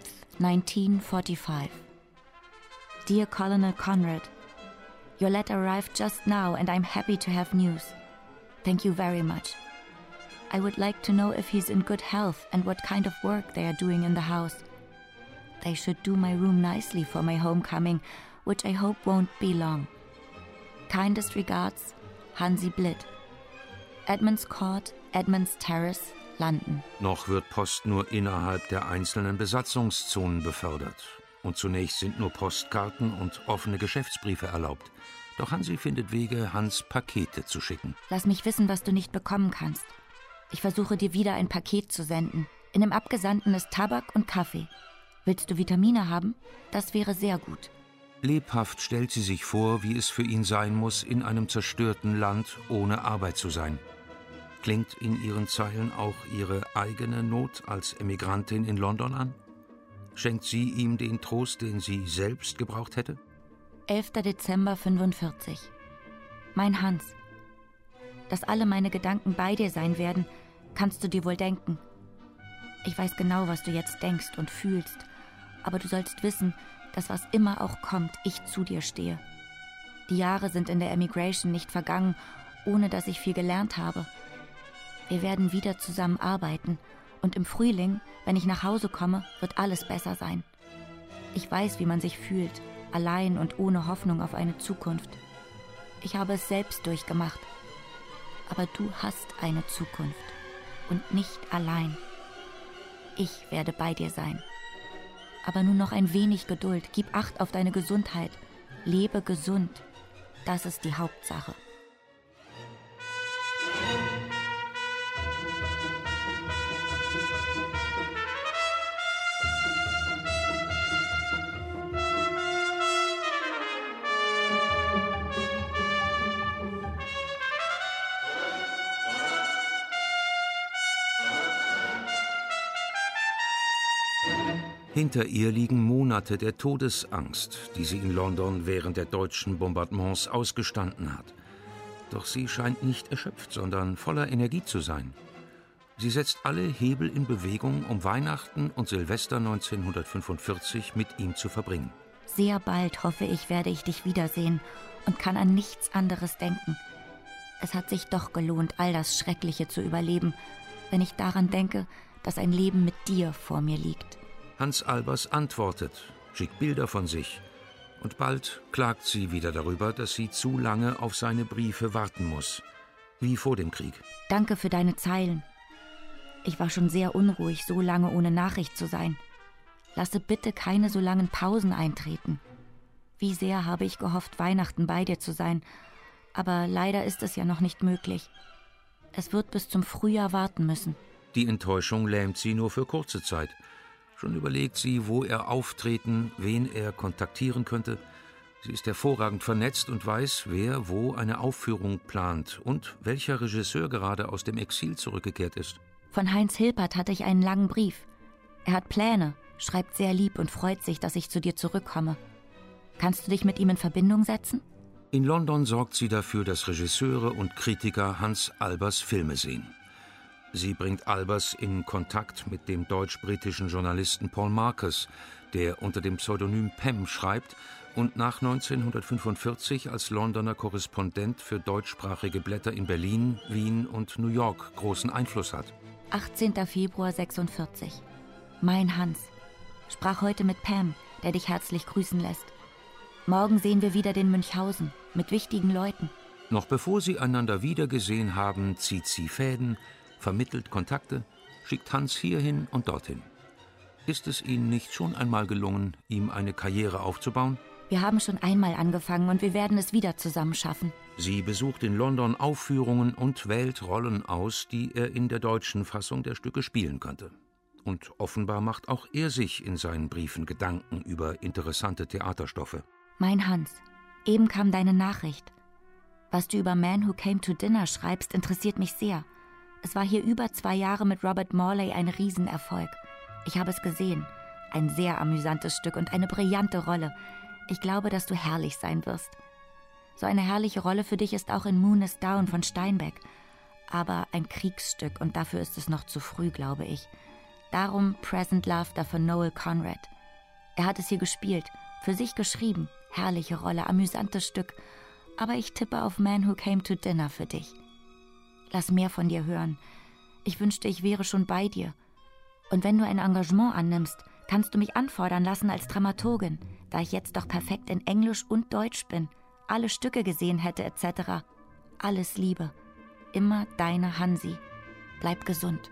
1945. Dear Colonel Conrad, your letter arrived just now and I'm happy to have news. Thank you very much. I would like to know if he's in good health and what kind of work they are doing in the house. They should do my room nicely for my homecoming, which I hope won't be long. Kindest regards, Hansi Blitt. Edmunds Court, Edmunds Terrace, London. Noch wird Post nur innerhalb der einzelnen Besatzungszonen befördert. Und zunächst sind nur Postkarten und offene Geschäftsbriefe erlaubt. Doch Hansi findet Wege, Hans Pakete zu schicken. Lass mich wissen, was du nicht bekommen kannst. Ich versuche dir wieder ein Paket zu senden. In dem Abgesandten ist Tabak und Kaffee. Willst du Vitamine haben? Das wäre sehr gut. Lebhaft stellt sie sich vor, wie es für ihn sein muss, in einem zerstörten Land ohne Arbeit zu sein. Klingt in ihren Zeilen auch ihre eigene Not als Emigrantin in London an? Schenkt sie ihm den Trost, den sie selbst gebraucht hätte? 11. Dezember 45. Mein Hans, dass alle meine Gedanken bei dir sein werden, kannst du dir wohl denken. Ich weiß genau, was du jetzt denkst und fühlst, aber du sollst wissen, dass was immer auch kommt, ich zu dir stehe. Die Jahre sind in der Emigration nicht vergangen, ohne dass ich viel gelernt habe. Wir werden wieder zusammen arbeiten und im Frühling, wenn ich nach Hause komme, wird alles besser sein. Ich weiß, wie man sich fühlt, allein und ohne Hoffnung auf eine Zukunft. Ich habe es selbst durchgemacht. Aber du hast eine Zukunft und nicht allein. Ich werde bei dir sein. Aber nur noch ein wenig Geduld. Gib Acht auf deine Gesundheit. Lebe gesund. Das ist die Hauptsache. Hinter ihr liegen Monate der Todesangst, die sie in London während der deutschen Bombardements ausgestanden hat. Doch sie scheint nicht erschöpft, sondern voller Energie zu sein. Sie setzt alle Hebel in Bewegung, um Weihnachten und Silvester 1945 mit ihm zu verbringen. Sehr bald, hoffe ich, werde ich dich wiedersehen und kann an nichts anderes denken. Es hat sich doch gelohnt, all das Schreckliche zu überleben, wenn ich daran denke, dass ein Leben mit dir vor mir liegt. Hans Albers antwortet, schickt Bilder von sich. Und bald klagt sie wieder darüber, dass sie zu lange auf seine Briefe warten muss. Wie vor dem Krieg. Danke für deine Zeilen. Ich war schon sehr unruhig, so lange ohne Nachricht zu sein. Lasse bitte keine so langen Pausen eintreten. Wie sehr habe ich gehofft, Weihnachten bei dir zu sein. Aber leider ist es ja noch nicht möglich. Es wird bis zum Frühjahr warten müssen. Die Enttäuschung lähmt sie nur für kurze Zeit. Schon überlegt sie, wo er auftreten, wen er kontaktieren könnte. Sie ist hervorragend vernetzt und weiß, wer wo eine Aufführung plant und welcher Regisseur gerade aus dem Exil zurückgekehrt ist. Von Heinz Hilpert hatte ich einen langen Brief. Er hat Pläne, schreibt sehr lieb und freut sich, dass ich zu dir zurückkomme. Kannst du dich mit ihm in Verbindung setzen? In London sorgt sie dafür, dass Regisseure und Kritiker Hans Albers Filme sehen. Sie bringt Albers in Kontakt mit dem deutsch-britischen Journalisten Paul Marcus, der unter dem Pseudonym Pem schreibt und nach 1945 als Londoner Korrespondent für deutschsprachige Blätter in Berlin, Wien und New York großen Einfluss hat. 18. Februar 46. Mein Hans. Sprach heute mit Pam, der dich herzlich grüßen lässt. Morgen sehen wir wieder den Münchhausen mit wichtigen Leuten. Noch bevor sie einander wiedergesehen haben, zieht sie Fäden, vermittelt Kontakte, schickt Hans hierhin und dorthin. Ist es Ihnen nicht schon einmal gelungen, ihm eine Karriere aufzubauen? Wir haben schon einmal angefangen und wir werden es wieder zusammen schaffen. Sie besucht in London Aufführungen und wählt Rollen aus, die er in der deutschen Fassung der Stücke spielen könnte. Und offenbar macht auch er sich in seinen Briefen Gedanken über interessante Theaterstoffe. Mein Hans, eben kam deine Nachricht. Was du über Man Who Came to Dinner schreibst, interessiert mich sehr. Es war hier über 2 Jahre mit Robert Morley ein Riesenerfolg. Ich habe es gesehen. Ein sehr amüsantes Stück und eine brillante Rolle. Ich glaube, dass du herrlich sein wirst. So eine herrliche Rolle für dich ist auch in Moon is Down von Steinbeck. Aber ein Kriegsstück und dafür ist es noch zu früh, glaube ich. Darum Present Laughter von Noel Conrad. Er hat es hier gespielt, für sich geschrieben. Herrliche Rolle, amüsantes Stück. Aber ich tippe auf Man Who Came to Dinner für dich. Lass mehr von dir hören. Ich wünschte, ich wäre schon bei dir. Und wenn du ein Engagement annimmst, kannst du mich anfordern lassen als Dramaturgin, da ich jetzt doch perfekt in Englisch und Deutsch bin, alle Stücke gesehen hätte etc. Alles Liebe. Immer deine Hansi. Bleib gesund.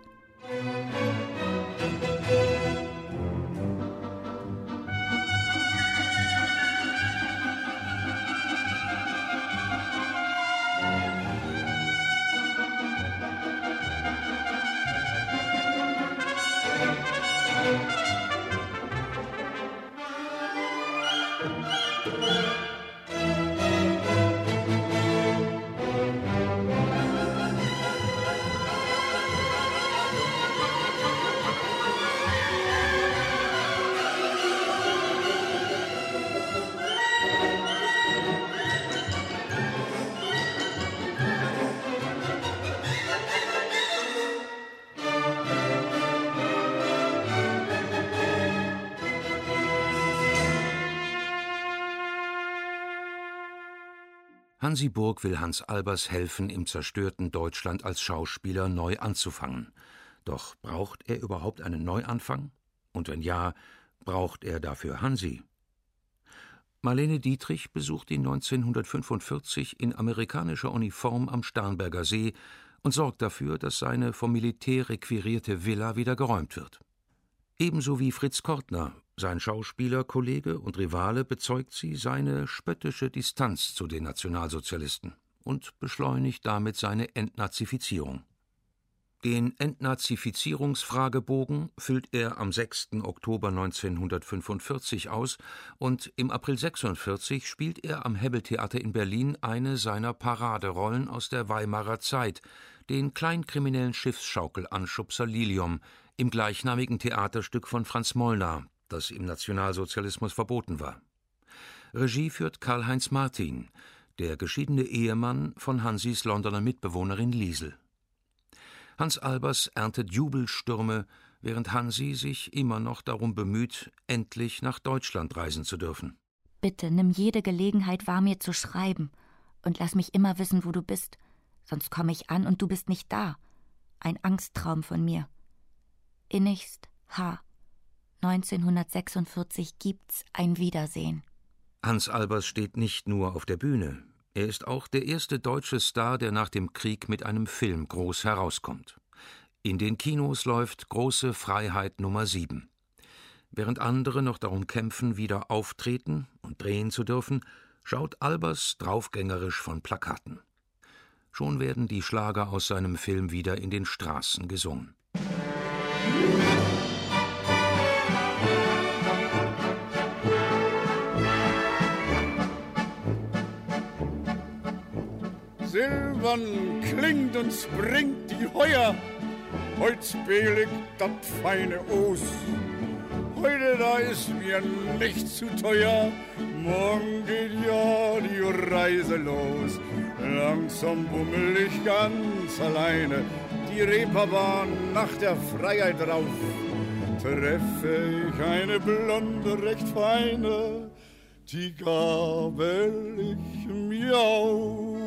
Hansi Burg will Hans Albers helfen, im zerstörten Deutschland als Schauspieler neu anzufangen. Doch braucht er überhaupt einen Neuanfang? Und wenn ja, braucht er dafür Hansi? Marlene Dietrich besucht ihn 1945 in amerikanischer Uniform am Starnberger See und sorgt dafür, dass seine vom Militär requirierte Villa wieder geräumt wird. Ebenso wie Fritz Kortner, sein Schauspielerkollege und Rivale, bezeugt sie seine spöttische Distanz zu den Nationalsozialisten und beschleunigt damit seine Entnazifizierung. Den Entnazifizierungsfragebogen füllt er am 6. Oktober 1945 aus und im April 1946 spielt er am Hebbeltheater in Berlin eine seiner Paraderollen aus der Weimarer Zeit, den kleinkriminellen Schiffsschaukel-Anschubser Lilium, im gleichnamigen Theaterstück von Franz Molnar, das im Nationalsozialismus verboten war. Regie führt Karl-Heinz Martin, der geschiedene Ehemann von Hansis Londoner Mitbewohnerin Liesel. Hans Albers erntet Jubelstürme, während Hansi sich immer noch darum bemüht, endlich nach Deutschland reisen zu dürfen. Bitte nimm jede Gelegenheit wahr, mir zu schreiben und lass mich immer wissen, wo du bist, sonst komme ich an und du bist nicht da. Ein Angsttraum von mir. Innigst H. 1946 gibt's ein Wiedersehen. Hans Albers steht nicht nur auf der Bühne. Er ist auch der erste deutsche Star, der nach dem Krieg mit einem Film groß herauskommt. In den Kinos läuft Große Freiheit Nummer 7. Während andere noch darum kämpfen, wieder auftreten und drehen zu dürfen, schaut Albers draufgängerisch von Plakaten. Schon werden die Schlager aus seinem Film wieder in den Straßen gesungen. Silbern klingt und springt die Heuer, holzbehlig dat feine Os. Heute da ist mir nichts zu teuer, morgen geht ja die Reise los. Langsam bummel ich ganz alleine die Reeperbahn nach der Freiheit rauf, treffe ich eine blonde, recht feine, die gabel ich mir auf.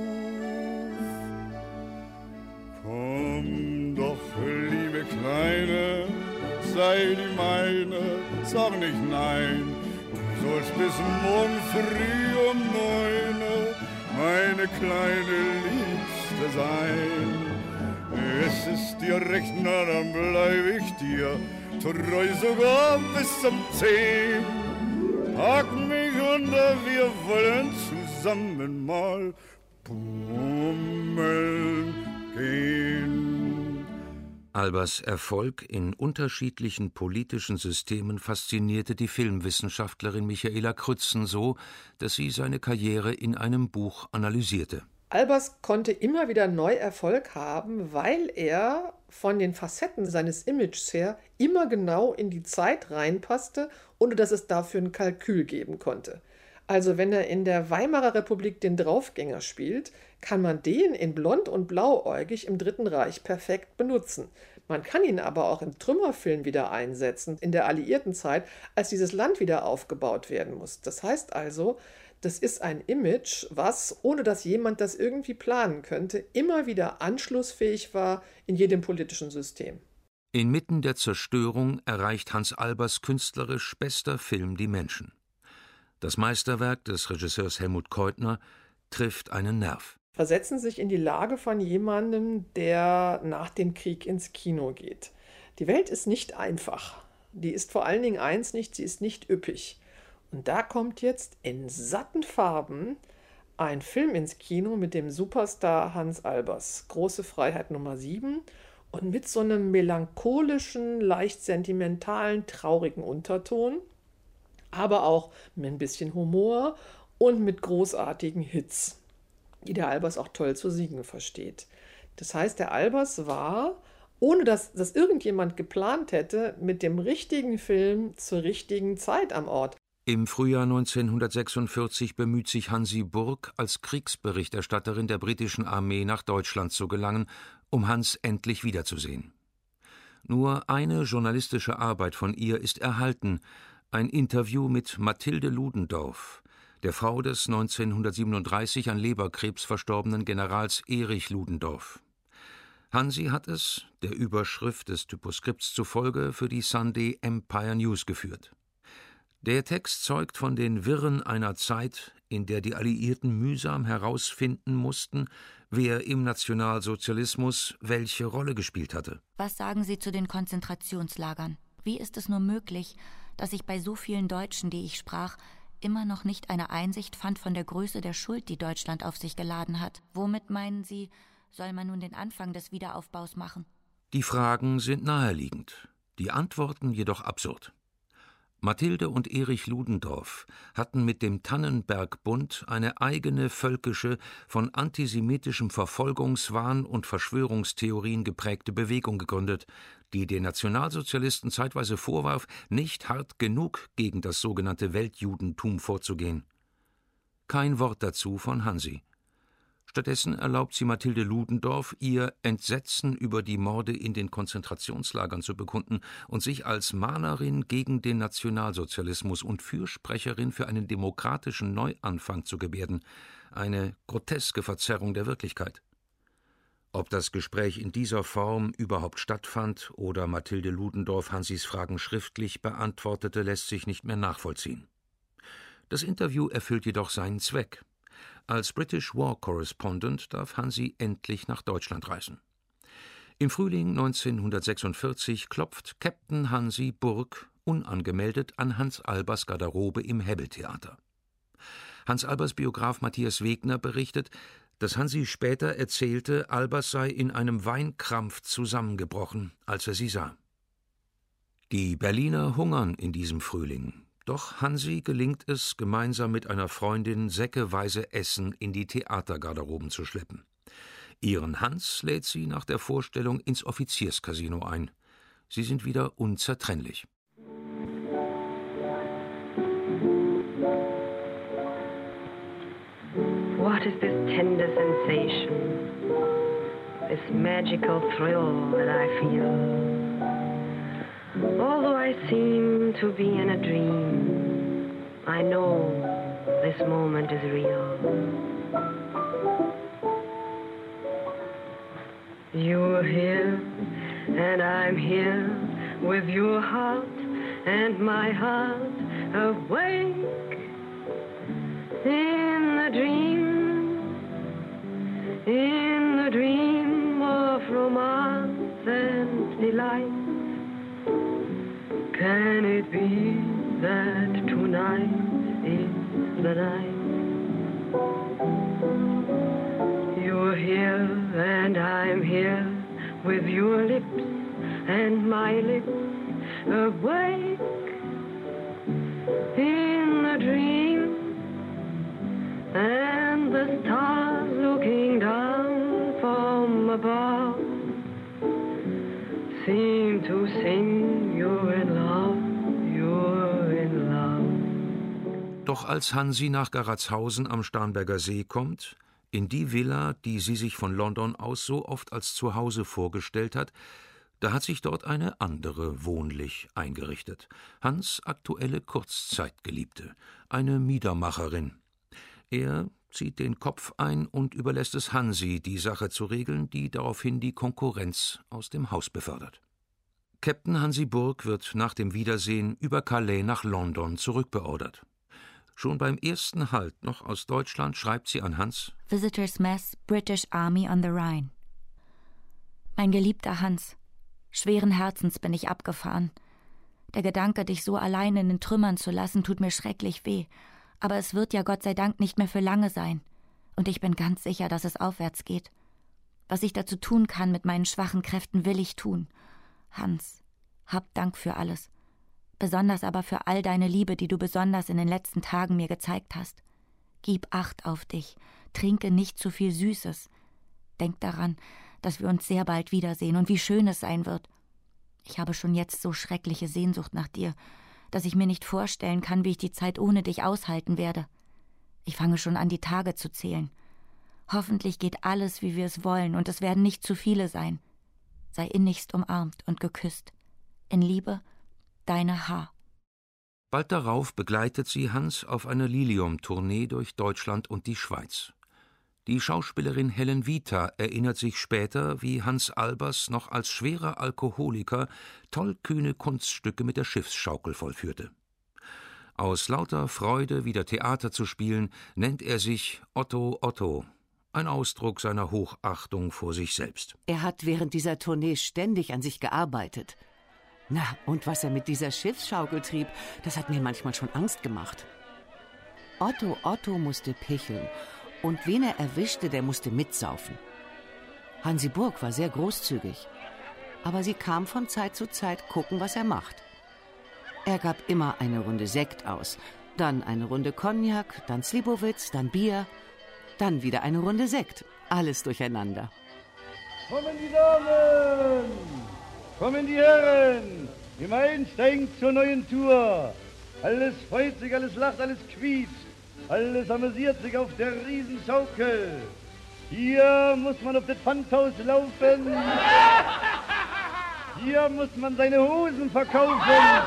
Komm doch, liebe Kleine, sei die meine, sag nicht nein, du sollst bis morgen früh um 9 meine kleine Liebste sein. Es ist dir recht, na dann bleib ich dir treu sogar bis zum 10. Pack mich und wir wollen zusammen mal bummeln gehen. Albers Erfolg in unterschiedlichen politischen Systemen faszinierte die Filmwissenschaftlerin Michaela Krützen so, dass sie seine Karriere in einem Buch analysierte. Albers konnte immer wieder neu Erfolg haben, weil er von den Facetten seines Images her immer genau in die Zeit reinpasste, ohne dass es dafür ein Kalkül geben konnte. Also wenn er in der Weimarer Republik den Draufgänger spielt, kann man den in blond und blauäugig im Dritten Reich perfekt benutzen. Man kann ihn aber auch im Trümmerfilm wieder einsetzen, in der alliierten Zeit, als dieses Land wieder aufgebaut werden muss. Das heißt also, das ist ein Image, was, ohne dass jemand das irgendwie planen könnte, immer wieder anschlussfähig war in jedem politischen System. Inmitten der Zerstörung erreicht Hans Albers künstlerisch bester Film die Menschen. Das Meisterwerk des Regisseurs Helmut Keutner trifft einen Nerv. Versetzen Sie sich in die Lage von jemandem, der nach dem Krieg ins Kino geht. Die Welt ist nicht einfach. Die ist vor allen Dingen eins nicht, sie ist nicht üppig. Und da kommt jetzt in satten Farben ein Film ins Kino mit dem Superstar Hans Albers, Große Freiheit Nummer 7, und mit so einem melancholischen, leicht sentimentalen, traurigen Unterton, aber auch mit ein bisschen Humor und mit großartigen Hits, die der Albers auch toll zu singen versteht. Das heißt, der Albers war, ohne dass das irgendjemand geplant hätte, mit dem richtigen Film zur richtigen Zeit am Ort. Im Frühjahr 1946 bemüht sich Hansi Burg, als Kriegsberichterstatterin der britischen Armee nach Deutschland zu gelangen, um Hans endlich wiederzusehen. Nur eine journalistische Arbeit von ihr ist erhalten, ein Interview mit Mathilde Ludendorff, der Frau des 1937 an Leberkrebs verstorbenen Generals Erich Ludendorff. Hansi hat es, der Überschrift des Typoskripts zufolge, für die Sunday Empire News geführt. Der Text zeugt von den Wirren einer Zeit, in der die Alliierten mühsam herausfinden mussten, wer im Nationalsozialismus welche Rolle gespielt hatte. Was sagen Sie zu den Konzentrationslagern? Wie ist es nur möglich, dass ich bei so vielen Deutschen, die ich sprach, immer noch nicht eine Einsicht fand von der Größe der Schuld, die Deutschland auf sich geladen hat? Womit, meinen Sie, soll man nun den Anfang des Wiederaufbaus machen? Die Fragen sind naheliegend, die Antworten jedoch absurd. Mathilde und Erich Ludendorff hatten mit dem Tannenberg-Bund eine eigene völkische, von antisemitischem Verfolgungswahn und Verschwörungstheorien geprägte Bewegung gegründet, die den Nationalsozialisten zeitweise vorwarf, nicht hart genug gegen das sogenannte Weltjudentum vorzugehen. Kein Wort dazu von Hansi. Stattdessen erlaubt sie Mathilde Ludendorff, ihr Entsetzen über die Morde in den Konzentrationslagern zu bekunden und sich als Mahnerin gegen den Nationalsozialismus und Fürsprecherin für einen demokratischen Neuanfang zu gebärden, eine groteske Verzerrung der Wirklichkeit. Ob das Gespräch in dieser Form überhaupt stattfand oder Mathilde Ludendorff Hansis Fragen schriftlich beantwortete, lässt sich nicht mehr nachvollziehen. Das Interview erfüllt jedoch seinen Zweck. Als British War Correspondent darf Hansi endlich nach Deutschland reisen. Im Frühling 1946 klopft Captain Hansi Burg unangemeldet an Hans Albers Garderobe im Hebbeltheater. Hans Albers Biograf Matthias Wegner berichtet, dass Hansi später erzählte, Albers sei in einem Weinkrampf zusammengebrochen, als er sie sah. Die Berliner hungern in diesem Frühling. Doch Hansi gelingt es, gemeinsam mit einer Freundin säckeweise Essen in die Theatergarderoben zu schleppen. Ihren Hans lädt sie nach der Vorstellung ins Offizierscasino ein. Sie sind wieder unzertrennlich. What is this tender sensation? this magical thrill that I feel. Although I seem to be in a dream, I know this moment is real. You're here, and I'm here, with your heart and my heart awake in the dream of romance and delight. Can it be that tonight is the night? You're here and I'm here, with your lips and my lips awake in the dream, and the stars looking down from above seem to sing, you're in love, you're in love. Doch als Hansi nach Garatshausen am Starnberger See kommt, in die Villa, die sie sich von London aus so oft als Zuhause vorgestellt hat, da hat sich dort eine andere wohnlich eingerichtet. Hans' aktuelle Kurzzeitgeliebte, eine Miedermacherin. Er zieht den Kopf ein und überlässt es Hansi, die Sache zu regeln, die daraufhin die Konkurrenz aus dem Haus befördert. Captain Hansi Burg wird nach dem Wiedersehen über Calais nach London zurückbeordert. Schon beim ersten Halt noch aus Deutschland schreibt sie an Hans: Visitors Mess, British Army on the Rhine. Mein geliebter Hans, schweren Herzens bin ich abgefahren. Der Gedanke, dich so allein in den Trümmern zu lassen, tut mir schrecklich weh. Aber es wird ja Gott sei Dank nicht mehr für lange sein. Und ich bin ganz sicher, dass es aufwärts geht. Was ich dazu tun kann mit meinen schwachen Kräften, will ich tun. Hans, hab Dank für alles. Besonders aber für all deine Liebe, die du besonders in den letzten Tagen mir gezeigt hast. Gib Acht auf dich, trinke nicht zu viel Süßes. Denk daran, dass wir uns sehr bald wiedersehen und wie schön es sein wird. Ich habe schon jetzt so schreckliche Sehnsucht nach dir, dass ich mir nicht vorstellen kann, wie ich die Zeit ohne dich aushalten werde. Ich fange schon an, die Tage zu zählen. Hoffentlich geht alles, wie wir es wollen, und es werden nicht zu viele sein. Sei innigst umarmt und geküsst. In Liebe, deine H. Bald darauf begleitet sie Hans auf einer Lilium-Tournee durch Deutschland und die Schweiz. Die Schauspielerin Helen Vita erinnert sich später, wie Hans Albers noch als schwerer Alkoholiker tollkühne Kunststücke mit der Schiffsschaukel vollführte. Aus lauter Freude, wieder Theater zu spielen, nennt er sich Otto Otto, ein Ausdruck seiner Hochachtung vor sich selbst. Er hat während dieser Tournee ständig an sich gearbeitet. Na, und was er mit dieser Schiffsschaukel trieb, das hat mir manchmal schon Angst gemacht. Otto Otto musste picheln, und wen er erwischte, der musste mitsaufen. Hansi Burg war sehr großzügig, aber sie kam von Zeit zu Zeit gucken, was er macht. Er gab immer eine Runde Sekt aus, dann eine Runde Cognac, dann Slibowitz, dann Bier, dann wieder eine Runde Sekt, alles durcheinander. Kommen die Damen, kommen die Herren, im Einsteigen zur neuen Tour. Alles freut sich, alles lacht, alles quietscht. Alles amüsiert sich auf der Riesenschaukel. Hier muss man auf das Pfandhaus laufen. Hier muss man seine Hosen verkaufen.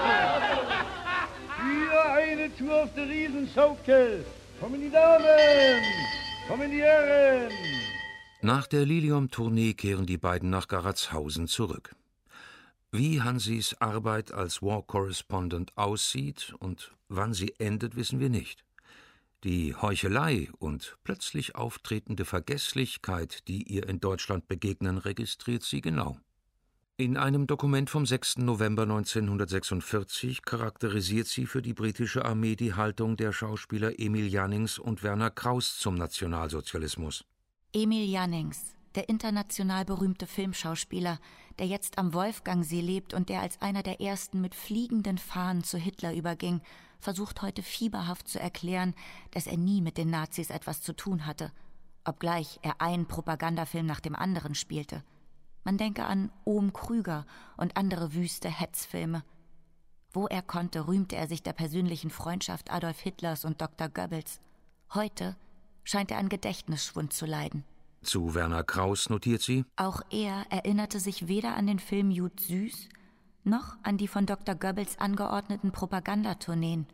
Für eine Tour auf der Riesenschaukel. Kommen die Damen, kommen die Herren. Nach der Lilium-Tournee kehren die beiden nach Garatshausen zurück. Wie Hansis Arbeit als War Correspondent aussieht und wann sie endet, wissen wir nicht. Die Heuchelei und plötzlich auftretende Vergesslichkeit, die ihr in Deutschland begegnen, registriert sie genau. In einem Dokument vom 6. November 1946 charakterisiert sie für die britische Armee die Haltung der Schauspieler Emil Jannings und Werner Krauss zum Nationalsozialismus. Emil Jannings, der international berühmte Filmschauspieler, der jetzt am Wolfgangsee lebt und der als einer der ersten mit fliegenden Fahnen zu Hitler überging, versucht heute fieberhaft zu erklären, dass er nie mit den Nazis etwas zu tun hatte, obgleich er einen Propagandafilm nach dem anderen spielte. Man denke an Ohm Krüger und andere wüste Hetzfilme. Wo er konnte, rühmte er sich der persönlichen Freundschaft Adolf Hitlers und Dr. Goebbels. Heute scheint er an Gedächtnisschwund zu leiden. Zu Werner Kraus notiert sie: Auch er erinnerte sich weder an den Film Jud Süß noch an die von Dr. Goebbels angeordneten Propagandatourneen.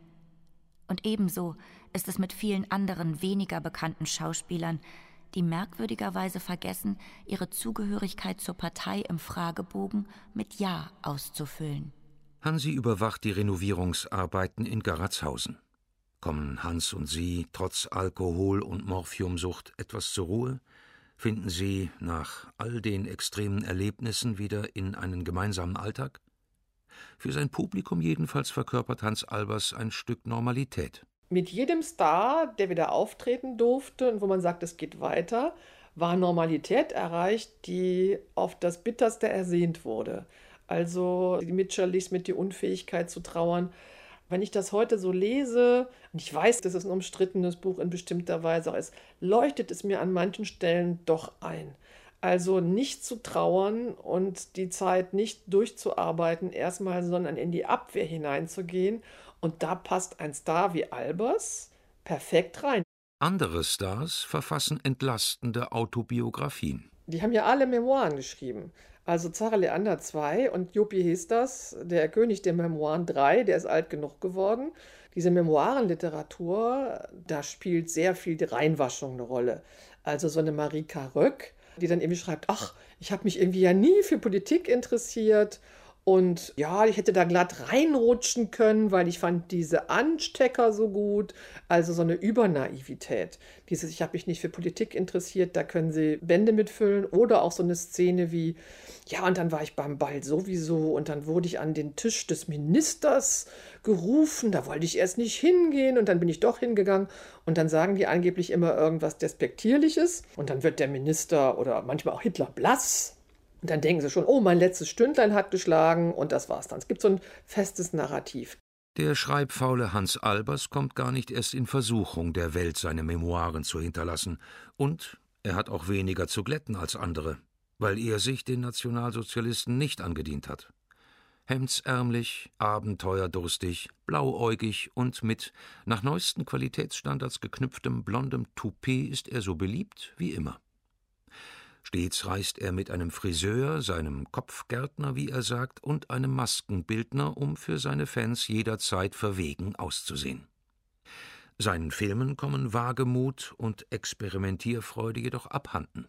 Und ebenso ist es mit vielen anderen weniger bekannten Schauspielern, die merkwürdigerweise vergessen, ihre Zugehörigkeit zur Partei im Fragebogen mit Ja auszufüllen. Hansi überwacht die Renovierungsarbeiten in Garatshausen. Kommen Hans und sie trotz Alkohol- und Morphiumsucht etwas zur Ruhe? Finden sie nach all den extremen Erlebnissen wieder in einen gemeinsamen Alltag? Für sein Publikum jedenfalls verkörpert Hans Albers ein Stück Normalität. Mit jedem Star, der wieder auftreten durfte und wo man sagt, es geht weiter, war Normalität erreicht, die auf das Bitterste ersehnt wurde. Also die Mitscherlichs mit der Unfähigkeit zu trauern. Wenn ich das heute so lese, und ich weiß, dass es ein umstrittenes Buch in bestimmter Weise auch ist, leuchtet es mir an manchen Stellen doch ein. Also nicht zu trauern und die Zeit nicht durchzuarbeiten erstmal, sondern in die Abwehr hineinzugehen. Und da passt ein Star wie Albers perfekt rein. Andere Stars verfassen entlastende Autobiografien. Die haben ja alle Memoiren geschrieben. Also Zara Leander 2 und Juppie Hesters, der König der Memoiren 3, der ist alt genug geworden. Diese Memoirenliteratur, da spielt sehr viel die Reinwaschung eine Rolle. Also so eine Marika Röck, die dann irgendwie schreibt, ach, ich habe mich irgendwie ja nie für Politik interessiert und ja, ich hätte da glatt reinrutschen können, weil ich fand diese Anstecker so gut. Also so eine Übernaivität. Dieses, ich habe mich nicht für Politik interessiert, da können Sie Bände mitfüllen. Oder auch so eine Szene wie, ja, und dann war ich beim Ball sowieso und dann wurde ich an den Tisch des Ministers gerufen, da wollte ich erst nicht hingehen und dann bin ich doch hingegangen und dann sagen die angeblich immer irgendwas Despektierliches und dann wird der Minister oder manchmal auch Hitler blass. Und dann denken sie schon, oh, mein letztes Stündlein hat geschlagen und das war's dann. Es gibt so ein festes Narrativ. Der schreibfaule Hans Albers kommt gar nicht erst in Versuchung, der Welt seine Memoiren zu hinterlassen. Und er hat auch weniger zu glätten als andere, weil er sich den Nationalsozialisten nicht angedient hat. Hemdsärmlich, abenteuerdurstig, blauäugig und mit nach neuesten Qualitätsstandards geknüpftem blondem Toupet ist er so beliebt wie immer. Stets reist er mit einem Friseur, seinem Kopfgärtner, wie er sagt, und einem Maskenbildner, um für seine Fans jederzeit verwegen auszusehen. Seinen Filmen kommen Wagemut und Experimentierfreude jedoch abhanden.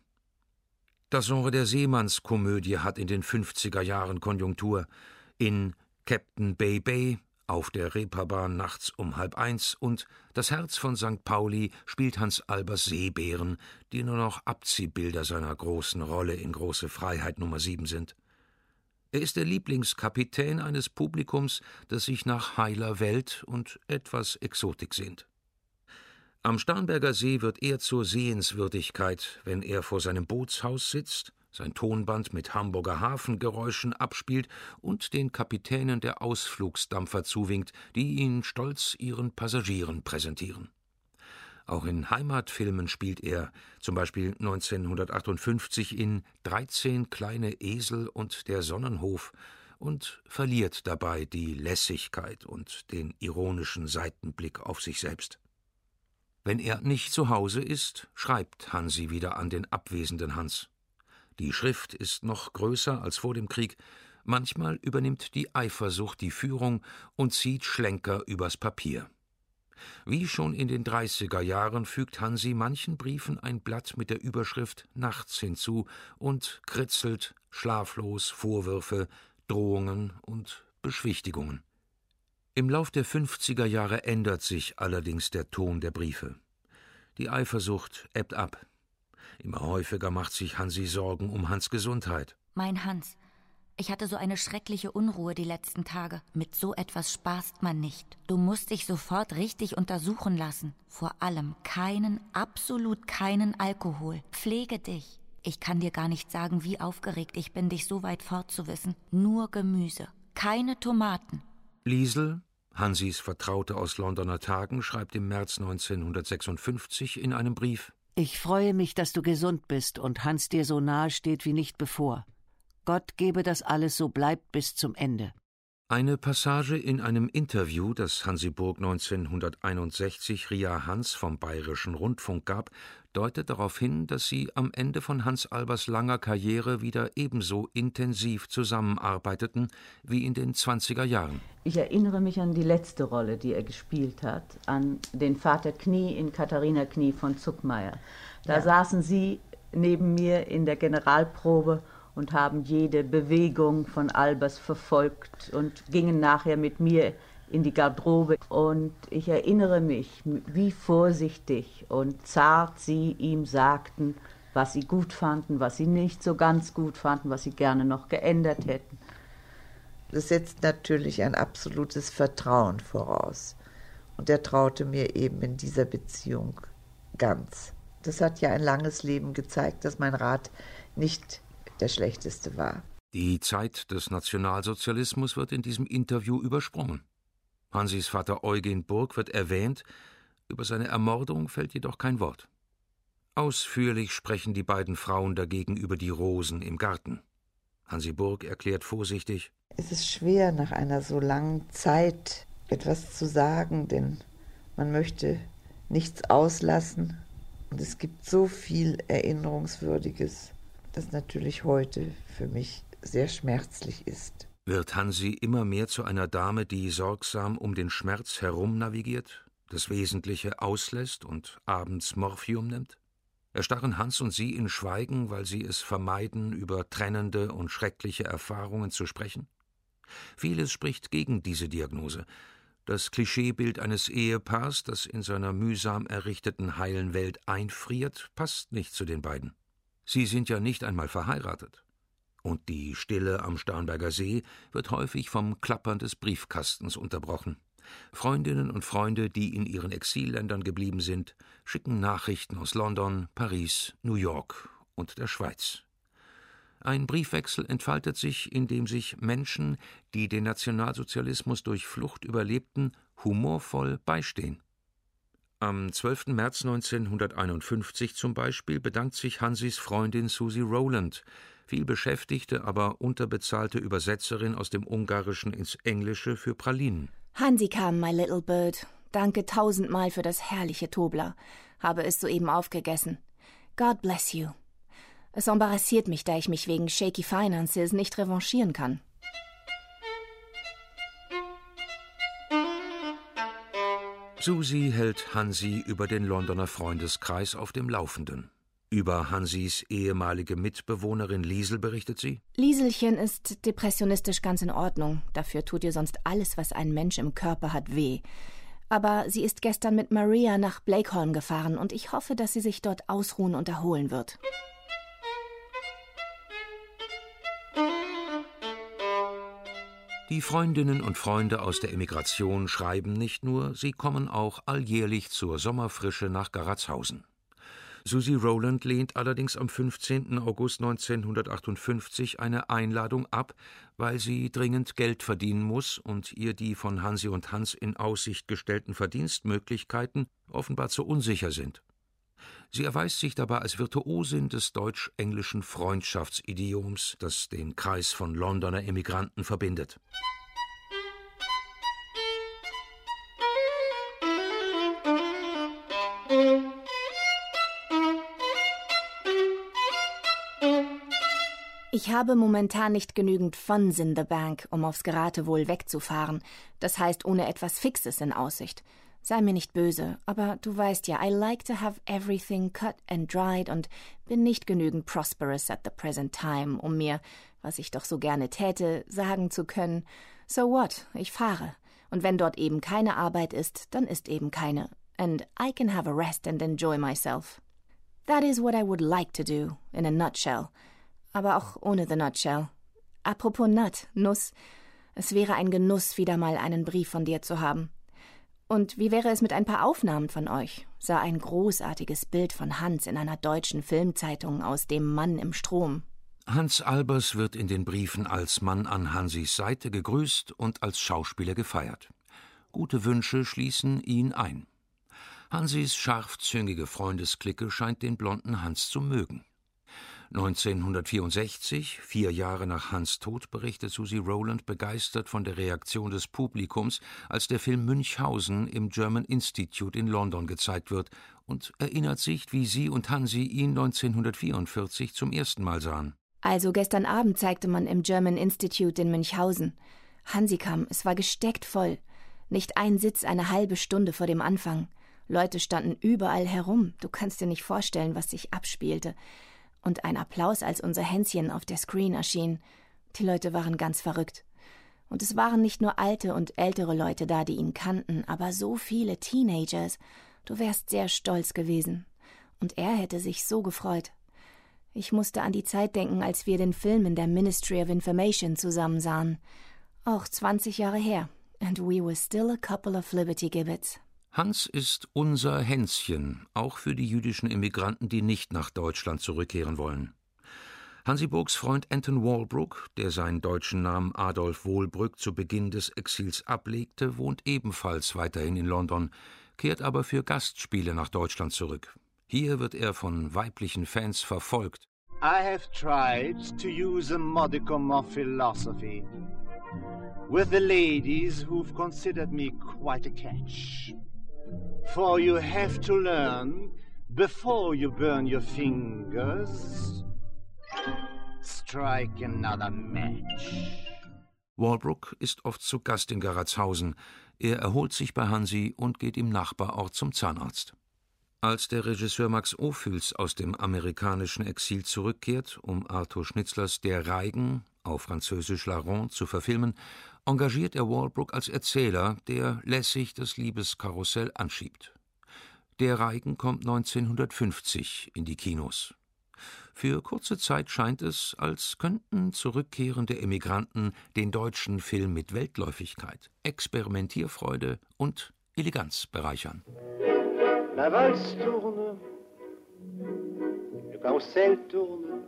Das Genre der Seemannskomödie hat in den 50er Jahren Konjunktur. In Captain Bay Bay, Auf der Reeperbahn nachts um 12:30 und Das Herz von St. Pauli spielt Hans Albers Seebären, die nur noch Abziehbilder seiner großen Rolle in Große Freiheit Nummer 7 sind. Er ist der Lieblingskapitän eines Publikums, das sich nach heiler Welt und etwas Exotik sehnt. Am Starnberger See wird er zur Sehenswürdigkeit, wenn er vor seinem Bootshaus sitzt, sein Tonband mit Hamburger Hafengeräuschen abspielt und den Kapitänen der Ausflugsdampfer zuwinkt, die ihn stolz ihren Passagieren präsentieren. Auch in Heimatfilmen spielt er, zum Beispiel 1958 in 13 kleine Esel und der Sonnenhof, und verliert dabei die Lässigkeit und den ironischen Seitenblick auf sich selbst. Wenn er nicht zu Hause ist, schreibt Hansi wieder an den abwesenden Hans. Die Schrift ist noch größer als vor dem Krieg. Manchmal übernimmt die Eifersucht die Führung und zieht Schlenker übers Papier. Wie schon in den 30er Jahren fügt Hansi manchen Briefen ein Blatt mit der Überschrift »Nachts« hinzu und kritzelt schlaflos Vorwürfe, Drohungen und Beschwichtigungen. Im Lauf der 50er Jahre ändert sich allerdings der Ton der Briefe. Die Eifersucht ebbt ab. Immer häufiger macht sich Hansi Sorgen um Hans' Gesundheit. Mein Hans, ich hatte so eine schreckliche Unruhe die letzten Tage. Mit so etwas spaßt man nicht. Du musst dich sofort richtig untersuchen lassen. Vor allem absolut keinen Alkohol. Pflege dich. Ich kann dir gar nicht sagen, wie aufgeregt ich bin, dich so weit fortzuwissen. Nur Gemüse. Keine Tomaten. Liesel, Hansis Vertraute aus Londoner Tagen, schreibt im März 1956 in einem Brief: Ich freue mich, dass du gesund bist und Hans dir so nahe steht wie nicht bevor. Gott gebe, dass alles so bleibt bis zum Ende. Eine Passage in einem Interview, das Hansi Burg 1961 Ria Hans vom Bayerischen Rundfunk gab, deutet darauf hin, dass sie am Ende von Hans Albers langer Karriere wieder ebenso intensiv zusammenarbeiteten wie in den 20er Jahren. Ich erinnere mich an die letzte Rolle, die er gespielt hat, an den Vater Knie in Katharina Knie von Zuckmayer. Da saßen Sie neben mir in der Generalprobe und haben jede Bewegung von Albers verfolgt und gingen nachher mit mir in die Garderobe. Und ich erinnere mich, wie vorsichtig und zart Sie ihm sagten, was Sie gut fanden, was Sie nicht so ganz gut fanden, was Sie gerne noch geändert hätten. Das setzt natürlich ein absolutes Vertrauen voraus. Und er traute mir eben in dieser Beziehung ganz. Das hat ja ein langes Leben gezeigt, dass mein Rat nicht der schlechteste war. Die Zeit des Nationalsozialismus wird in diesem Interview übersprungen. Hansis Vater Eugen Burg wird erwähnt, über seine Ermordung fällt jedoch kein Wort. Ausführlich sprechen die beiden Frauen dagegen über die Rosen im Garten. Hansi Burg erklärt vorsichtig: Es ist schwer, nach einer so langen Zeit etwas zu sagen, denn man möchte nichts auslassen. Und es gibt so viel Erinnerungswürdiges, das natürlich heute für mich sehr schmerzlich ist. Wird Hansi immer mehr zu einer Dame, die sorgsam um den Schmerz herum navigiert, das Wesentliche auslässt und abends Morphium nimmt? Erstarren Hans und sie in Schweigen, weil sie es vermeiden, über trennende und schreckliche Erfahrungen zu sprechen? Vieles spricht gegen diese Diagnose. Das Klischeebild eines Ehepaars, das in seiner mühsam errichteten heilen Welt einfriert, passt nicht zu den beiden. Sie sind ja nicht einmal verheiratet. Und die Stille am Starnberger See wird häufig vom Klappern des Briefkastens unterbrochen. Freundinnen und Freunde, die in ihren Exilländern geblieben sind, schicken Nachrichten aus London, Paris, New York und der Schweiz. Ein Briefwechsel entfaltet sich, indem sich Menschen, die den Nationalsozialismus durch Flucht überlebten, humorvoll beistehen. Am 12. März 1951 zum Beispiel bedankt sich Hansis Freundin Susie Rowland, vielbeschäftigte, aber unterbezahlte Übersetzerin aus dem Ungarischen ins Englische für Pralinen. Hansi kam, my little bird. Danke 1000-mal für das herrliche Tobler. Habe es soeben aufgegessen. God bless you. Es embarrassiert mich, da ich mich wegen shaky finances nicht revanchieren kann. Susi hält Hansi über den Londoner Freundeskreis auf dem Laufenden. Über Hansis ehemalige Mitbewohnerin Liesel berichtet sie: Lieselchen ist depressionistisch ganz in Ordnung. Dafür tut ihr sonst alles, was ein Mensch im Körper hat, weh. Aber sie ist gestern mit Maria nach Blakeholm gefahren und ich hoffe, dass sie sich dort ausruhen und erholen wird. Die Freundinnen und Freunde aus der Emigration schreiben nicht nur, sie kommen auch alljährlich zur Sommerfrische nach Garatshausen. Susie Rowland lehnt allerdings am 15. August 1958 eine Einladung ab, weil sie dringend Geld verdienen muss und ihr die von Hansi und Hans in Aussicht gestellten Verdienstmöglichkeiten offenbar zu unsicher sind. Sie erweist sich dabei als Virtuosin des deutsch-englischen Freundschaftsidioms, das den Kreis von Londoner Emigranten verbindet. Ich habe momentan nicht genügend Funds in the Bank, um aufs Geratewohl wegzufahren. Das heißt, ohne etwas Fixes in Aussicht. Sei mir nicht böse, aber du weißt ja, I like to have everything cut and dried und bin nicht genügend prosperous at the present time, um mir, was ich doch so gerne täte, sagen zu können, so what, ich fahre. Und wenn dort eben keine Arbeit ist, dann ist eben keine. And I can have a rest and enjoy myself. That is what I would like to do, in a nutshell. Aber auch ohne the nutshell. Apropos Nut, Nuss. Es wäre ein Genuss, wieder mal einen Brief von dir zu haben. Und wie wäre es mit ein paar Aufnahmen von euch? Sah ein großartiges Bild von Hans in einer deutschen Filmzeitung aus dem Mann im Strom. Hans Albers wird in den Briefen als Mann an Hansis Seite gegrüßt und als Schauspieler gefeiert. Gute Wünsche schließen ihn ein. Hansis scharfzüngige Freundesklicke scheint den blonden Hans zu mögen. 1964, 4 Jahre nach Hans' Tod, berichtet Susie Rowland begeistert von der Reaktion des Publikums, als der Film Münchhausen im German Institute in London gezeigt wird, und erinnert sich, wie sie und Hansi ihn 1944 zum ersten Mal sahen. Also gestern Abend zeigte man im German Institute in Münchhausen. Hansi kam, es war gesteckt voll. Nicht ein Sitz eine halbe Stunde vor dem Anfang. Leute standen überall herum, du kannst dir nicht vorstellen, was sich abspielte. Und ein Applaus, als unser Hänschen auf der Screen erschien. Die Leute waren ganz verrückt. Und es waren nicht nur alte und ältere Leute da, die ihn kannten, aber so viele Teenagers. Du wärst sehr stolz gewesen. Und er hätte sich so gefreut. Ich musste an die Zeit denken, als wir den Film in der Ministry of Information zusammen sahen. Auch 20 Jahre her. And we were still a couple of Liberty Gibbets. Hans ist unser Hänschen, auch für die jüdischen Immigranten, die nicht nach Deutschland zurückkehren wollen. Hansi Burgs Freund Anton Walbrook, der seinen deutschen Namen Adolf Wohlbrück zu Beginn des Exils ablegte, wohnt ebenfalls weiterhin in London, kehrt aber für Gastspiele nach Deutschland zurück. Hier wird er von weiblichen Fans verfolgt. I have tried to use a modicum of philosophy with the ladies who've considered me quite a catch. For you have to learn, before you burn your fingers, strike another match. Walbrook ist oft zu Gast in Garatshausen. Er erholt sich bei Hansi und geht im Nachbarort zum Zahnarzt. Als der Regisseur Max Ophüls aus dem amerikanischen Exil zurückkehrt, um Arthur Schnitzlers Der Reigen, auf Französisch La Ronde, zu verfilmen, engagiert er Walbrook als Erzähler, der lässig das Liebeskarussell anschiebt. Der Reigen kommt 1950 in die Kinos. Für kurze Zeit scheint es, als könnten zurückkehrende Emigranten den deutschen Film mit Weltläufigkeit, Experimentierfreude und Eleganz bereichern. La valse tourne, le carrousel tourne,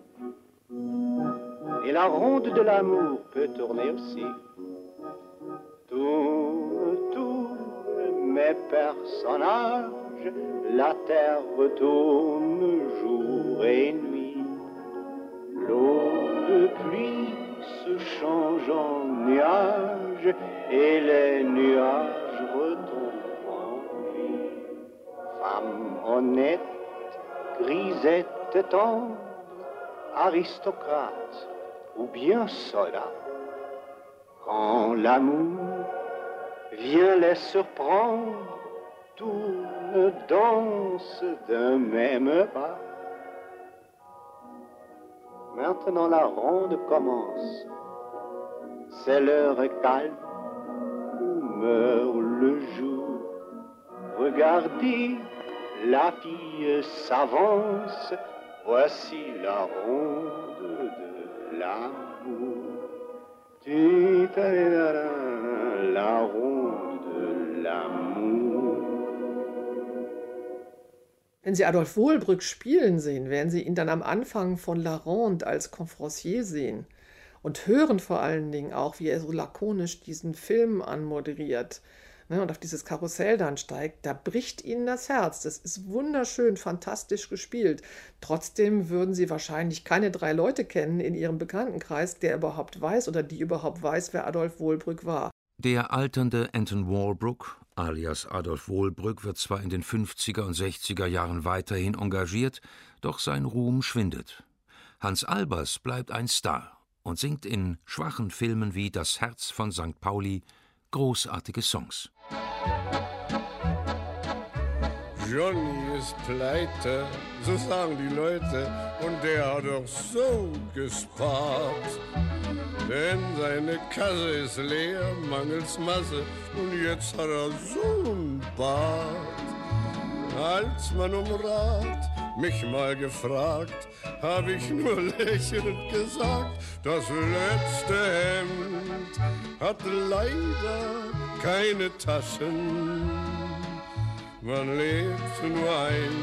et la ronde de l'amour peut tourner aussi. Tourne, tourne, mes personnages, la terre retourne jour et nuit. L'eau de pluie se change en nuages, et les nuages retombent en pluie. Femme honnête, grisette tendre, aristocrate ou bien soldat, quand l'amour vient les surprendre, tourne, danse d'un même pas. Maintenant la ronde commence, c'est l'heure calme où meurt le jour. Regardez, la fille s'avance, voici la ronde de l'amour. La ronde de l'amour. Wenn Sie Adolf Wohlbrück spielen sehen, werden Sie ihn dann am Anfang von La Ronde als Confrancier sehen und hören vor allen Dingen auch, wie er so lakonisch diesen Film anmoderiert, und auf dieses Karussell dann steigt. Da bricht Ihnen das Herz. Das ist wunderschön, fantastisch gespielt. Trotzdem würden Sie wahrscheinlich keine 3 Leute kennen in Ihrem Bekanntenkreis, der überhaupt weiß oder die überhaupt weiß, wer Adolf Wohlbrück war. Der alternde Anton Walbrook, alias Adolf Wohlbrück, wird zwar in den 50er und 60er Jahren weiterhin engagiert, doch sein Ruhm schwindet. Hans Albers bleibt ein Star und singt in schwachen Filmen wie Das Herz von St. Pauli großartige Songs. Johnny ist pleite, so sagen die Leute, und der hat doch so gespart. Denn seine Kasse ist leer, mangels Masse, und jetzt hat er so einen Bart. Als man um Rat mich mal gefragt, hab ich nur lächelnd gesagt, das letzte Hemd hat leider keine Taschen. Man lebt nur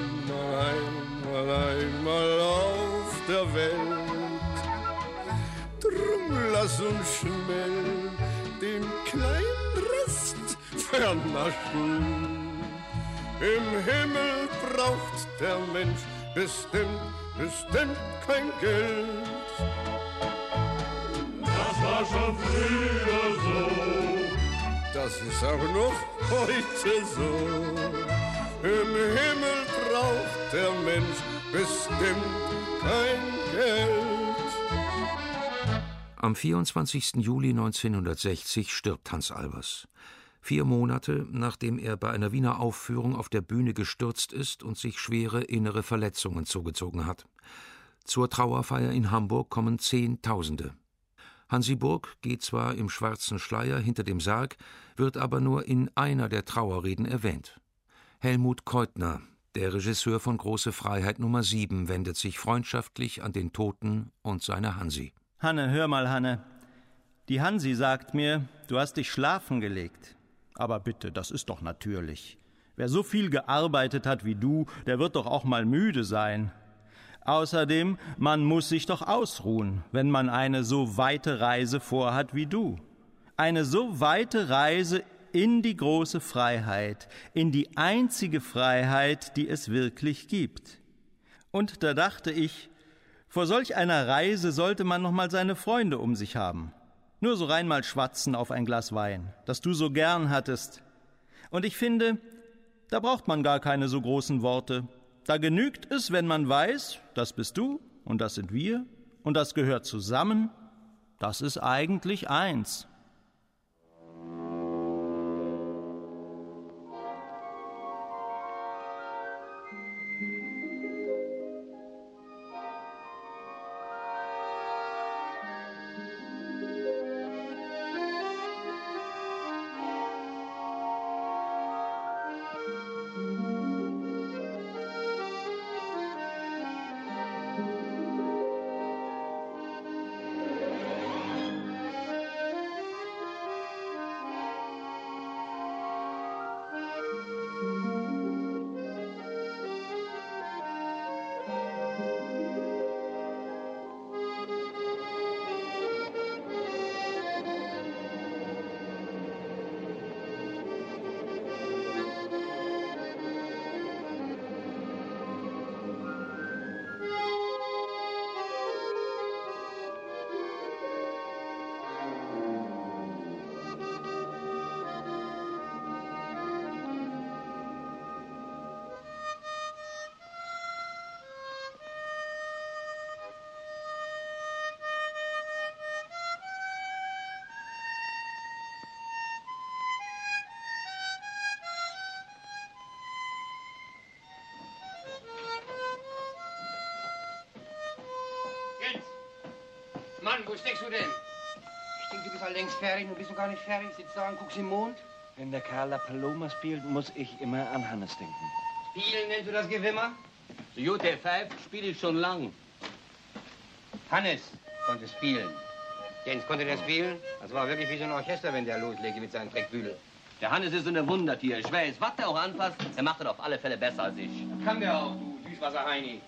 einmal auf der Welt. Drum lass uns schnell den kleinen Rest vernaschen. Im Himmel braucht der Mensch bestimmt kein Geld. Das war schon früher so, das ist auch noch heute so. Im Himmel braucht der Mensch bestimmt kein Geld. Am 24. Juli 1960 stirbt Hans Albers. 4 Monate, nachdem er bei einer Wiener Aufführung auf der Bühne gestürzt ist und sich schwere innere Verletzungen zugezogen hat. Zur Trauerfeier in Hamburg kommen Zehntausende. Hansi Burg geht zwar im schwarzen Schleier hinter dem Sarg, wird aber nur in einer der Trauerreden erwähnt. Helmut Keutner, der Regisseur von Große Freiheit Nummer 7, wendet sich freundschaftlich an den Toten und seine Hansi. Hanne, hör mal, Hanne. Die Hansi sagt mir, du hast dich schlafen gelegt. Aber bitte, das ist doch natürlich. Wer so viel gearbeitet hat wie du, der wird doch auch mal müde sein. Außerdem, man muss sich doch ausruhen, wenn man eine so weite Reise vorhat wie du. Eine so weite Reise in die große Freiheit, in die einzige Freiheit, die es wirklich gibt. Und da dachte ich, vor solch einer Reise sollte man noch mal seine Freunde um sich haben. Nur so rein mal schwatzen auf ein Glas Wein, das du so gern hattest. Und ich finde, da braucht man gar keine so großen Worte. Da genügt es, wenn man weiß, das bist du und das sind wir und das gehört zusammen. Das ist eigentlich eins. Mann, wo steckst du denn? Ich denke, du bist halt längst fertig. Du bist noch gar nicht fertig. Sitzt da und guckst im Mond. Wenn der Karl La Paloma spielt, muss ich immer an Hannes denken. Spielen nennst du das Gewimmer? So gut, der Pfeif spiele ich schon lang. Hannes konnte spielen. Jens, konnte der spielen? Das war wirklich wie so ein Orchester, wenn der loslegte mit seinen Dreckbügeln. Der Hannes ist so ein Wundertier. Ich weiß, was der auch anpasst, der macht das auf alle Fälle besser als ich. Kann der auch, du Süßwasser-Heini.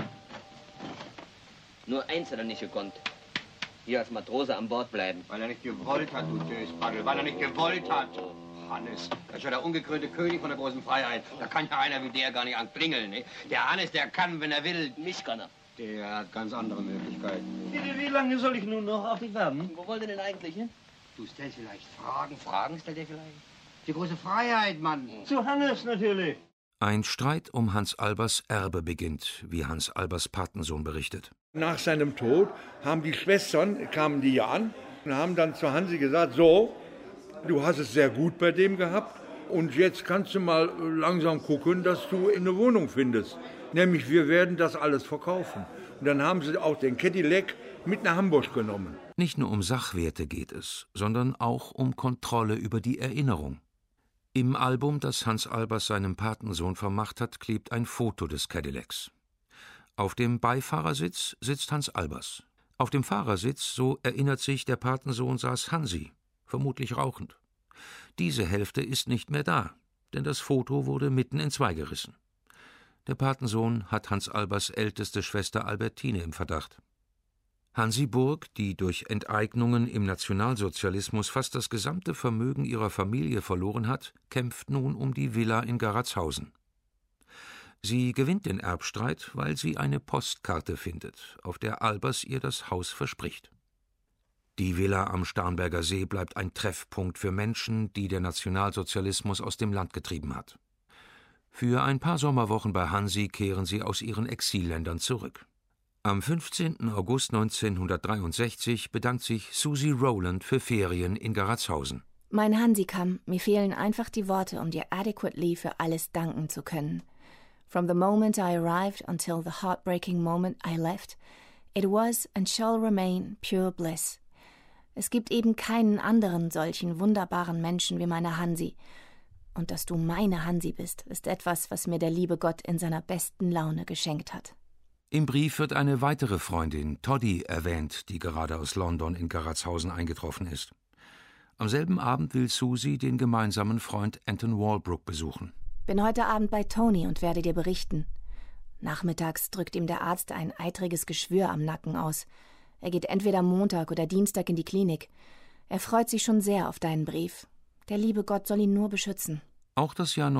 Nur eins hat er nicht gekonnt. Hier als Matrose an Bord bleiben. Weil er nicht gewollt hat, du Döspaddel. Weil er nicht gewollt hat. Hannes, das ist ja der ungekrönte König von der großen Freiheit. Da kann ja einer wie der gar nicht anklingeln, ne? Der Hannes, der kann, wenn er will. Mich kann er. Der hat ganz andere Möglichkeiten. Wie lange soll ich nun noch auf dich warten? Wo wollt ihr denn eigentlich hin? Du stellst vielleicht Fragen. Fragen stellt er vielleicht? Die große Freiheit, Mann. Zu Hannes natürlich. Ein Streit um Hans Albers Erbe beginnt, wie Hans Albers Patensohn berichtet. Nach seinem Tod haben die Schwestern, kamen die ja an und haben dann zu Hansi gesagt, so, du hast es sehr gut bei dem gehabt und jetzt kannst du mal langsam gucken, dass du eine Wohnung findest. Nämlich, wir werden das alles verkaufen. Und dann haben sie auch den Cadillac mit nach Hamburg genommen. Nicht nur um Sachwerte geht es, sondern auch um Kontrolle über die Erinnerung. Im Album, das Hans Albers seinem Patensohn vermacht hat, klebt ein Foto des Cadillacs. Auf dem Beifahrersitz sitzt Hans Albers. Auf dem Fahrersitz, so erinnert sich der Patensohn, saß Hansi, vermutlich rauchend. Diese Hälfte ist nicht mehr da, denn das Foto wurde mitten in zwei gerissen. Der Patensohn hat Hans Albers älteste Schwester Albertine im Verdacht. Hansi Burg, die durch Enteignungen im Nationalsozialismus fast das gesamte Vermögen ihrer Familie verloren hat, kämpft nun um die Villa in Garatshausen. Sie gewinnt den Erbstreit, weil sie eine Postkarte findet, auf der Albers ihr das Haus verspricht. Die Villa am Starnberger See bleibt ein Treffpunkt für Menschen, die der Nationalsozialismus aus dem Land getrieben hat. Für ein paar Sommerwochen bei Hansi kehren sie aus ihren Exilländern zurück. Am 15. August 1963 bedankt sich Susie Rowland für Ferien in Garatshausen. Mein Hansikam, mir fehlen einfach die Worte, um dir adequately für alles danken zu können. From the moment I arrived until the heartbreaking moment I left, it was and shall remain pure bliss. Es gibt eben keinen anderen solchen wunderbaren Menschen wie meine Hansi. Und dass du meine Hansi bist, ist etwas, was mir der liebe Gott in seiner besten Laune geschenkt hat. Im Brief wird eine weitere Freundin, Toddy, erwähnt, die gerade aus London in Garatshausen eingetroffen ist. Am selben Abend will Susie den gemeinsamen Freund Anton Walbrook besuchen. Bin heute Abend bei Tony und werde dir berichten. Nachmittags drückt ihm der Arzt ein eitriges Geschwür am Nacken aus. Er geht entweder Montag oder Dienstag in die Klinik. Er freut sich schon sehr auf deinen Brief. Der liebe Gott soll ihn nur beschützen. Auch das Jahr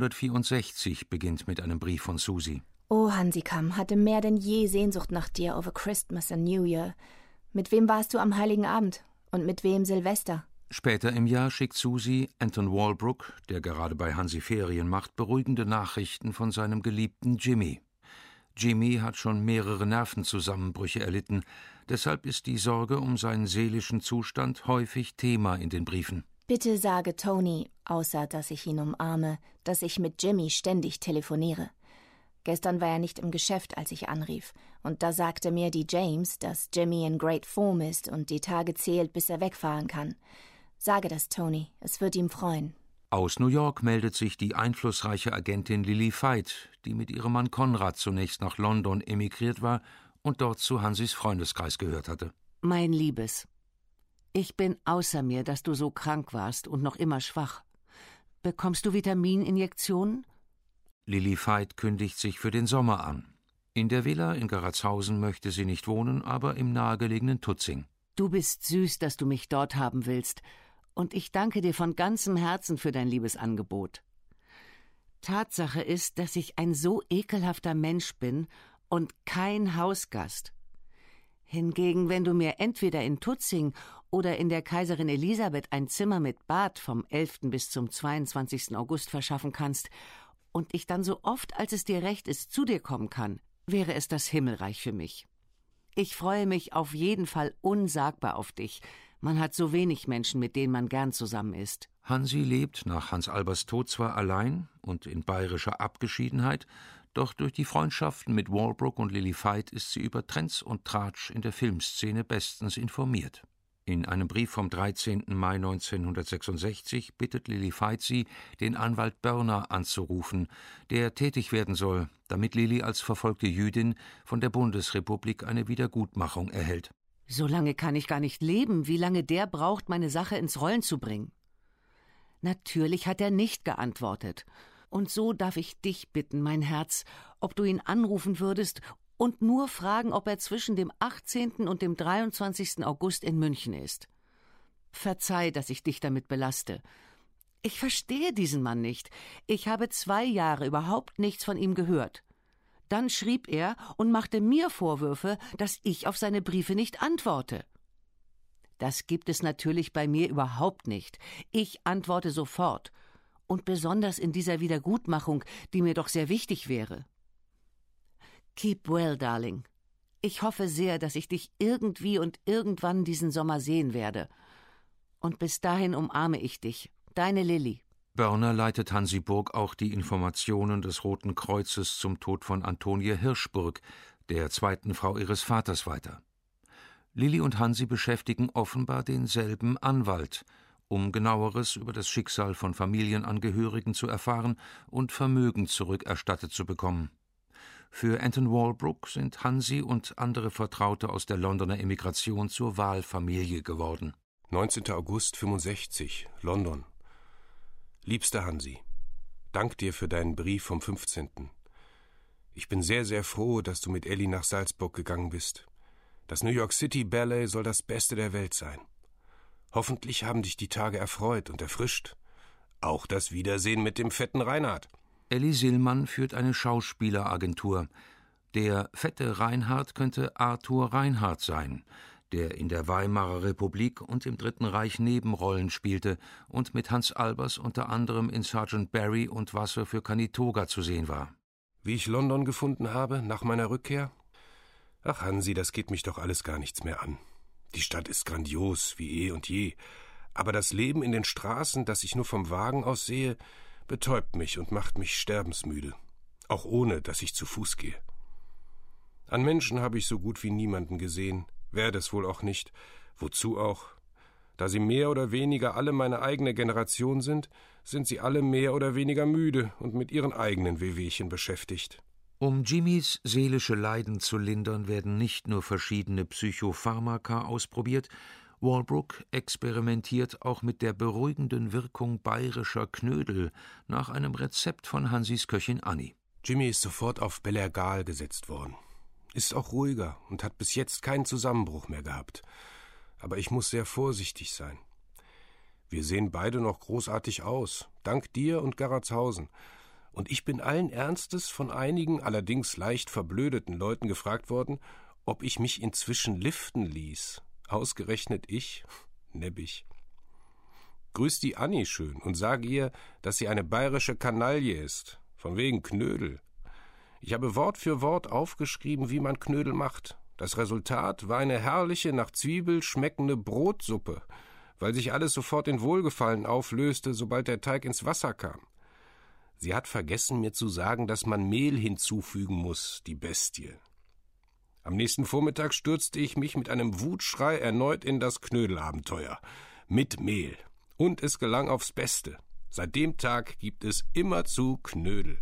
1964 beginnt mit einem Brief von Susie. Oh, Hansikam, hatte mehr denn je Sehnsucht nach dir over Christmas and New Year. Mit wem warst du am Heiligen Abend? Und mit wem Silvester? Später im Jahr schickt Susie Anton Walbrook, der gerade bei Hansi Ferien macht, beruhigende Nachrichten von seinem geliebten Jimmy. Jimmy hat schon mehrere Nervenzusammenbrüche erlitten, deshalb ist die Sorge um seinen seelischen Zustand häufig Thema in den Briefen. Bitte sage Tony, außer dass ich ihn umarme, dass ich mit Jimmy ständig telefoniere. Gestern war er nicht im Geschäft, als ich anrief, und da sagte mir die James, dass Jimmy in great form ist und die Tage zählt, bis er wegfahren kann. Sage das Tony, es wird ihm freuen. Aus New York meldet sich die einflussreiche Agentin Lily Veit, die mit ihrem Mann Konrad zunächst nach London emigriert war und dort zu Hansis Freundeskreis gehört hatte. Mein Liebes, ich bin außer mir, dass du so krank warst und noch immer schwach. Bekommst du Vitamininjektionen? Lily Veit kündigt sich für den Sommer an. In der Villa in Garatshausen möchte sie nicht wohnen, aber im nahegelegenen Tutzing. Du bist süß, dass du mich dort haben willst, und ich danke dir von ganzem Herzen für dein liebes Angebot. Tatsache ist, dass ich ein so ekelhafter Mensch bin und kein Hausgast. Hingegen, wenn du mir entweder in Tutzing oder in der Kaiserin Elisabeth ein Zimmer mit Bad vom 11. bis zum 22. August verschaffen kannst und ich dann so oft, als es dir recht ist, zu dir kommen kann, wäre es das Himmelreich für mich. Ich freue mich auf jeden Fall unsagbar auf dich. Man hat so wenig Menschen, mit denen man gern zusammen ist. Hansi lebt nach Hans Albers Tod zwar allein und in bayerischer Abgeschiedenheit, doch durch die Freundschaften mit Walbrook und Lily Veit ist sie über Trends und Tratsch in der Filmszene bestens informiert. In einem Brief vom 13. Mai 1966 bittet Lily Veit sie, den Anwalt Börner anzurufen, der tätig werden soll, damit Lily als verfolgte Jüdin von der Bundesrepublik eine Wiedergutmachung erhält. So lange kann ich gar nicht leben, wie lange der braucht, meine Sache ins Rollen zu bringen. Natürlich hat er nicht geantwortet. Und so darf ich dich bitten, mein Herz, ob du ihn anrufen würdest und nur fragen, ob er zwischen dem 18. und dem 23. August in München ist. Verzeih, dass ich dich damit belaste. Ich verstehe diesen Mann nicht. Ich habe 2 Jahre überhaupt nichts von ihm gehört. Dann schrieb er und machte mir Vorwürfe, dass ich auf seine Briefe nicht antworte. Das gibt es natürlich bei mir überhaupt nicht. Ich antworte sofort. Und besonders in dieser Wiedergutmachung, die mir doch sehr wichtig wäre. Keep well, darling. Ich hoffe sehr, dass ich dich irgendwie und irgendwann diesen Sommer sehen werde. Und bis dahin umarme ich dich. Deine Lilly. Börner leitet Hansi Burg auch die Informationen des Roten Kreuzes zum Tod von Antonie Hirschburg, der zweiten Frau ihres Vaters, weiter. Lilly und Hansi beschäftigen offenbar denselben Anwalt, um Genaueres über das Schicksal von Familienangehörigen zu erfahren und Vermögen zurückerstattet zu bekommen. Für Anton Walbrook sind Hansi und andere Vertraute aus der Londoner Emigration zur Wahlfamilie geworden. 19. August 65, London. Liebster Hansi, dank dir für deinen Brief vom 15. Ich bin sehr, sehr froh, dass du mit Elli nach Salzburg gegangen bist. Das New York City Ballet soll das Beste der Welt sein. Hoffentlich haben dich die Tage erfreut und erfrischt. Auch das Wiedersehen mit dem fetten Reinhard. Elli Sillmann führt eine Schauspieleragentur. Der fette Reinhard könnte Arthur Reinhardt sein, der in der Weimarer Republik und im Dritten Reich Nebenrollen spielte und mit Hans Albers unter anderem in Sergeant Barry und Wasser für Canitoga zu sehen war. Wie ich London gefunden habe, nach meiner Rückkehr? Ach, Hansi, das geht mich doch alles gar nichts mehr an. Die Stadt ist grandios, wie eh und je. Aber das Leben in den Straßen, das ich nur vom Wagen aus sehe, betäubt mich und macht mich sterbensmüde. Auch ohne, dass ich zu Fuß gehe. An Menschen habe ich so gut wie niemanden gesehen, werde es wohl auch nicht. Wozu auch? Da sie mehr oder weniger alle meine eigene Generation sind sie alle mehr oder weniger müde und mit ihren eigenen Wehwehchen beschäftigt. Um Jimmys seelische Leiden zu lindern, werden nicht nur verschiedene Psychopharmaka ausprobiert, Walbrook experimentiert auch mit der beruhigenden Wirkung bayerischer Knödel nach einem Rezept von Hansis Köchin Annie. Jimmy ist sofort auf Belergal gesetzt worden. Ist auch ruhiger und hat bis jetzt keinen Zusammenbruch mehr gehabt. Aber ich muss sehr vorsichtig sein. Wir sehen beide noch großartig aus, dank dir und Garatshausen. Und ich bin allen Ernstes von einigen, allerdings leicht verblödeten Leuten gefragt worden, ob ich mich inzwischen liften ließ. Ausgerechnet ich? Nebbig. Grüß die Annie schön und sag ihr, dass sie eine bayerische Kanaille ist. Von wegen Knödel. Ich habe Wort für Wort aufgeschrieben, wie man Knödel macht. Das Resultat war eine herrliche, nach Zwiebel schmeckende Brotsuppe, weil sich alles sofort in Wohlgefallen auflöste, sobald der Teig ins Wasser kam. Sie hat vergessen, mir zu sagen, dass man Mehl hinzufügen muss, die Bestie. Am nächsten Vormittag stürzte ich mich mit einem Wutschrei erneut in das Knödelabenteuer. Mit Mehl. Und es gelang aufs Beste. Seit dem Tag gibt es immerzu Knödel.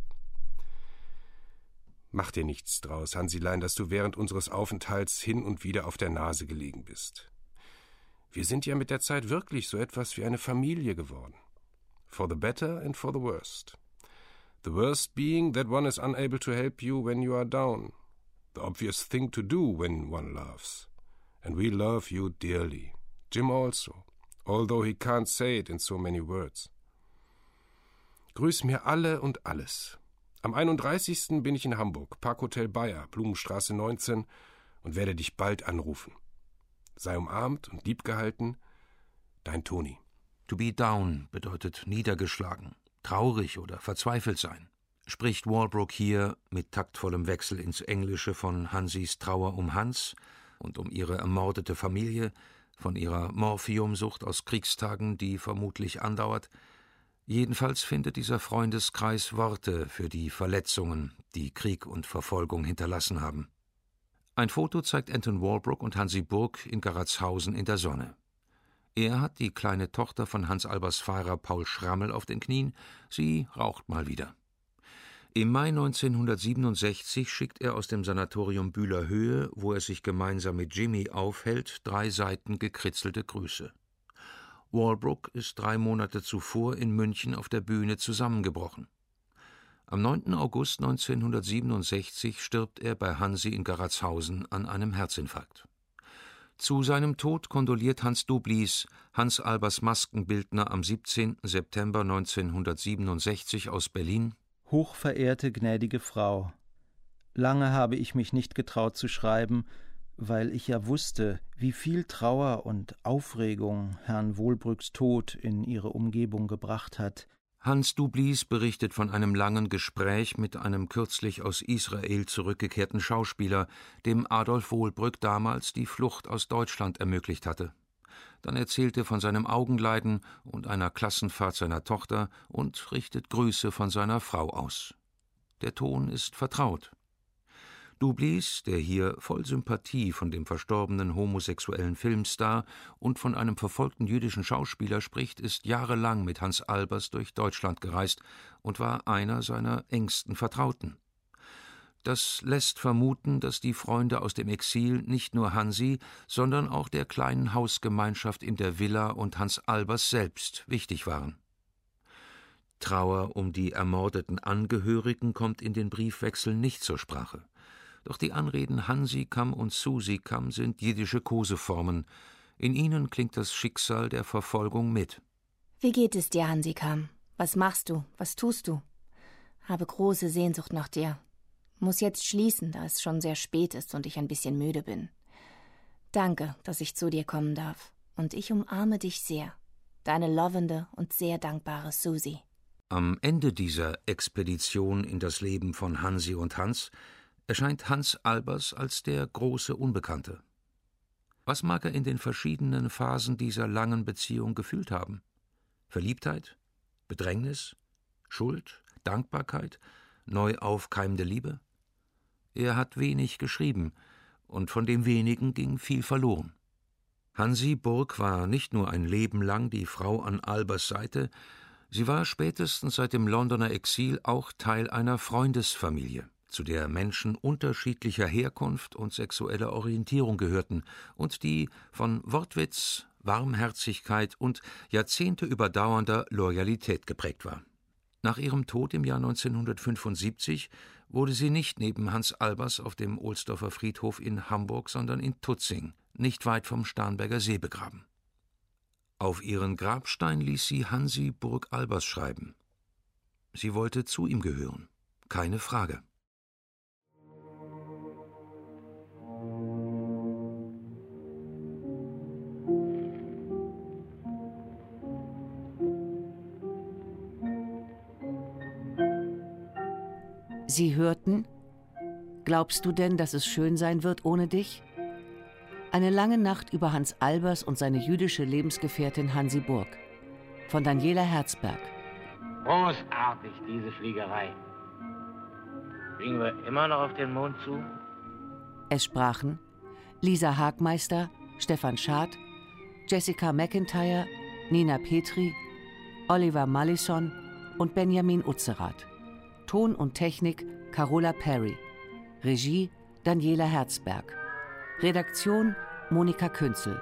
Mach dir nichts draus, Hansilein, dass du während unseres Aufenthalts hin und wieder auf der Nase gelegen bist. Wir sind ja mit der Zeit wirklich so etwas wie eine Familie geworden. For the better and for the worst. The worst being that one is unable to help you when you are down. The obvious thing to do when one loves. And we love you dearly. Jim also, although he can't say it in so many words. Grüß mir alle und alles. Am 31. bin ich in Hamburg, Parkhotel Bayer, Blumenstraße 19, und werde dich bald anrufen. Sei umarmt und liebgehalten, dein Toni. To be down bedeutet niedergeschlagen, traurig oder verzweifelt sein. Spricht Walbrook hier mit taktvollem Wechsel ins Englische von Hansis Trauer um Hans und um ihre ermordete Familie, von ihrer Morphiumsucht aus Kriegstagen, die vermutlich andauert. Jedenfalls findet dieser Freundeskreis Worte für die Verletzungen, die Krieg und Verfolgung hinterlassen haben. Ein Foto zeigt Anton Walbrook und Hansi Burg in Garatshausen in der Sonne. Er hat die kleine Tochter von Hans Albers Fahrer Paul Schrammel auf den Knien, sie raucht mal wieder. Im Mai 1967 schickt er aus dem Sanatorium Bühler Höhe, wo er sich gemeinsam mit Jimmy aufhält, 3 Seiten gekritzelte Grüße. Walbrook ist 3 Monate zuvor in München auf der Bühne zusammengebrochen. Am 9. August 1967 stirbt er bei Hansi in Garatshausen an einem Herzinfarkt. Zu seinem Tod kondoliert Hans Dublis, Hans Albers Maskenbildner, am 17. September 1967 aus Berlin: Hochverehrte gnädige Frau, lange habe ich mich nicht getraut zu schreiben, weil ich ja wusste, wie viel Trauer und Aufregung Herrn Walbrooks Tod in Ihre Umgebung gebracht hat. Hans Dublis berichtet von einem langen Gespräch mit einem kürzlich aus Israel zurückgekehrten Schauspieler, dem Adolf Walbrook damals die Flucht aus Deutschland ermöglicht hatte. Dann erzählt er von seinem Augenleiden und einer Klassenfahrt seiner Tochter und richtet Grüße von seiner Frau aus. Der Ton ist vertraut. Dublis, der hier voll Sympathie von dem verstorbenen homosexuellen Filmstar und von einem verfolgten jüdischen Schauspieler spricht, ist jahrelang mit Hans Albers durch Deutschland gereist und war einer seiner engsten Vertrauten. Das lässt vermuten, dass die Freunde aus dem Exil nicht nur Hansi, sondern auch der kleinen Hausgemeinschaft in der Villa und Hans Albers selbst wichtig waren. Trauer um die ermordeten Angehörigen kommt in den Briefwechseln nicht zur Sprache. Doch die Anreden Hansikam und Susikam sind jiddische Koseformen. In ihnen klingt das Schicksal der Verfolgung mit. Wie geht es dir, Hansikam? Was machst du? Was tust du? Habe große Sehnsucht nach dir. Muss jetzt schließen, da es schon sehr spät ist und ich ein bisschen müde bin. Danke, dass ich zu dir kommen darf. Und ich umarme dich sehr. Deine lovende und sehr dankbare Susi. Am Ende dieser Expedition in das Leben von Hansi und Hans erscheint Hans Albers als der große Unbekannte. Was mag er in den verschiedenen Phasen dieser langen Beziehung gefühlt haben? Verliebtheit? Bedrängnis? Schuld? Dankbarkeit? Neu aufkeimende Liebe? Er hat wenig geschrieben, und von dem Wenigen ging viel verloren. Hansi Burg war nicht nur ein Leben lang die Frau an Albers Seite, sie war spätestens seit dem Londoner Exil auch Teil einer Freundesfamilie, zu der Menschen unterschiedlicher Herkunft und sexueller Orientierung gehörten und die von Wortwitz, Warmherzigkeit und Jahrzehnte überdauernder Loyalität geprägt war. Nach ihrem Tod im Jahr 1975 wurde sie nicht neben Hans Albers auf dem Ohlsdorfer Friedhof in Hamburg, sondern in Tutzing, nicht weit vom Starnberger See, begraben. Auf ihren Grabstein ließ sie Hansi Burg Albers schreiben. Sie wollte zu ihm gehören, keine Frage. Sie hörten: Glaubst du denn, dass es schön sein wird ohne dich? Eine lange Nacht über Hans Albers und seine jüdische Lebensgefährtin Hansi Burg. Von Daniela Herzberg. Großartig, diese Fliegerei. Fliegen wir immer noch auf den Mond zu? Es sprachen Lisa Hagmeister, Stefan Schad, Jessica McIntyre, Nina Petri, Oliver Mallison und Benjamin Utzerath. Ton und Technik Carola Perry. Regie Daniela Herzberg. Redaktion Monika Künzel.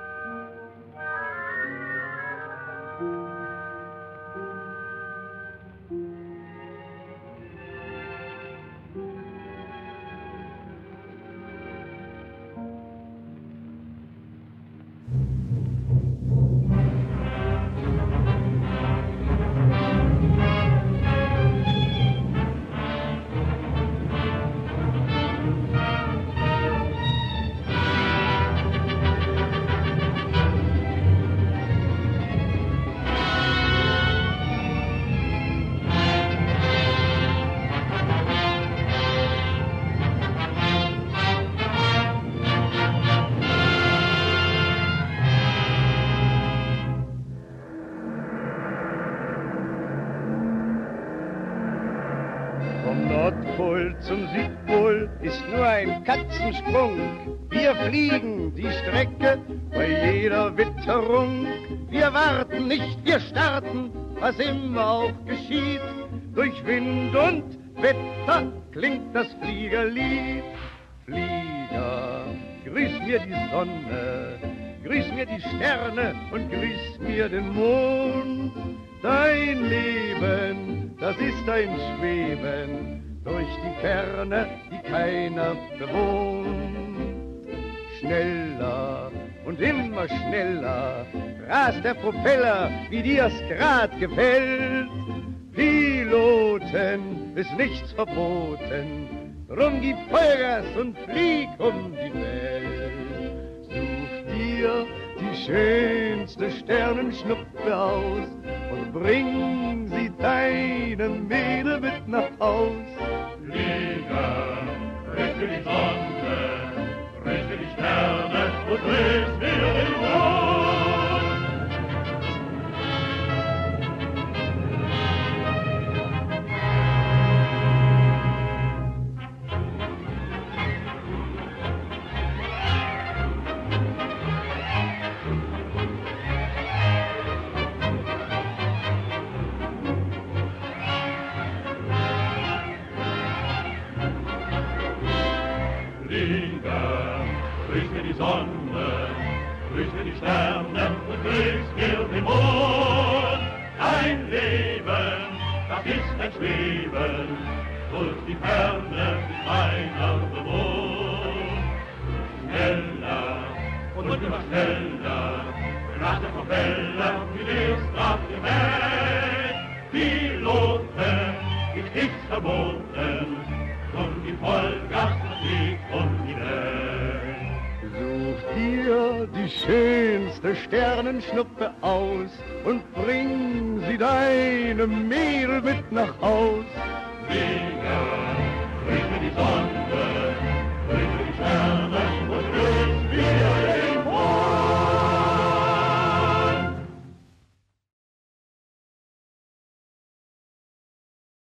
Zum Südpol ist nur ein Katzensprung. Wir fliegen die Strecke bei jeder Witterung. Wir warten nicht, wir starten, was immer auch geschieht. Durch Wind und Wetter klingt das Fliegerlied. Flieger, grüß mir die Sonne, grüß mir die Sterne und grüß mir den Mond. Dein Leben, das ist ein Schweben durch die Ferne, die keiner bewohnt. Schneller und immer schneller rast der Propeller, wie dir's grad gefällt. Piloten ist nichts verboten, drum gib Vollgas und flieg um die Welt. Such dir die schönste Sternenschnuppe aus und bring sie deinem Mädel mit nach Haus. Flieger, grüße die Sonne, grüße die Sterne und grüß mir den Mond. Sonne, grüß mir die Sterne und grüß mir den Mond. Ein Leben, das ist ein Schweben, durch die Ferne ist keiner bewohnt. Schneller und immer schneller, rast der Propeller, wie dir's grad gefällt. Piloten, ich verboten und die Vollgas fliegt und die Welt. Such dir die schönste Sternenschnuppe aus und bring sie deinem Mädel mit nach Haus. Wegen